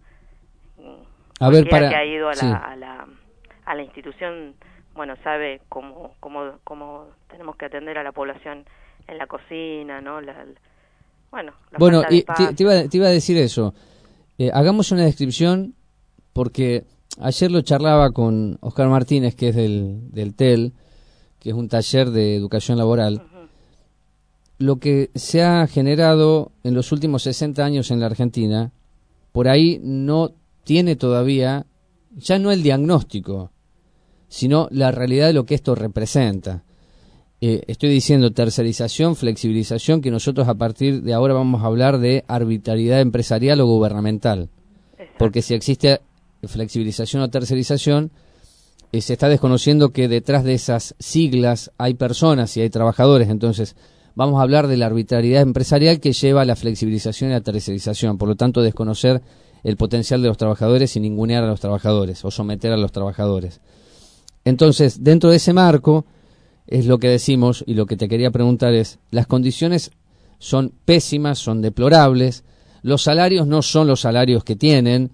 A ver, Cualquiera para... que ha ido a la, sí. a la, a la institución, bueno, sabe cómo, cómo, cómo tenemos que atender a la población en la cocina, ¿no? La, la- bueno, la Bueno, falta de y te, espacio. te iba, te iba a decir eso. Eh, hagamos una descripción, porque ayer lo charlaba con Oscar Martínez, que es del, del T E L, que es un taller de educación laboral. Lo que se ha generado en los últimos sesenta años en la Argentina, por ahí no tiene todavía, ya no el diagnóstico, sino la realidad de lo que esto representa. Eh, estoy diciendo tercerización, flexibilización, que nosotros a partir de ahora vamos a hablar de arbitrariedad empresarial o gubernamental. Porque si existe flexibilización o tercerización, eh, se está desconociendo que detrás de esas siglas hay personas y hay trabajadores. Entonces, vamos a hablar de la arbitrariedad empresarial que lleva a la flexibilización y la tercerización. Por lo tanto, desconocer el potencial de los trabajadores y ningunear a los trabajadores o someter a los trabajadores. Entonces, dentro de ese marco, es lo que decimos, y lo que te quería preguntar es, las condiciones son pésimas, son deplorables, los salarios no son los salarios que tienen,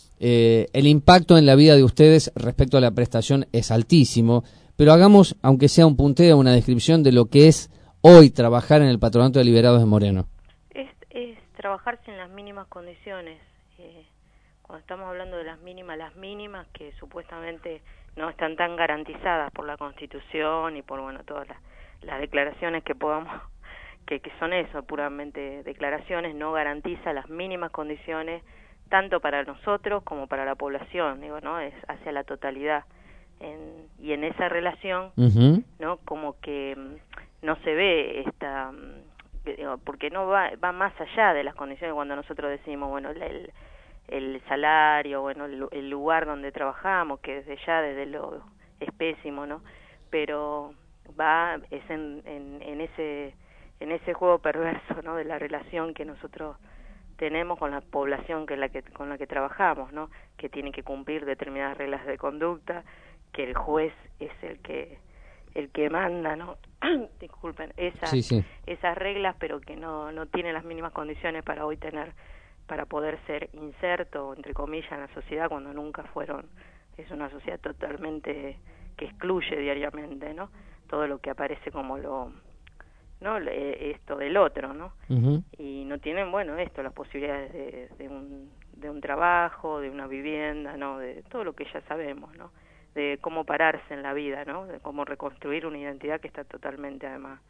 eh, el impacto en la vida de ustedes respecto a la prestación es altísimo, pero hagamos, aunque sea un punteo, una descripción de lo que es hoy trabajar en el Patronato de Liberados de Moreno. Es, es trabajar sin las mínimas condiciones. Eh, cuando estamos hablando de las mínimas, las mínimas que supuestamente no están tan garantizadas por la Constitución y por, bueno, todas las, las declaraciones que podamos, que, que son eso, puramente declaraciones, no garantiza las mínimas condiciones tanto para nosotros como para la población, digo, ¿no? Es hacia la totalidad. En, y en esa relación, Uh-huh. ¿no? Como que mm, no se ve esta, mm, que digo, porque no va, va más allá de las condiciones cuando nosotros decimos, bueno, el, el, el salario, bueno, el, el lugar donde trabajamos, que desde ya, desde lo es pésimo, ¿no? Pero va, es en, en, en ese, en ese juego perverso, ¿no? De la relación que nosotros tenemos con la población que la que con la que trabajamos, ¿no? Que tiene que cumplir determinadas reglas de conducta, que el juez es el que el que manda, ¿no? Disculpen, esas Sí, sí. esas reglas, pero que no no tiene las mínimas condiciones para hoy tener, para poder ser inserto, entre comillas, en la sociedad, cuando nunca fueron. Es una sociedad totalmente que excluye diariamente, ¿no? Todo lo que aparece como lo, ¿no? Le- esto del otro, ¿no? Uh-huh. Y no tienen, bueno, esto, las posibilidades de, de un de un trabajo, de una vivienda, ¿no? De todo lo que ya sabemos, ¿no? De cómo pararse en la vida, ¿no? De cómo reconstruir una identidad que está totalmente, además,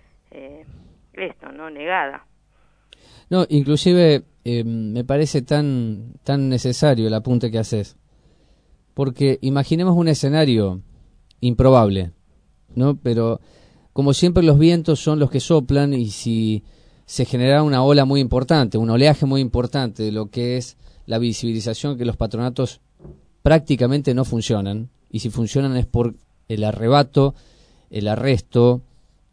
eh, esto, ¿no? Negada. No, inclusive eh, me parece tan tan necesario el apunte que haces, porque imaginemos un escenario improbable, ¿no? Pero como siempre los vientos son los que soplan, y si se genera una ola muy importante, un oleaje muy importante de lo que es la visibilización, que los patronatos prácticamente no funcionan, y si funcionan es por el arrebato, el arresto,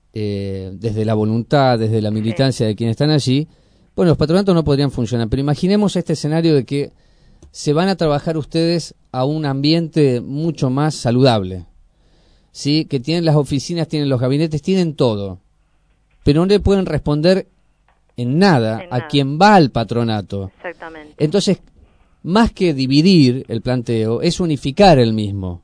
eh, desde la voluntad, desde la militancia de quienes están allí. Bueno, los patronatos no podrían funcionar, pero imaginemos este escenario de que se van a trabajar ustedes a un ambiente mucho más saludable, ¿sí? Que tienen las oficinas, tienen los gabinetes, tienen todo, pero no le pueden responder en nada En a nada. quien va al patronato. Exactamente. Entonces, más que dividir el planteo, es unificar el mismo.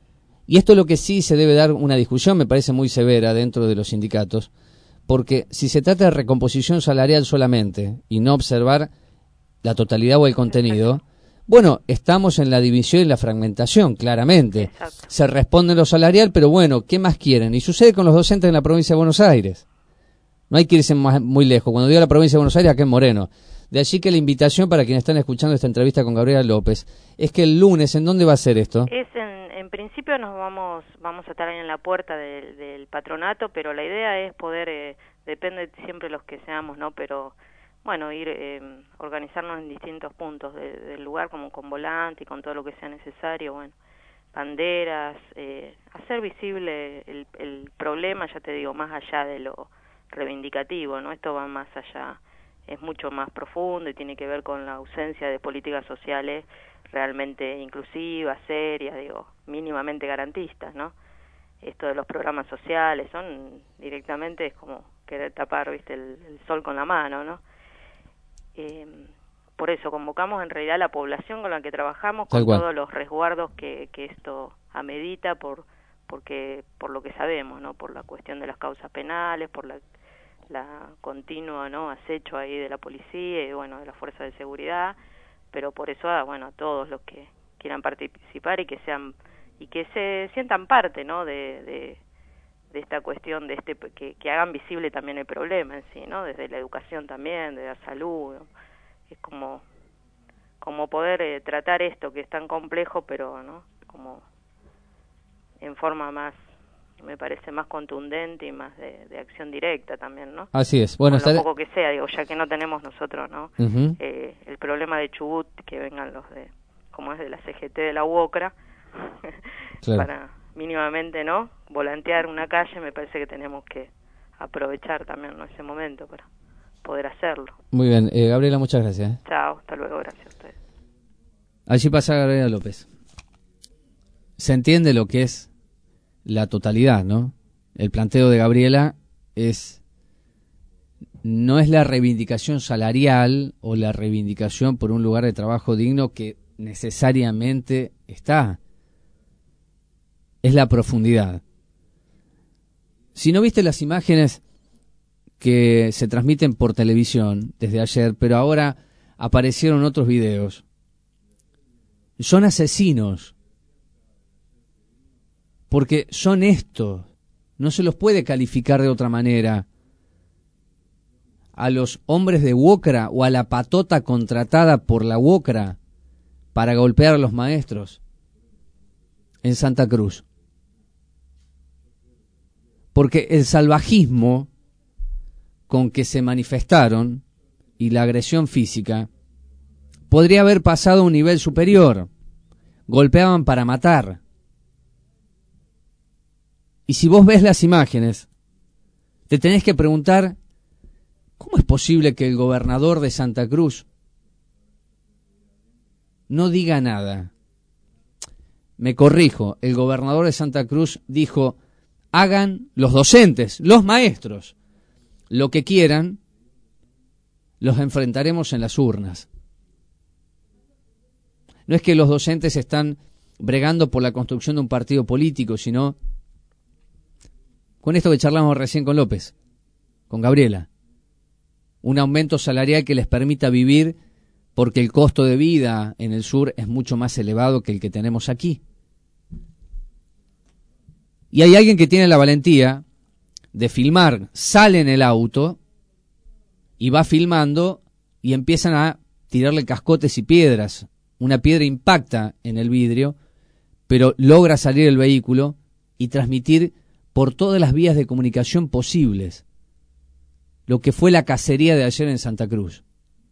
Y esto es lo que sí se debe dar una discusión, me parece muy severa, dentro de los sindicatos, porque si se trata de recomposición salarial solamente y no observar la totalidad o el contenido, bueno, estamos en la división y la fragmentación, claramente. Exacto. Se responde en lo salarial, pero bueno, ¿qué más quieren? Y sucede con los docentes en la provincia de Buenos Aires. No hay que irse más, muy lejos. Cuando digo la provincia de Buenos Aires, acá en Moreno. De allí que la invitación para quienes están escuchando esta entrevista con Gabriela López es que el lunes, ¿en dónde va a ser esto? Es en, en en principio nos vamos vamos a estar ahí en la puerta del, del patronato, pero la idea es poder, eh, depende siempre de los que seamos, ¿no? Pero bueno, ir eh, organizarnos en distintos puntos de, del lugar, como con volante y con todo lo que sea necesario, bueno, banderas, eh, hacer visible el, el problema, ya te digo, más allá de lo reivindicativo, ¿no? Esto va más allá, es mucho más profundo y tiene que ver con la ausencia de políticas sociales realmente inclusivas, serias, digo, mínimamente garantistas, ¿no? Esto de los programas sociales son directamente, es como querer tapar, viste, el, el sol con la mano, ¿no? Eh, por eso convocamos en realidad a la población con la que trabajamos, con todos los resguardos que, que esto amerita, por porque por lo que sabemos, ¿no? Por la cuestión de las causas penales, por la, la continua, ¿no? acecho ahí de la policía y bueno, de las fuerzas de seguridad, pero por eso a, bueno, a todos los que quieran participar y que sean y que se sientan parte, ¿no? de, de de esta cuestión de este que, que hagan visible también el problema en sí, ¿no? Desde la educación también, de la salud, ¿no? Es como como poder eh, tratar esto que es tan complejo, pero no como en forma más, me parece, más contundente y más de, de acción directa también, ¿no? Así es. Bueno, con lo estaré... poco que sea, digo, ya que no tenemos nosotros, ¿no? Uh-huh. eh, el problema de Chubut, que vengan los de, como es de la C G T de la UOCRA, claro. Para mínimamente, ¿no? Volantear una calle, me parece que tenemos que aprovechar también, ¿no? Ese momento para poder hacerlo. Muy bien, eh, Gabriela, muchas gracias. ¿eh? Chao, hasta luego, gracias a ustedes. Allí pasa Gabriela López. Se entiende lo que es la totalidad, ¿no? El planteo de Gabriela es no es la reivindicación salarial o la reivindicación por un lugar de trabajo digno que necesariamente está. Es la profundidad. Si no viste las imágenes que se transmiten por televisión desde ayer, pero ahora aparecieron otros videos, son asesinos, porque son estos, no se los puede calificar de otra manera. A los hombres de UOCRA o a la patota contratada por la UOCRA para golpear a los maestros en Santa Cruz. Porque el salvajismo con que se manifestaron y la agresión física podría haber pasado a un nivel superior. Golpeaban para matar. Y si vos ves las imágenes, te tenés que preguntar, ¿cómo es posible que el gobernador de Santa Cruz no diga nada? Me corrijo, el gobernador de Santa Cruz dijo, hagan los docentes, los maestros, lo que quieran, los enfrentaremos en las urnas. No es que los docentes están bregando por la construcción de un partido político, sino con esto que charlamos recién con López, con Gabriela, un aumento salarial que les permita vivir, porque el costo de vida en el sur es mucho más elevado que el que tenemos aquí. Y hay alguien que tiene la valentía de filmar, sale en el auto y va filmando y empiezan a tirarle cascotes y piedras. Una piedra impacta en el vidrio, pero logra salir el vehículo y transmitir por todas las vías de comunicación posibles lo que fue la cacería de ayer en Santa Cruz.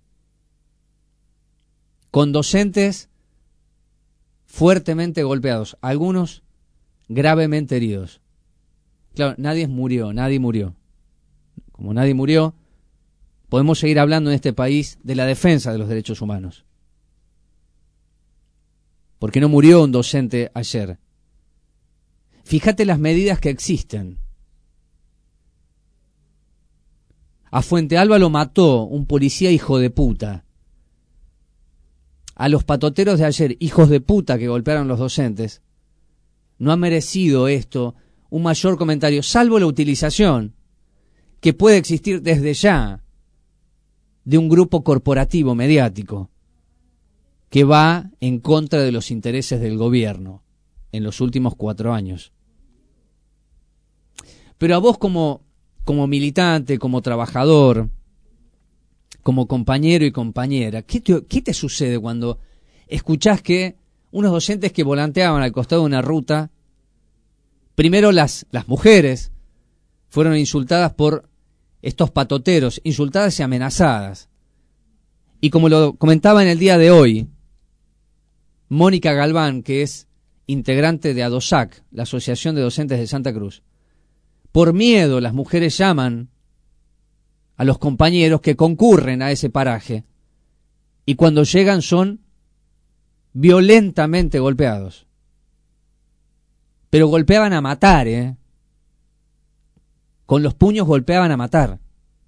Con docentes fuertemente golpeados, algunos gravemente heridos. Claro, nadie murió, nadie murió. Como nadie murió, podemos seguir hablando en este país de la defensa de los derechos humanos. Porque no murió un docente ayer. Fíjate las medidas que existen. A Fuente Alba lo mató un policía hijo de puta. A los patoteros de ayer, hijos de puta que golpearon los docentes, no ha merecido esto un mayor comentario, salvo la utilización que puede existir desde ya de un grupo corporativo mediático que va en contra de los intereses del gobierno en los últimos cuatro años. Pero a vos como, como militante, como trabajador, como compañero y compañera, ¿qué te, qué te sucede cuando escuchás que unos docentes que volanteaban al costado de una ruta. Primero las, las mujeres fueron insultadas por estos patoteros, insultadas y amenazadas. Y como lo comentaba en el día de hoy, Mónica Galván, que es integrante de ADOSAC, la Asociación de Docentes de Santa Cruz, por miedo las mujeres llaman a los compañeros que concurren a ese paraje y cuando llegan son violentamente golpeados. Pero golpeaban a matar, ¿eh? Con los puños golpeaban a matar.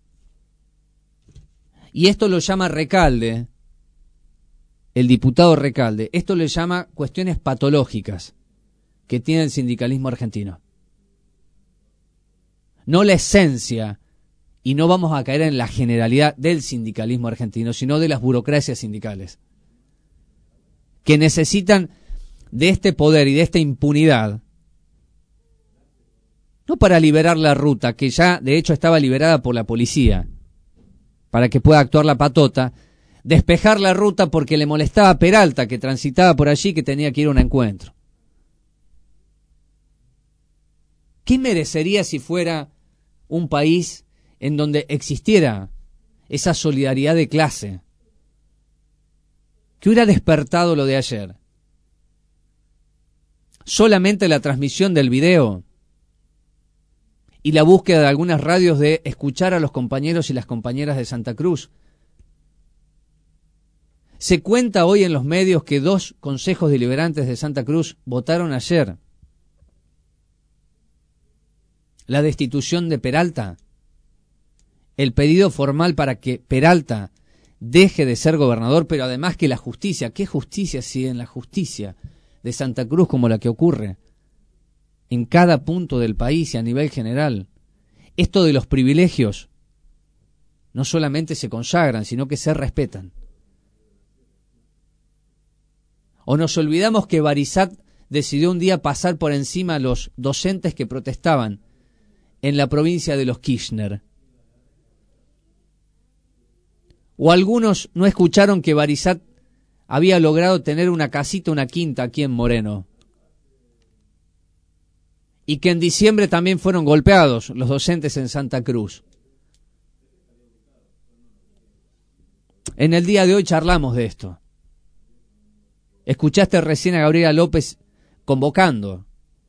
Y esto lo llama Recalde, el diputado Recalde, esto le llama cuestiones patológicas que tiene el sindicalismo argentino. No la esencia, y no vamos a caer en la generalidad del sindicalismo argentino, sino de las burocracias sindicales, que necesitan de este poder y de esta impunidad, no para liberar la ruta, que ya de hecho estaba liberada por la policía, para que pueda actuar la patota, despejar la ruta porque le molestaba a Peralta, que transitaba por allí, que tenía que ir a un encuentro. ¿Qué merecería si fuera un país en donde existiera esa solidaridad de clase? ¿Qué hubiera despertado lo de ayer? Solamente la transmisión del video y la búsqueda de algunas radios de escuchar a los compañeros y las compañeras de Santa Cruz. Se cuenta hoy en los medios que dos consejos deliberantes de Santa Cruz votaron ayer la destitución de Peralta, el pedido formal para que Peralta deje de ser gobernador, pero además que la justicia, ¿qué justicia si en la justicia de Santa Cruz, como la que ocurre en cada punto del país y a nivel general, esto de los privilegios no solamente se consagran, sino que se respetan? ¿O nos olvidamos que Barisat decidió un día pasar por encima a los docentes que protestaban en la provincia de los Kirchner? ¿O algunos no escucharon que Barisat había logrado tener una casita, una quinta aquí en Moreno? Y que en diciembre también fueron golpeados los docentes en Santa Cruz. En el día de hoy charlamos de esto. Escuchaste recién a Gabriela López convocando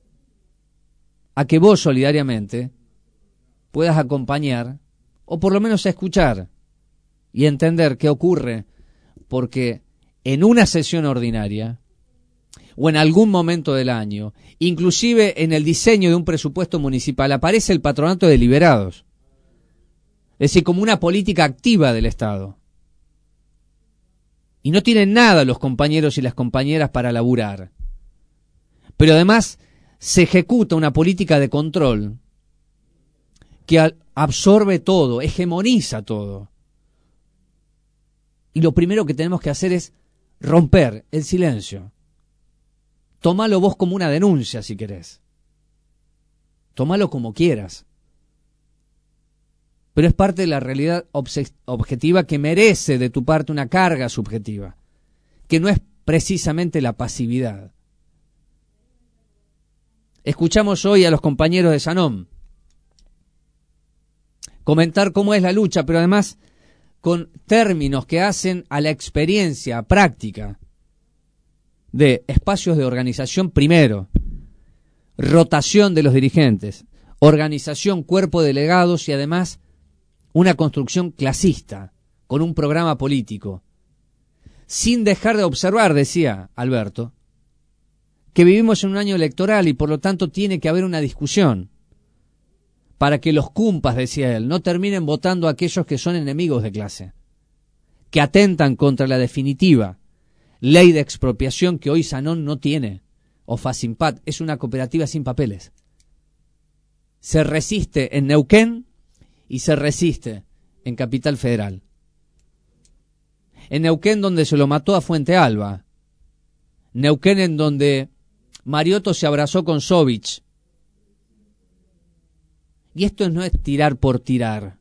a que vos solidariamente puedas acompañar, o por lo menos escuchar y entender qué ocurre, porque en una sesión ordinaria o en algún momento del año, inclusive en el diseño de un presupuesto municipal, aparece el patronato de liberados, es decir, como una política activa del Estado. Y no tienen nada los compañeros y las compañeras para laburar. Pero además se ejecuta una política de control que absorbe todo, hegemoniza todo. Y lo primero que tenemos que hacer es romper el silencio. Tómalo vos como una denuncia si querés. Tómalo como quieras. Pero es parte de la realidad objetiva que merece de tu parte una carga subjetiva, que no es precisamente la pasividad. Escuchamos hoy a los compañeros de Sanón comentar cómo es la lucha, pero además con términos que hacen a la experiencia práctica de espacios de organización primero, rotación de los dirigentes, organización, cuerpo de delegados y además una construcción clasista, con un programa político, sin dejar de observar, decía Alberto, que vivimos en un año electoral y por lo tanto tiene que haber una discusión para que los cumpas, decía él, no terminen votando a aquellos que son enemigos de clase, que atentan contra la definitiva ley de expropiación que hoy Sanón no tiene, o Facimpat, es una cooperativa sin papeles. Se resiste en Neuquén y se resiste en Capital Federal. En Neuquén, donde se lo mató a Fuente Alba. Neuquén, en donde Mariotto se abrazó con Sovich. Y esto no es tirar por tirar.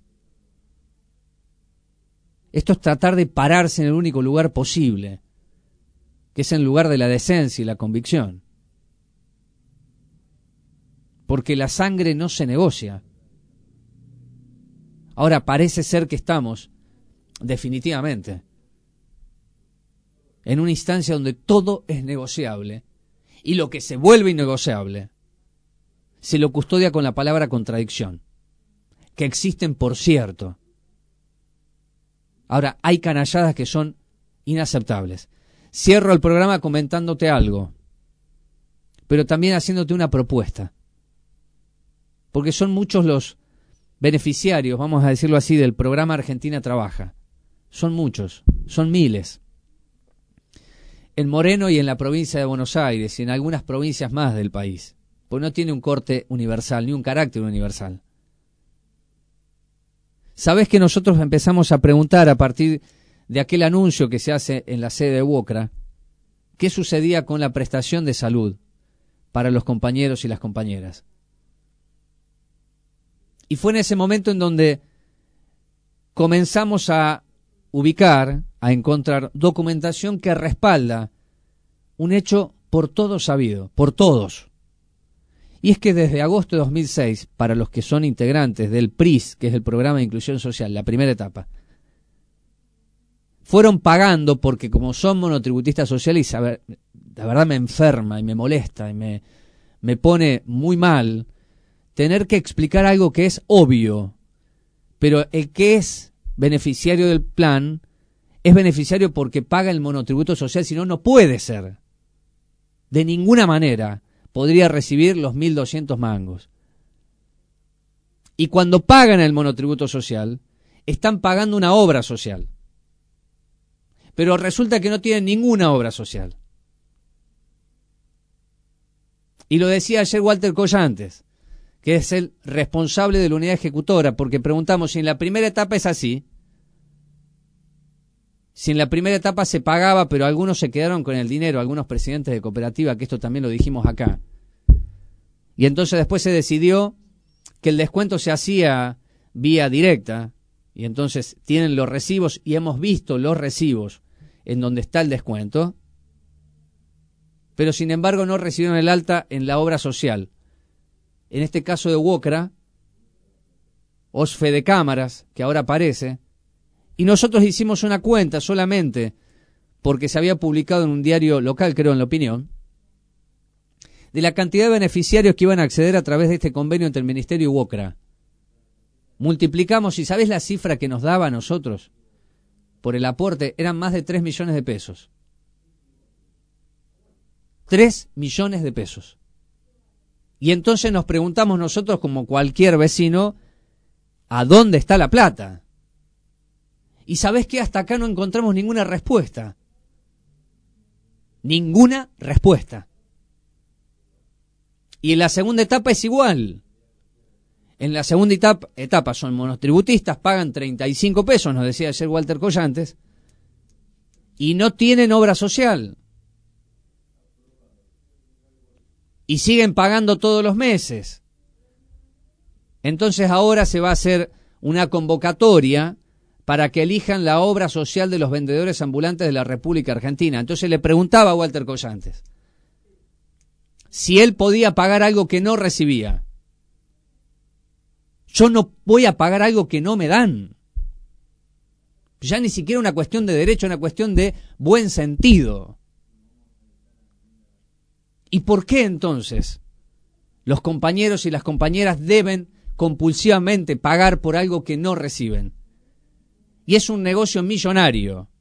Esto es tratar de pararse en el único lugar posible. que es en lugar de la decencia y la convicción. Porque la sangre no se negocia. Ahora parece ser que estamos, definitivamente, en una instancia donde todo es negociable, y lo que se vuelve innegociable se lo custodia con la palabra contradicción, que existen, por cierto. Ahora, hay canalladas que son inaceptables. Cierro el programa comentándote algo, pero también haciéndote una propuesta, porque son muchos los beneficiarios, vamos a decirlo así, del programa Argentina Trabaja. Son muchos, son miles. En Moreno y en la provincia de Buenos Aires y en algunas provincias más del país, pues no tiene un corte universal, ni un carácter universal. ¿Sabés que nosotros empezamos a preguntar a partir de aquel anuncio que se hace en la sede de UOCRA, qué sucedía con la prestación de salud para los compañeros y las compañeras? Y fue en ese momento en donde comenzamos a ubicar, a encontrar documentación que respalda un hecho por todos sabido, por todos. Y es que desde agosto de dos mil seis, para los que son integrantes del P R I S, que es el Programa de Inclusión Social, la primera etapa, fueron pagando, porque como son monotributistas sociales, la verdad me enferma y me molesta y me, me pone muy mal tener que explicar algo que es obvio, pero el que es beneficiario del plan es beneficiario porque paga el monotributo social, si no, no puede ser. De ninguna manera podría recibir los mil doscientos mangos. Y cuando pagan el monotributo social, están pagando una obra social. Pero resulta que no tienen ninguna obra social. Y lo decía ayer Walter Collantes, que es el responsable de la unidad ejecutora, porque preguntamos si en la primera etapa es así, si en la primera etapa se pagaba, pero algunos se quedaron con el dinero, algunos presidentes de cooperativa, que esto también lo dijimos acá. Y entonces después se decidió que el descuento se hacía vía directa, y entonces tienen los recibos, y hemos visto los recibos en donde está el descuento, pero sin embargo no recibieron el alta en la obra social. En este caso de UOCRA, OSFE de Cámaras, que ahora aparece, y nosotros hicimos una cuenta solamente porque se había publicado en un diario local, creo, en La Opinión, de la cantidad de beneficiarios que iban a acceder a través de este convenio entre el Ministerio y UOCRA. Multiplicamos, y ¿sabés la cifra que nos daba a nosotros por el aporte? Eran más de tres millones de pesos. tres millones de pesos. Y entonces nos preguntamos nosotros, como cualquier vecino, ¿a dónde está la plata? Y ¿sabés qué? Hasta acá no encontramos ninguna respuesta. Ninguna respuesta. Y en la segunda etapa es igual. En la segunda etapa, etapa son monotributistas, pagan treinta y cinco pesos, nos decía ayer Walter Collantes, y no tienen obra social. Y siguen pagando todos los meses. Entonces ahora se va a hacer una convocatoria para que elijan la obra social de los vendedores ambulantes de la República Argentina. Entonces le preguntaba a Walter Collantes si él podía pagar algo que no recibía. Yo no voy a pagar algo que no me dan. Ya ni siquiera una cuestión de derecho, una cuestión de buen sentido. ¿Y por qué entonces los compañeros y las compañeras deben compulsivamente pagar por algo que no reciben? Y es un negocio millonario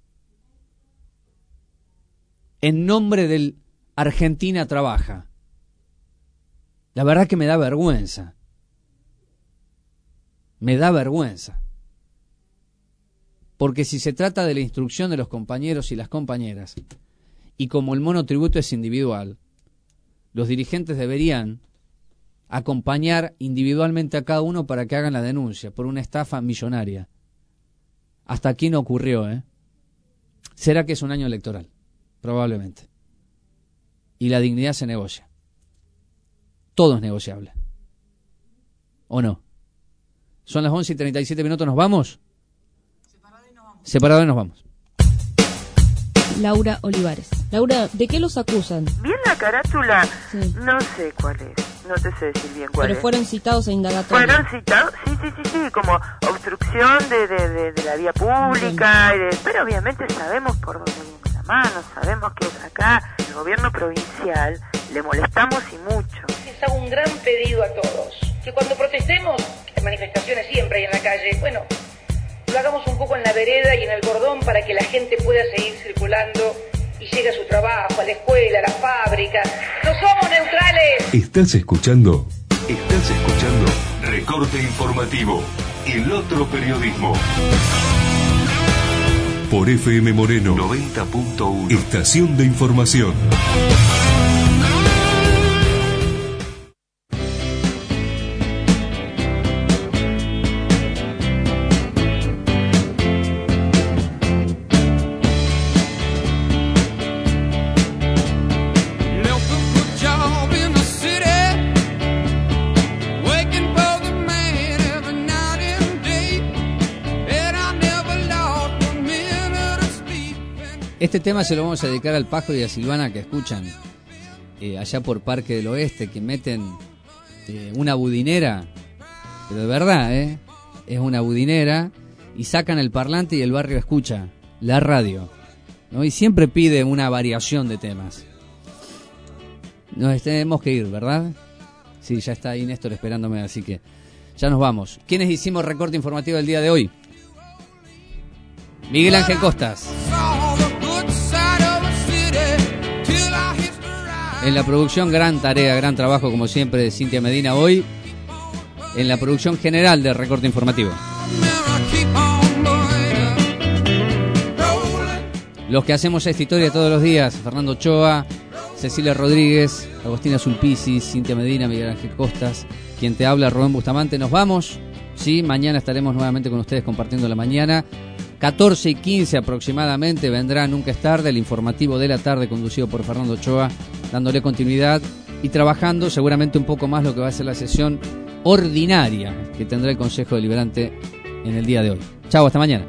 en nombre del Argentina Trabaja. La verdad que me da vergüenza. Me da vergüenza. Porque si se trata de la instrucción de los compañeros y las compañeras, y como el monotributo es individual, los dirigentes deberían acompañar individualmente a cada uno para que hagan la denuncia por una estafa millonaria. Hasta aquí no ocurrió, ¿eh? ¿Será que es un año electoral? Probablemente. Y la dignidad se negocia. Todo es negociable. ¿O no? Son las once y treinta y siete minutos, ¿nos vamos? Separado y nos vamos. Separado y nos vamos. Laura Olivares. Laura, ¿de qué los acusan? Bien la carátula, no sé cuál es, no te sé decir bien cuál Pero es. fueron citados a indagatoria. Fueron citados, sí, sí, sí, sí, como obstrucción de, de, de, de la vía pública, y de, pero obviamente sabemos por dónde viene la mano, sabemos que acá el gobierno provincial le molestamos y mucho. Les hago un gran pedido a todos, que cuando protestemos, en manifestaciones siempre hay en la calle, bueno, lo hagamos un poco en la vereda y en el cordón para que la gente pueda seguir circulando y llegue a su trabajo, a la escuela, a la fábrica. ¡No somos neutrales! ¿Estás escuchando? Estás escuchando Recorte Informativo, el otro periodismo. Por F M Moreno noventa punto uno. Estación de información. Este tema se lo vamos a dedicar al Pajo y a Silvana, que escuchan eh, allá por Parque del Oeste, que meten eh, una budinera, pero de verdad, ¿eh? Es una budinera, y sacan el parlante y el barrio escucha la radio, ¿no? Y siempre pide una variación de temas. Nos tenemos que ir, ¿verdad? Sí, ya está ahí Néstor esperándome, así que ya nos vamos. ¿Quiénes hicimos recorte informativo el día de hoy? Miguel Ángel Costas. En la producción, gran tarea, gran trabajo como siempre de Cintia Medina hoy. En la producción general de Recorte Informativo. Los que hacemos esta historia todos los días: Fernando Ochoa, Cecilia Rodríguez, Agostina Sulpici, Cintia Medina, Miguel Ángel Costas, quien te habla, Rubén Bustamante. Nos vamos, sí, mañana estaremos nuevamente con ustedes compartiendo la mañana. catorce y quince aproximadamente vendrá Nunca es tarde, el informativo de la tarde conducido por Fernando Ochoa, dándole continuidad y trabajando seguramente un poco más lo que va a ser la sesión ordinaria que tendrá el Consejo Deliberante en el día de hoy. Chau, hasta mañana.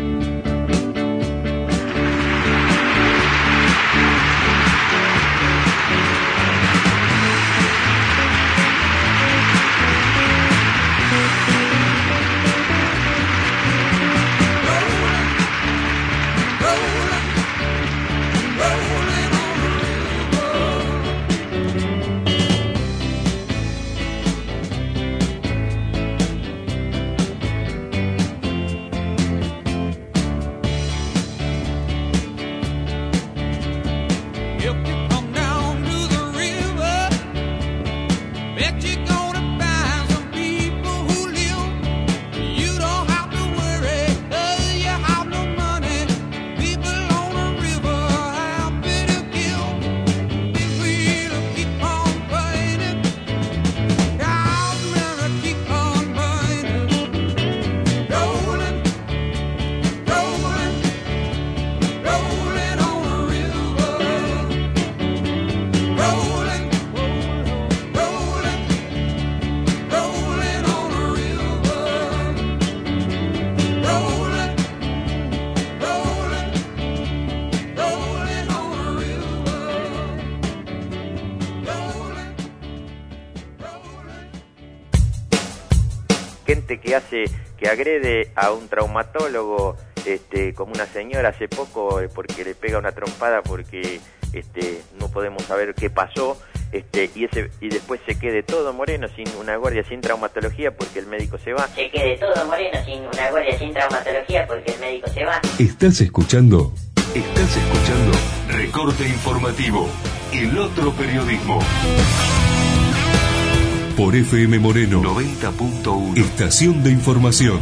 gente que hace, que agrede a un traumatólogo, este, como una señora hace poco, porque le pega una trompada porque este, no podemos saber qué pasó, este, y ese y después se quede todo Moreno sin una guardia, sin traumatología porque el médico se va. Se quede todo Moreno sin una guardia, sin traumatología porque el médico se va. ¿Estás escuchando? Estás escuchando Recorte Informativo, el otro periodismo. Por F M Moreno noventa punto uno. Estación de información.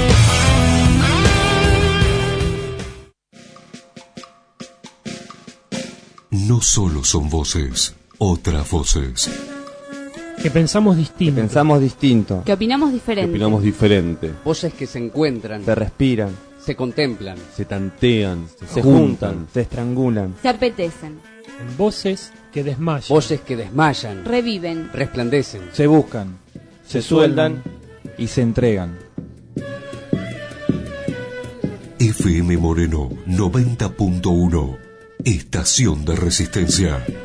No solo son voces, otras voces. Que pensamos distinto. Que pensamos distinto. Que opinamos diferente. Que opinamos diferente. Voces que se encuentran. Se respiran. Se contemplan. Se tantean. Se, se juntan, juntan. Se estrangulan. Se apetecen. En voces que desmayan. Voces que desmayan. Reviven. Resplandecen. Se buscan. Se, se sueldan y se entregan. F M Moreno noventa punto uno. Estación de Resistencia.